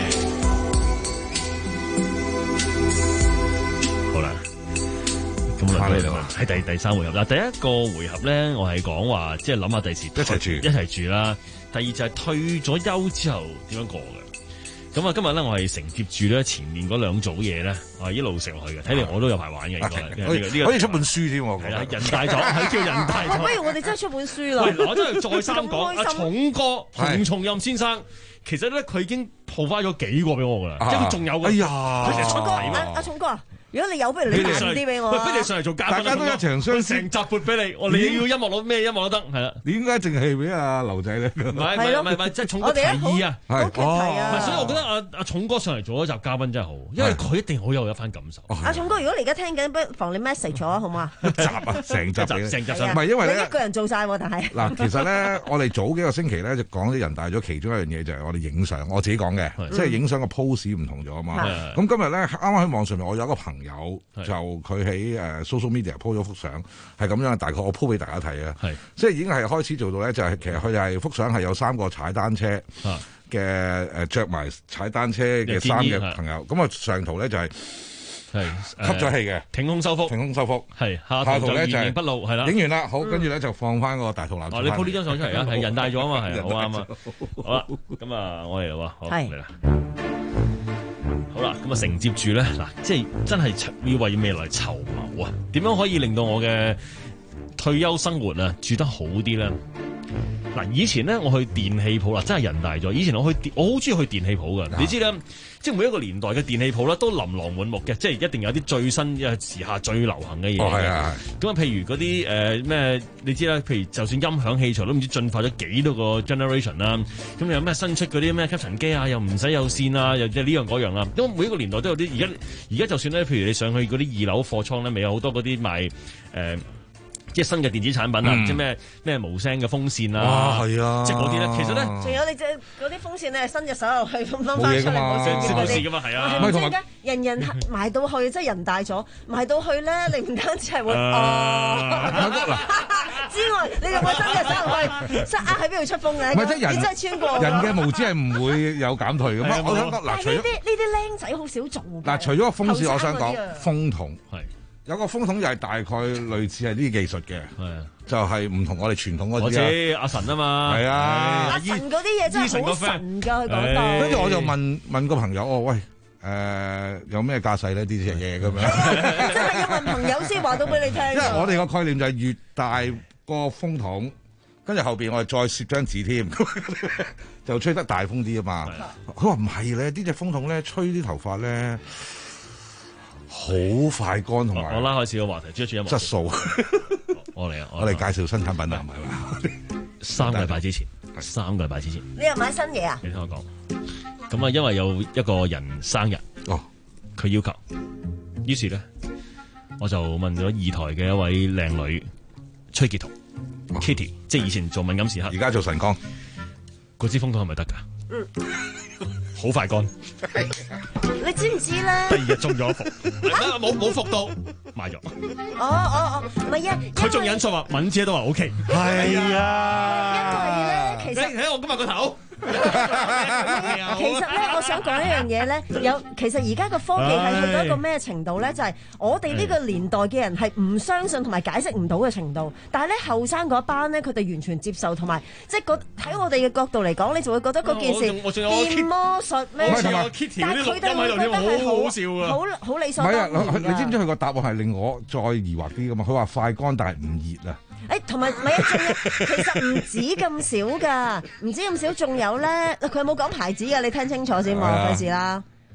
[SPEAKER 13] 好啦，咁我嚟到喺第第三回合啦。第一個回合咧，我係講話即係諗下第時
[SPEAKER 15] 一齊住，
[SPEAKER 13] 一齊住啦。第二就係退咗休之後點樣過嘅。咁啊，今日咧我係承接住咧前面嗰兩組嘢咧，我係一路食落去嘅。睇嚟我都有排玩嘅，應該
[SPEAKER 15] 可以呢個可以出本書添喎。
[SPEAKER 13] 係啦，人大咗，係叫人大咗。
[SPEAKER 14] 不如我哋真係出本書啦。
[SPEAKER 13] 喂，我真係再三講，阿重哥洪松蔭先生，其實咧佢已經鋪翻咗幾個俾我噶啦，即係佢仲有。
[SPEAKER 15] 哎呀，
[SPEAKER 14] 重哥，阿阿重哥啊！如果你有，不如你彈啲俾我。
[SPEAKER 13] 不如你上嚟做嘉賓，
[SPEAKER 15] 大家都一場相
[SPEAKER 13] 成集撥俾你。我你要音樂攞咩音樂都得，係啦。
[SPEAKER 15] 點解淨係俾阿劉仔咧？
[SPEAKER 13] 唔係唔係唔係唔係，即係重哥提議啊！
[SPEAKER 14] 好提啊！
[SPEAKER 13] 所以我覺得阿阿重哥上嚟做一集嘉賓真係好，因為佢一定好有一番感受。
[SPEAKER 14] 阿重哥，如果你而家聽緊，不妨你 message 咗好唔好啊？
[SPEAKER 15] 一集啊，成集
[SPEAKER 13] 成集
[SPEAKER 15] 唔係因為咧，
[SPEAKER 14] 你一個人做曬喎，但係
[SPEAKER 15] 嗱，其實咧，我哋早幾個星期咧就講咗人大咗，其中一樣嘢就係我哋影相，我自己講嘅，即係影相個 pose 唔同咗啊嘛。咁今日咧，啱啱喺網上面，我有一個朋友就佢喺誒 social media po 咗幅相，係咁樣，大概我 po 俾大家睇啊。係，即係已經係開始做到咧，就係其實佢係幅相係有三個踩單車嘅誒著埋踩單車嘅衫嘅朋友。咁啊上圖咧就係係吸咗氣嘅，
[SPEAKER 13] 挺胸收腹，
[SPEAKER 15] 挺胸收腹。
[SPEAKER 13] 係下圖咧就係不露，係啦。
[SPEAKER 15] 影完啦，好，跟住咧就放翻個大肚腩。
[SPEAKER 13] 哦，你 po 呢張相出嚟啊，係人大咗啊嘛，係好啱啊。好啦，咁啊，我嚟啦喎，好嚟啦。好啦，咁啊承接住咧，嗱，即係真係要為未來籌謀啊！點樣可以令到我嘅退休生活啊住得好啲咧？嗱，以前咧我去電器鋪啦，真係人大咗。以前我去，我好中意去電器鋪噶。你知咧，即係每一個年代嘅電器鋪咧都琳琅滿目嘅，即係一定有啲最新嘅時下最流行嘅嘢。哦，係啊，咁啊，譬如嗰啲誒咩，你知啦，譬如就算音響器材都唔知進化咗幾多個 generation 啦。咁有咩新出嗰啲咩吸塵機啊，又唔使有線啊，又即係呢樣嗰樣啊。因為每一個年代都有啲，而家而家就算咧，譬如你上去嗰啲二樓貨倉咧，咪有好多嗰啲賣誒。呃即係新嘅電子產品啊，即係咩咩無聲嘅風扇啊，係啊，即係嗰啲咧，其實咧，
[SPEAKER 14] 仲有你隻嗰啲風扇咧，伸隻手入去咁掹翻出嚟冇聲嘅嗰啲，
[SPEAKER 13] 㗎嘛，係啊，
[SPEAKER 14] 唔係同埋人人埋到去，即係人大咗，埋到去咧，你唔單止係會哦之外，你又會伸隻手入去，塞壓喺邊度出風嘅？
[SPEAKER 15] 唔係即係人，
[SPEAKER 14] 你真係穿過
[SPEAKER 15] 人嘅無知係唔會有減退嘅嘛。我想講嗱，除咗
[SPEAKER 14] 呢啲呢啲僆仔好少做㗎。
[SPEAKER 15] 嗱，除咗個風扇，我想講風筒係。有個風筒又係大概類似係呢啲技術嘅，就係唔同我哋傳統嗰啲。我
[SPEAKER 13] 知阿神啊嘛，
[SPEAKER 15] 係啊，
[SPEAKER 14] 阿神嗰啲嘢真係好神㗎，佢講到。
[SPEAKER 15] 跟住我就問問個朋友，哦喂，誒有咩架勢咧？呢啲嘢咁樣，
[SPEAKER 14] 真係要問朋友先話到俾你聽。
[SPEAKER 15] 因為我哋個概念就係越大個風筒，跟住後邊我哋再攝張紙添，就吹得大風啲啊嘛。佢話唔係咧，呢隻風筒咧吹啲頭髮咧。好快乾同埋，
[SPEAKER 13] 我拉開始個話題，追住音樂
[SPEAKER 15] 質素。
[SPEAKER 13] 我嚟啊！
[SPEAKER 15] 我哋介紹新產品啊，唔係嘛？
[SPEAKER 13] 三個禮拜之前，三個禮拜之前，
[SPEAKER 14] 你又買新嘢啊？
[SPEAKER 13] 你聽我講。咁啊，因為有一個人生日，哦，佢要求，於是咧，我就問咗二台嘅一位靚女崔潔彤 Kitty， 即係以前做敏感時刻，
[SPEAKER 15] 而家做晨光，
[SPEAKER 13] 嗰支風筒係咪得㗎？嗯。好快乾，
[SPEAKER 14] 你知唔知咧？
[SPEAKER 13] 第二日中咗伏，冇冇伏到賣咗。
[SPEAKER 14] 哦哦哦，唔係啊，
[SPEAKER 13] 佢仲引述話敏姐都話 O K， 係啊，
[SPEAKER 14] 因為咧，其實
[SPEAKER 13] 你睇我今日個頭。
[SPEAKER 14] 其實咧，我想講一樣嘢咧，有其實而家個科技係去到一個咩程度咧？就係我哋呢個年代嘅人係唔相信同埋解釋唔到嘅程度，但係咧後生嗰班咧，佢哋完全接受同埋，即係喺我哋嘅角度嚟講，你就會覺得嗰件事變魔術咩？但係佢哋會覺得係好好笑啊，好好理所當然㗎。
[SPEAKER 15] 你知唔知佢個答案係令我再疑惑啲㗎嘛？佢話快乾但係唔熱啊！
[SPEAKER 14] 誒，同埋唔係啊，仲有其實唔止咁少㗎，唔止咁少，仲有咧，佢有冇講牌子㗎？你聽清楚先喎，費事啦。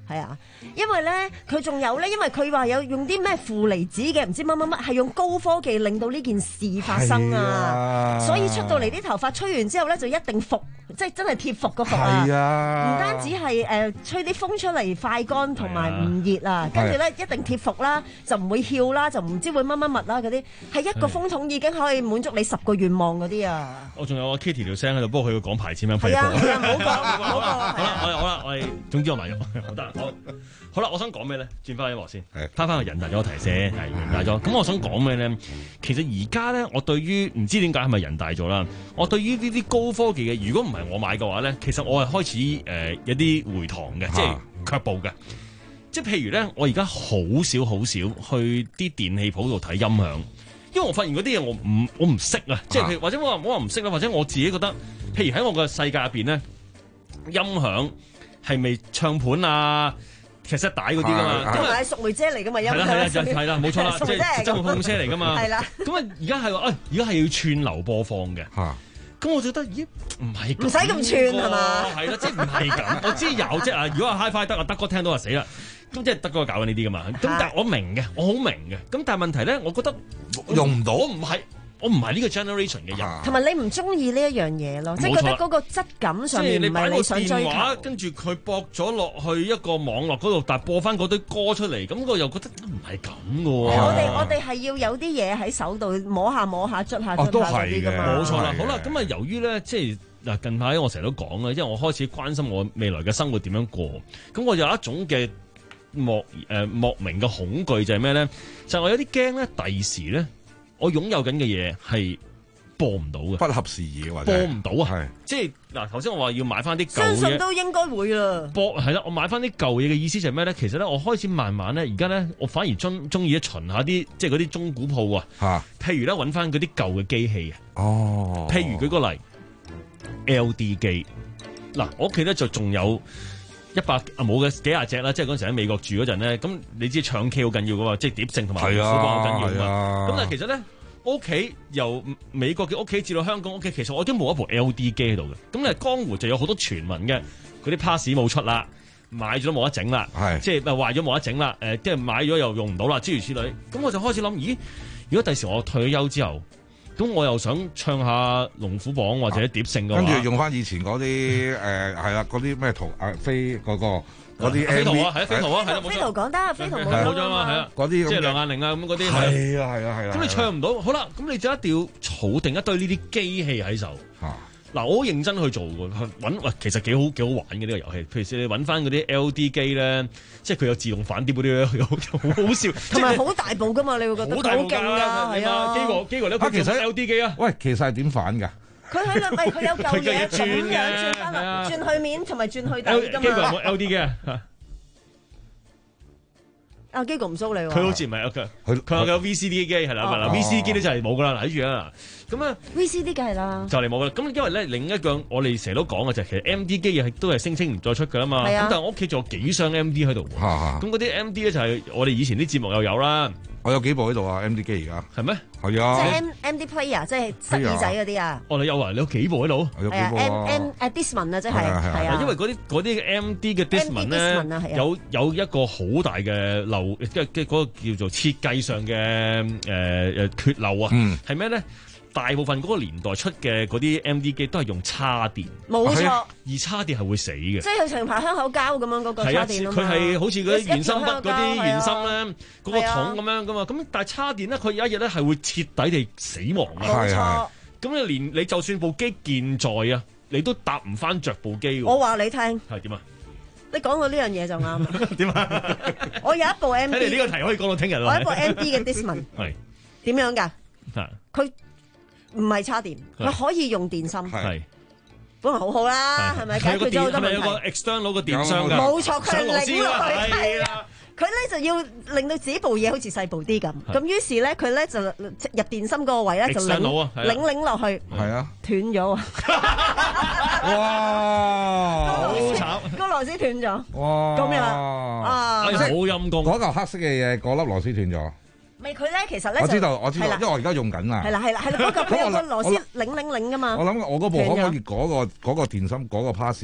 [SPEAKER 14] 係啊，因為咧佢仲有咧，因為佢話有用啲咩負離子嘅，唔知乜乜乜，係用高科技令到呢件事發生啊，
[SPEAKER 15] 啊
[SPEAKER 14] 所以出到嚟啲頭髮吹完之後咧就一定服，即係真係貼服個服啊，唔單止係誒、呃、吹啲風出嚟快乾同埋唔熱啊，跟住咧一定貼服啦，就唔會翹啦，就唔知會乜乜物啦嗰啲，係一個風筒已經可以滿足你十個願望嗰啲啊！
[SPEAKER 13] 我仲有個 Kitty 條聲喺度，不過佢要講牌子咩？
[SPEAKER 14] 係啊係啊，唔好講唔好講。
[SPEAKER 13] 好啦，我好啦，我哋總之我埋咗，好得好。好啦，我想講咩咧？轉翻音樂先，翻翻個人大咗個題先，係人大咗。咁我想講咩咧？其實而家咧，我對於唔知點解係咪人大咗啦？我對於呢啲高科技嘅，如果唔係我買嘅話咧，其實我係開始誒、呃、有啲回堂嘅，即係卻步嘅。即係譬如咧，我而家好少好少去啲電器鋪度睇音響，因為我發現嗰啲嘢我唔我唔識啊。即係譬如或者我話我話唔識啦，或者我自己覺得，譬如喺我嘅世界入邊咧，音響係咪唱盤啊？其實帶嗰啲噶嘛，
[SPEAKER 14] 同埋淑梅姐嚟噶嘛，音響
[SPEAKER 13] 係啦係啦就係啦，冇錯啦，即係真空車嚟噶嘛。
[SPEAKER 14] 係啦，
[SPEAKER 13] 咁啊而家係話，誒而家係要串流播放嘅。咁我覺得咦唔係
[SPEAKER 14] 唔使咁串係嘛？
[SPEAKER 13] 係啦，即係唔係咁。我知有即係啊，如果係 HiFi 得啊，德哥聽到就死啦。咁即係德哥搞緊呢啲噶嘛。咁但係我明嘅，我好明嘅。咁但係問題咧，我覺得
[SPEAKER 15] 用唔到，
[SPEAKER 13] 我唔係。我唔係呢個 generation 嘅人，
[SPEAKER 14] 同埋你唔中意呢一樣嘢咯，即係覺得嗰個質感上面唔係你想追求。
[SPEAKER 13] 即係你擺個電話，跟住佢駁咗落去一個網絡嗰度，但係播翻嗰堆歌出嚟，咁我又覺得唔係咁嘅喎。
[SPEAKER 14] 我哋我哋係要有啲嘢喺手度摸下摸下捽下捽下嗰啲㗎嘛。
[SPEAKER 13] 冇錯啦，好啦，咁啊由於咧，即係嗱近排我成日都講啦，因為我開始關心我未來嘅生活點樣過，咁我有一種嘅莫誒、呃、莫名嘅恐懼就係咩咧？就係、我有啲驚咧，第時咧。我擁有緊嘅嘢係播唔到嘅，
[SPEAKER 15] 不合時宜或者
[SPEAKER 13] 播唔到啊！即係嗱，頭先我話要買翻啲舊嘢，
[SPEAKER 14] 相信都應該會啦。
[SPEAKER 13] 播係啦，我買翻啲舊嘢嘅意思就係咩咧？其實咧，我開始慢慢咧，而家咧，我反而中中意咧巡下啲即係嗰啲中古鋪啊。嚇，譬如咧揾翻嗰啲舊嘅機器啊。
[SPEAKER 15] 哦，
[SPEAKER 13] 譬如舉個例 ，L D 機嗱，我屋企咧就仲有一百啊冇嘅幾廿隻啦，即係嗰陣時喺美國住嗰陣咧，咁你知唱 K 好緊要噶嘛，即係碟聲同埋虎棒好緊要噶嘛。咁但係其實咧，屋企由美國嘅屋企至到香港屋企，其實我都冇一部 L D 機喺度嘅。咁咧江湖就有好多傳聞嘅，嗰啲 pass 冇出啦，買咗都冇得整啦，即係壞咗冇得整啦，誒即係買咗又用唔到啦，諸如此類。咁我就開始諗，咦？如果第時我退休之後，咁我又想唱下龍虎榜或者碟聖嘅話，
[SPEAKER 15] 跟住用翻以前嗰啲誒係啦，嗰啲咩圖啊飛嗰個嗰啲
[SPEAKER 13] 飛圖啊，係啊飛圖啊，係啦冇錯。
[SPEAKER 14] 飛圖講得，飛圖冇
[SPEAKER 13] 冇咗嘛，係啊，
[SPEAKER 15] 嗰啲
[SPEAKER 13] 即係梁雁翎啊咁嗰啲
[SPEAKER 15] 係啊係啊係啊。
[SPEAKER 13] 咁你唱唔到，好啦，咁你就一定要儲定一堆呢啲機器喺手。嗱，我好認真去做嘅，揾喂，其實幾好幾好玩嘅呢個遊戲。譬如你揾翻嗰啲 L D 機咧，即係佢有自動反碟嗰啲咧，好好笑，
[SPEAKER 14] 同埋好大部噶嘛，你會覺得好勁㗎，係啊。
[SPEAKER 13] 機個機個咧，佢其實 L D 機啊，
[SPEAKER 15] 喂，其實係點反㗎？
[SPEAKER 14] 佢喺度，咪佢有嚿嘢
[SPEAKER 13] 轉嘅，
[SPEAKER 14] 轉翻啦，轉去面同埋轉去底㗎嘛。
[SPEAKER 13] 機個有冇 L D 機啊？
[SPEAKER 14] 啊，機個唔蘇你喎。
[SPEAKER 13] 佢好似唔係佢佢佢有 V C D 機係啦，嗱 V C D 機咧就係冇噶啦，睇住啊。咁啊
[SPEAKER 14] V C D 梗係啦，
[SPEAKER 13] 就嚟冇啦。咁因為咧另一樣我哋成日都講嘅就係其實 M D 機亦都係聲稱唔再出㗎啦嘛。咁但係我屋企仲有幾箱 M D 喺度。咁嗰啲 M D 咧就係我哋以前啲節目又有啦。
[SPEAKER 15] 我有幾部喺度啊 M D 機而家。
[SPEAKER 13] 係咩？
[SPEAKER 15] 係啊。
[SPEAKER 14] 即係 M M D player，即係塞耳仔嗰啲啊。
[SPEAKER 13] 哦，你有啊？你有幾部喺度？
[SPEAKER 15] 有幾部啊
[SPEAKER 14] M M Discman 啊，即係係啊。
[SPEAKER 13] 因為嗰啲嗰啲 M D 嘅 Discman 咧，有有一個好大嘅漏，即係嘅嗰個叫做設計上嘅誒誒缺漏啊。係咩咧？大部分嗰個年代出嘅嗰啲 M D 機都係用叉電，
[SPEAKER 14] 冇錯，
[SPEAKER 13] 而叉電係會死嘅。
[SPEAKER 14] 即係佢成排香口膠咁樣嗰個叉電啊嘛。
[SPEAKER 13] 佢係好似嗰啲原芯筆嗰啲原芯咧，嗰個桶咁樣噶嘛。咁但係叉電咧，佢有一日咧係會徹底地死亡嘅。
[SPEAKER 14] 冇錯。
[SPEAKER 13] 咁你連你就算部機健在啊，你都搭唔翻着部機喎。
[SPEAKER 14] 我話你聽。係
[SPEAKER 13] 點啊？
[SPEAKER 14] 你講到呢樣嘢就啱。
[SPEAKER 13] 點啊？
[SPEAKER 14] 我有一部 M D。
[SPEAKER 13] 睇嚟呢個題可以講到聽日咯。
[SPEAKER 14] 我有一部 M D 嘅 Discman。
[SPEAKER 13] 係。
[SPEAKER 14] 點樣㗎？佢。唔係叉電，佢可以用電芯，係本來好好啦，係咪解決咗好多問題？
[SPEAKER 13] 係咪有個 external 個電箱㗎？
[SPEAKER 14] 冇錯，佢係擰落去，
[SPEAKER 13] 係啦。
[SPEAKER 14] 佢咧就要令到自己部嘢好似細部啲咁，咁於是咧佢咧就入電芯嗰個位咧就擰擰擰落去，
[SPEAKER 15] 係啊，
[SPEAKER 14] 斷咗啊！
[SPEAKER 15] 哇，
[SPEAKER 13] 好慘，
[SPEAKER 14] 個螺絲斷咗，
[SPEAKER 15] 哇，
[SPEAKER 14] 咁樣啊，
[SPEAKER 13] 好陰公，
[SPEAKER 15] 嗰嚿黑色嘅嘢，嗰粒螺絲斷咗。
[SPEAKER 14] 咪佢咧，其實咧
[SPEAKER 15] 我知道，我知道，因為我而家用緊啊。
[SPEAKER 14] 係啦，係啦，係啦，嗰個佢有個螺絲擰擰擰噶嘛。
[SPEAKER 15] 我諗我嗰部可唔可以嗰個嗰個電芯嗰個 pass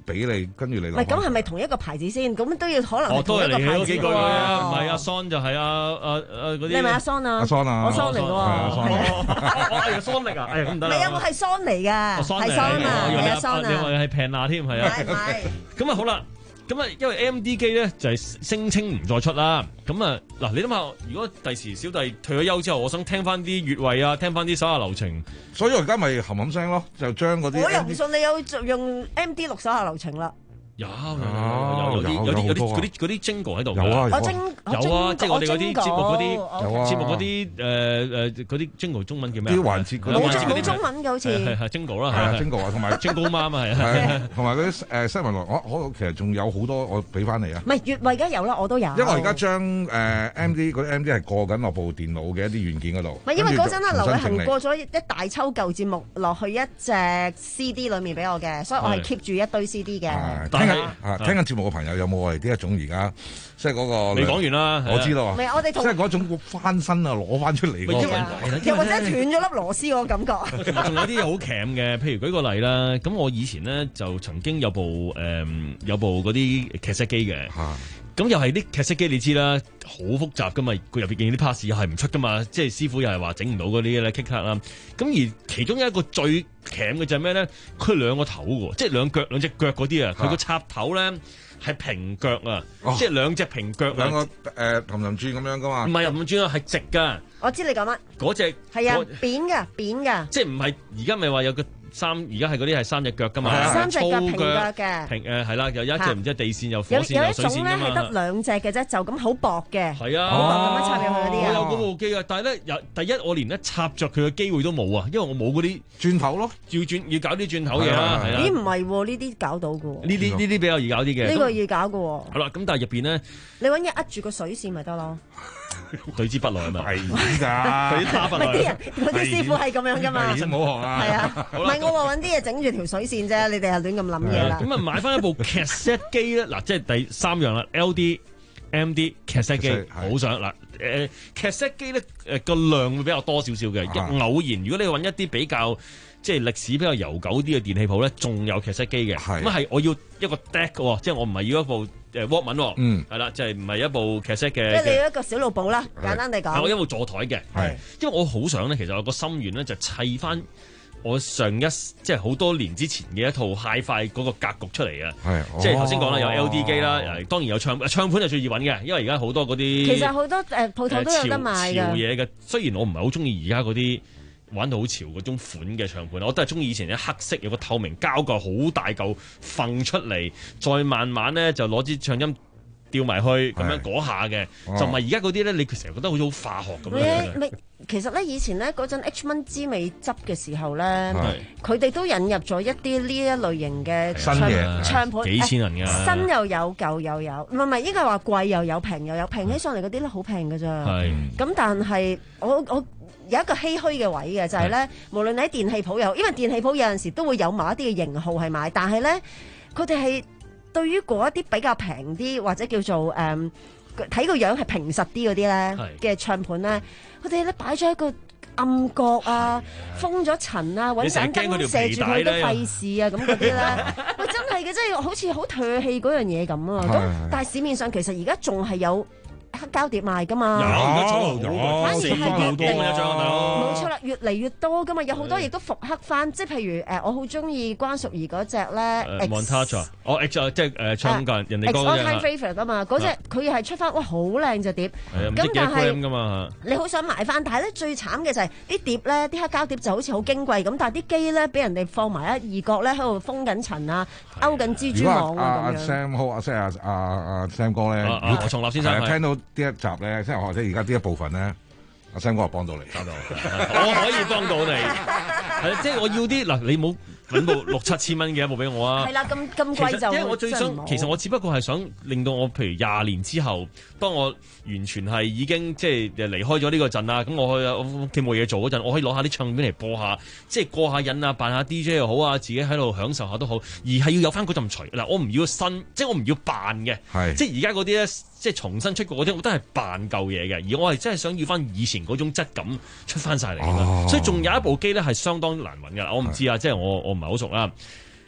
[SPEAKER 15] 俾你，跟住你
[SPEAKER 14] 唔係咁係咪同一個牌子先？咁都要可能係同一個牌子喎。
[SPEAKER 13] 哦，都係嚟嗰幾句啊，唔係阿 Son 就係阿阿阿嗰啲。
[SPEAKER 14] 你係咪阿 Son 啊？
[SPEAKER 15] 阿 Son 啊，
[SPEAKER 14] 我 Son 嚟㗎喎。係
[SPEAKER 13] 啊，我係 Son 嚟啊！哎呀，咁唔得啦。
[SPEAKER 14] 唔係啊，我係 Son 嚟㗎，係 Son 啊，係阿 Son 啊。
[SPEAKER 13] 你話係平娜添，係啊。
[SPEAKER 14] 係係。
[SPEAKER 13] 咁啊好啦。咁啊，因為 M D 機咧就係聲稱唔再出啦。咁啊，嗱，你諗下，如果第時小弟退咗休之後，我想聽翻啲越位啊，聽翻啲手下留情，
[SPEAKER 15] 所以我而家咪冚冚聲咯，就將嗰啲。
[SPEAKER 14] 我又唔信你有用 M D 錄手下留情啦。
[SPEAKER 13] 有有有有啲有啲有啲嗰啲嗰啲 jingle 喺度㗎。
[SPEAKER 15] 有啊
[SPEAKER 13] 有啊，即係我哋嗰啲節目嗰啲節目嗰啲誒誒嗰啲 jingle 中文叫咩？
[SPEAKER 15] 啲環節嗰啲
[SPEAKER 14] 冇中文嘅好似。
[SPEAKER 13] 係係 jingle 啦，
[SPEAKER 15] 係啊 jingle 啊，同埋
[SPEAKER 13] jingle 媽嘛係
[SPEAKER 15] 係，同埋嗰啲誒新聞內我我其實仲有好多我俾翻你啊。
[SPEAKER 14] 唔係越位而家有啦，我都有。
[SPEAKER 15] 因為我而家將誒 M D 嗰啲 M D 係過緊落部電腦嘅一啲軟件嗰度。
[SPEAKER 14] 唔係因為嗰陣啊，劉偉恒過咗一大抽舊節目落去一隻 C D 裡面俾我嘅，所以我係 keep 住一堆 C D 嘅。
[SPEAKER 15] 聽緊啊聽緊節目嘅朋友有冇我哋呢一種而家即係嗰個？
[SPEAKER 13] 你講完啦，
[SPEAKER 15] 我知道啊。
[SPEAKER 14] 唔係我哋
[SPEAKER 15] 即係嗰種翻身啊，攞翻出嚟嗰個。
[SPEAKER 14] 又或者斷咗粒螺絲嗰個感覺。
[SPEAKER 13] 仲有啲嘢好鉗嘅，譬如舉個例啦。咁我以前咧就曾經有部誒、嗯、有部嗰啲劇式機嘅。咁又係啲劇式機，你知啦，好複雜噶嘛，佢入邊見啲 pass 又係唔出噶嘛，即係師傅又係話整唔到嗰啲咧 kick cut 啦。咁而其中有一個最鉗嘅就係咩咧？佢兩個頭喎，即係兩腳兩隻腳嗰啲啊，佢個插頭咧係平腳啊，哦、即係兩隻平腳
[SPEAKER 15] 兩個誒氹氹轉咁樣噶嘛。
[SPEAKER 13] 唔係氹氹轉啊，係直噶。
[SPEAKER 14] 我知你講乜？
[SPEAKER 13] 嗰隻
[SPEAKER 14] 係啊，扁㗎，扁㗎。
[SPEAKER 13] 即係唔係而家咪話有個。三而家係嗰啲係三隻腳㗎嘛，
[SPEAKER 14] 三隻腳平腳嘅，
[SPEAKER 13] 平誒係啦，有一隻唔知地線又火線
[SPEAKER 14] 有
[SPEAKER 13] 又水線㗎嘛。有有一種咧係得兩隻嘅啫，就咁好薄嘅， 係啊，
[SPEAKER 14] 好薄咁樣插入去嗰啲啊。
[SPEAKER 13] 我有嗰部機啊，但係咧有第一我連咧插着佢嘅機會都冇啊，因為我冇嗰啲
[SPEAKER 15] 轉頭咯，
[SPEAKER 13] 要轉要搞啲轉頭嘢啦。
[SPEAKER 14] 咦唔係喎，呢啲搞到嘅喎。
[SPEAKER 13] 呢啲呢啲比較易搞啲嘅。
[SPEAKER 14] 呢個易搞嘅喎。
[SPEAKER 13] 好啦，咁但係入邊咧，
[SPEAKER 14] 你揾嘢扼住個水線咪得咯。
[SPEAKER 13] 對之不來啊嘛，
[SPEAKER 15] 係㗎，
[SPEAKER 13] 對他不來。
[SPEAKER 14] 啲人嗰啲師傅係咁樣㗎嘛，
[SPEAKER 15] 唔好學啊。
[SPEAKER 14] 係啊，唔係我話揾啲嘢整住條水線啫，你哋係亂咁諗嘢啦。
[SPEAKER 13] 咁啊買翻一部 cassette 機咧，嗱即係第三樣啦 ，L D、M D、cassette 機，好想嗱誒 cassette 機咧誒個量會比較多少少嘅，一偶然如果你揾一啲比較。即係歷史比較悠久啲嘅電器鋪咧，仲有劇式機嘅。咁係我要一個 deck 喎，即係我唔係要一部誒 Walkman 喎。嗯，係啦，即係唔係一部劇式嘅。
[SPEAKER 14] 即係你要一個小路簿啦，簡單地講。
[SPEAKER 13] 係我一部座台嘅。係，因為我好想咧，其實我個心願咧就砌翻我上一即係好多年之前嘅一套 Hi-Fi 嗰個格局出嚟嘅。係，即係頭先講啦，有 L D 機啦，誒當然有唱唱盤就最易揾嘅，因為而家好多嗰啲
[SPEAKER 14] 其實好多誒鋪頭都有得賣嘅。
[SPEAKER 13] 潮嘢嘅，雖然我唔係好中意而家嗰啲。玩到好潮嗰種款嘅唱盤，我都係中意以前啲黑色有個透明膠蓋，好大嚿揈出嚟，再慢慢咧就攞支唱音吊埋去咁樣嗰下嘅，就唔係而家嗰啲咧，你成日覺得好似好化學咁樣嘅。
[SPEAKER 14] 其實咧以前咧嗰陣 H 蚊滋味汁嘅時候咧，佢哋都引入咗一啲呢一類型嘅
[SPEAKER 15] 新嘅
[SPEAKER 14] 唱盤，
[SPEAKER 13] 幾千銀㗎，
[SPEAKER 14] 新又有舊又有，唔係唔係應該係話貴又有平又有，平起上嚟嗰啲咧好平㗎咋。咁但係我我。有一個唏噓嘅位嘅就係、是、咧，無論你喺電器鋪有，因為電器鋪有陣時都會有某一啲嘅型號係買，但係咧佢哋係對於嗰一啲比較平啲或者叫做誒睇個樣係平實啲嗰啲咧嘅唱盤咧，佢哋咧擺咗喺個暗角啊，封咗塵啊，揾盞燈射住佢都費事啊，咁嗰啲咧，喂真係嘅，真係好似好唾棄嗰樣嘢咁啊！咁但係市面上其實而家仲係有。黑膠碟賣噶嘛？
[SPEAKER 15] 有有，
[SPEAKER 14] 反而係越嚟
[SPEAKER 13] 一張
[SPEAKER 14] 冇錯啦，越嚟越多噶嘛，有好多亦都復刻翻，即係譬如誒，我好中意關淑怡嗰隻咧
[SPEAKER 13] Montage 哦 X 即係誒唱緊人哋歌嘅
[SPEAKER 14] All Time Favourite 噶嘛，嗰隻佢係出翻哇好靚隻碟，咁但係你好想買翻，但係咧最慘嘅就係啲碟咧，啲黑膠碟就好似好矜貴咁，但係啲機咧俾人哋放埋一二角咧喺度封緊塵啊，勾緊蜘蛛網啊咁樣。
[SPEAKER 15] Sam 好啊，即係阿阿阿 Sam 哥咧，
[SPEAKER 13] 何重立先生
[SPEAKER 15] 聽到呢一集咧，即係或者而家呢一部分咧，阿 Sam 哥就幫到你，幫到
[SPEAKER 13] 我可以幫到你，係即係我要啲嗱，你冇揾部六七千蚊嘅一部俾我啊！
[SPEAKER 14] 係啦，咁咁貴就
[SPEAKER 13] 因為我最想，其實我只不過係想令到我，譬如廿年之後，當我完全係已經即係離開咗呢個陣啦，咁我去我屋企冇嘢做嗰陣，我可以攞下啲唱片嚟播下，即係過下癮啊，扮下 D J 又好啊，自己喺度享受下都好，而係要有翻嗰陣除嗱，我唔要新，即係我唔要扮嘅，即係而家嗰啲咧，即係重新出過嗰啲，我都係扮舊嘢嘅，而我係真係想要翻以前嗰種質感出翻晒嚟㗎，所以仲有一部機咧係相當難揾㗎，我唔知啊，即係我我唔係好熟啦。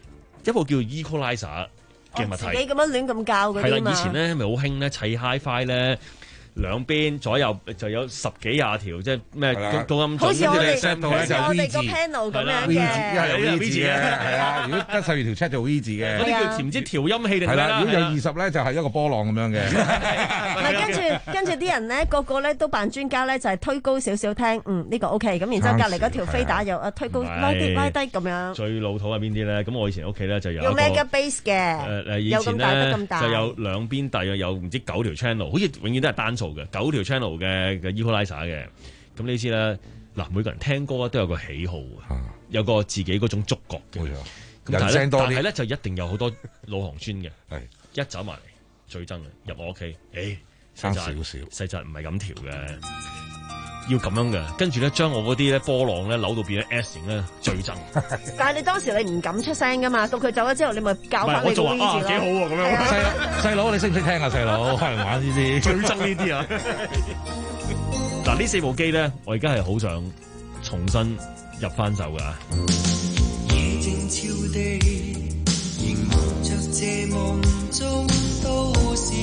[SPEAKER 13] 一部叫 Equalizer 嘅物體。
[SPEAKER 14] 自己咁樣亂咁教嗰啲嘛。
[SPEAKER 13] 係啦，以前咧咪好興咧砌 Hi-Fi 咧。兩邊左右就有十幾廿條，即係咩高音準，
[SPEAKER 14] 好似我哋
[SPEAKER 15] 好似
[SPEAKER 14] 我哋個 panel 咁樣嘅，
[SPEAKER 15] 有 V 字嘅，係啊。如果得十二條 check 就 V 字嘅，
[SPEAKER 13] 嗰啲叫唔知調音器定咩啦。
[SPEAKER 15] 如果有二十咧，就係一個波浪咁樣嘅。
[SPEAKER 14] 唔係跟住跟住啲人咧，個個咧都扮專家咧，就係推高少少聽，嗯呢個 OK，咁然之後隔離嗰條飛打又啊推高拉低拉低咁樣。
[SPEAKER 13] 最老土係邊啲咧？咁我以前屋企咧就有
[SPEAKER 14] 用 mega bass 嘅，
[SPEAKER 13] 誒誒以前咧就有兩邊大約有唔知九條 channel， 好似永遠都係單數嘅九條 channel。嘅嘅 Equalizer 嘅，咁你知啦，嗱每個人聽歌都有個喜好啊，有個自己嗰種觸覺嘅，咁但係咧，但係咧就一定有好多老行尊嘅，係一走埋嚟最憎嘅入我屋企，誒
[SPEAKER 15] 生少少，
[SPEAKER 13] 細侄唔係咁調嘅，要咁樣嘅，跟住咧將我嗰啲咧波浪咧扭到變咗 S 型咧最憎。
[SPEAKER 14] 但係你當時你唔敢出聲噶嘛，到佢走咗之後，你咪教翻你個 V 字咯。
[SPEAKER 13] 幾好喎咁樣。
[SPEAKER 15] 細細佬你識唔識聽啊？細佬可能玩呢啲，
[SPEAKER 13] 最憎呢啲啊！嗱呢四部機咧，我而家係好想重新入翻手噶。
[SPEAKER 16] 夜靜悄地，凝望着這夢中都市。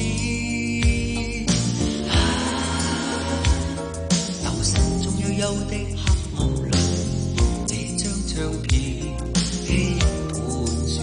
[SPEAKER 16] 有的黑暗裏，這張唱片一本書，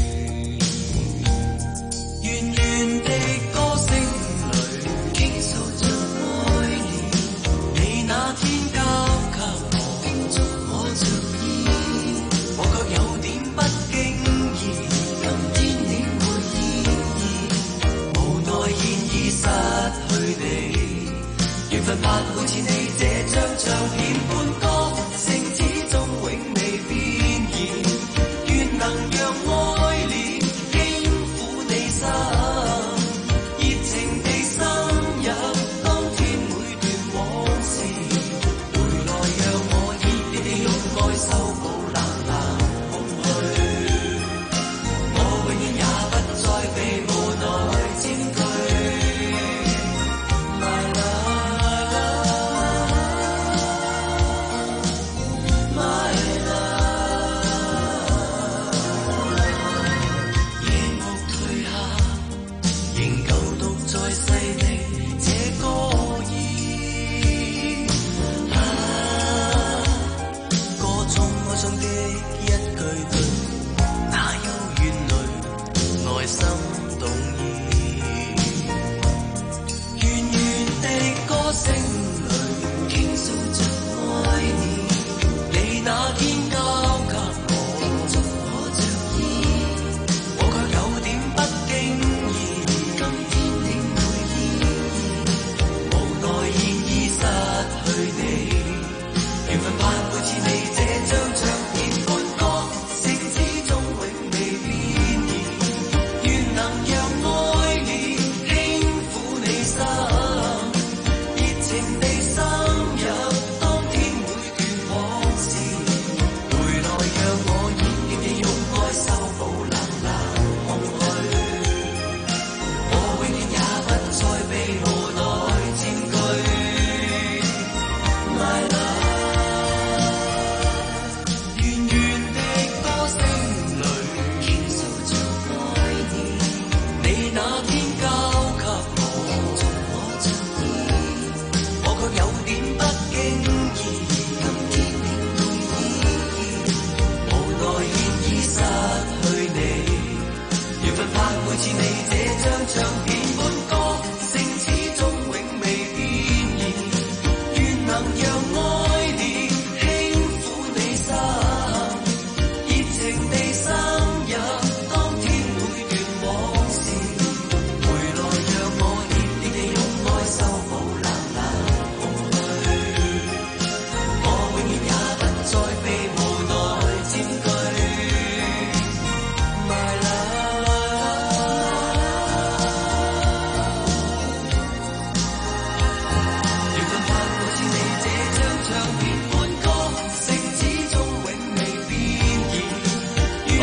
[SPEAKER 16] 遠遠的歌聲裏傾訴着愛戀。你那天交給我，慶祝我着意，我卻有點不經意。今天你會意義，無奈現已失去你，緣分拍每次你。這張唱片半歌聲始終永未變現，願能讓愛戀輕撫你心，熱情地深入當天每段往事，回來讓我熱烈地用愛修補冷冷空虛，我永遠也不再被無奈佔據。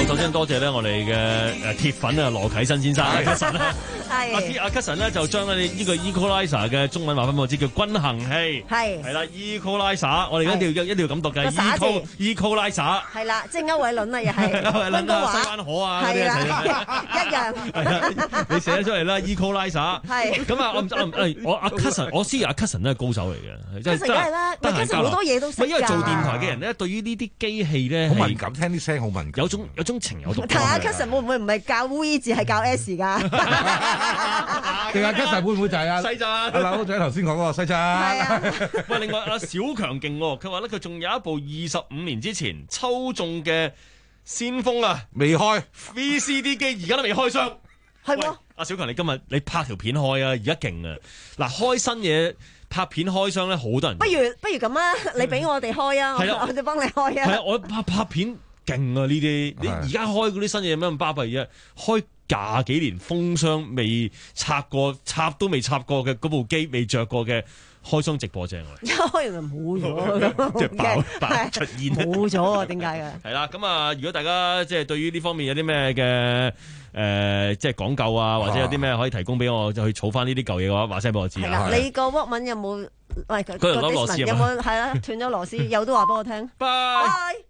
[SPEAKER 13] 好，首先多謝咧我哋嘅誒鐵粉啊羅啟新先生，阿 Cousin 咧，
[SPEAKER 14] 係
[SPEAKER 13] 阿 Cousin 咧就將咧呢個 Equalizer 嘅中文話翻俾我知，叫均衡器，
[SPEAKER 14] 係
[SPEAKER 13] 係啦 Equalizer，我哋一定要一定要咁讀嘅 Equalizer，
[SPEAKER 14] 係啦，即係歐偉倫啊，又係
[SPEAKER 13] 溫哥華、西灣河啊嗰啲
[SPEAKER 14] 一樣，
[SPEAKER 13] 係啊，你寫咗出嚟啦 Equalizer，係咁啊，我唔誒我阿 Cousin，我知阿 Cousin 都係高手嚟嘅，
[SPEAKER 14] 真係梗係啦，Cousin 好多嘢都識㗎，
[SPEAKER 13] 因為做電台嘅人咧，對於呢啲機器咧
[SPEAKER 15] 好敏感，聽啲聲好敏感，
[SPEAKER 13] 有種有種情有獨。
[SPEAKER 14] 睇下 Cousin 會唔會唔係教 V 字係教 S 㗎？
[SPEAKER 15] 定阿 Cousin 會唔會就係啊？
[SPEAKER 13] 西贊
[SPEAKER 15] 阿劉仔頭先講嗰個西贊。係
[SPEAKER 14] 啊。
[SPEAKER 13] 喂，另外阿小強勁喎，佢話咧佢仲有一部二十五年之前抽中嘅先鋒啊，
[SPEAKER 15] 未開
[SPEAKER 13] V C D 機，而家都未開箱。
[SPEAKER 14] 係喎。
[SPEAKER 13] 阿小強，你今日你拍條片開啊，而家勁啊！嗱，開新嘢。拍片開箱咧，好多人。
[SPEAKER 14] 不如不如咁啊，你俾我哋開啊，我我哋幫你開啊。
[SPEAKER 13] 係啊，我拍拍片勁啊！呢啲你而家開嗰啲新嘢有咩咁巴閉啫？開廿幾年封箱未拆過，插都未插過嘅嗰部機未着過嘅開箱直播正啊！
[SPEAKER 14] 一開完就冇咗，
[SPEAKER 13] 即係爆爆出現
[SPEAKER 14] 冇咗啊？點解嘅？
[SPEAKER 13] 係啦，咁啊，如果大家即係對於呢方面有啲咩嘅。誒、呃，即係講究啊，或者有啲咩可以提供俾我，就去儲翻呢啲舊嘢嘅話，話聲俾我知啊。
[SPEAKER 14] 係啦，你個 Walkman 有冇喂個
[SPEAKER 13] 螺絲
[SPEAKER 14] 有冇係啦斷咗螺絲？有都話俾我聽。
[SPEAKER 13] 拜。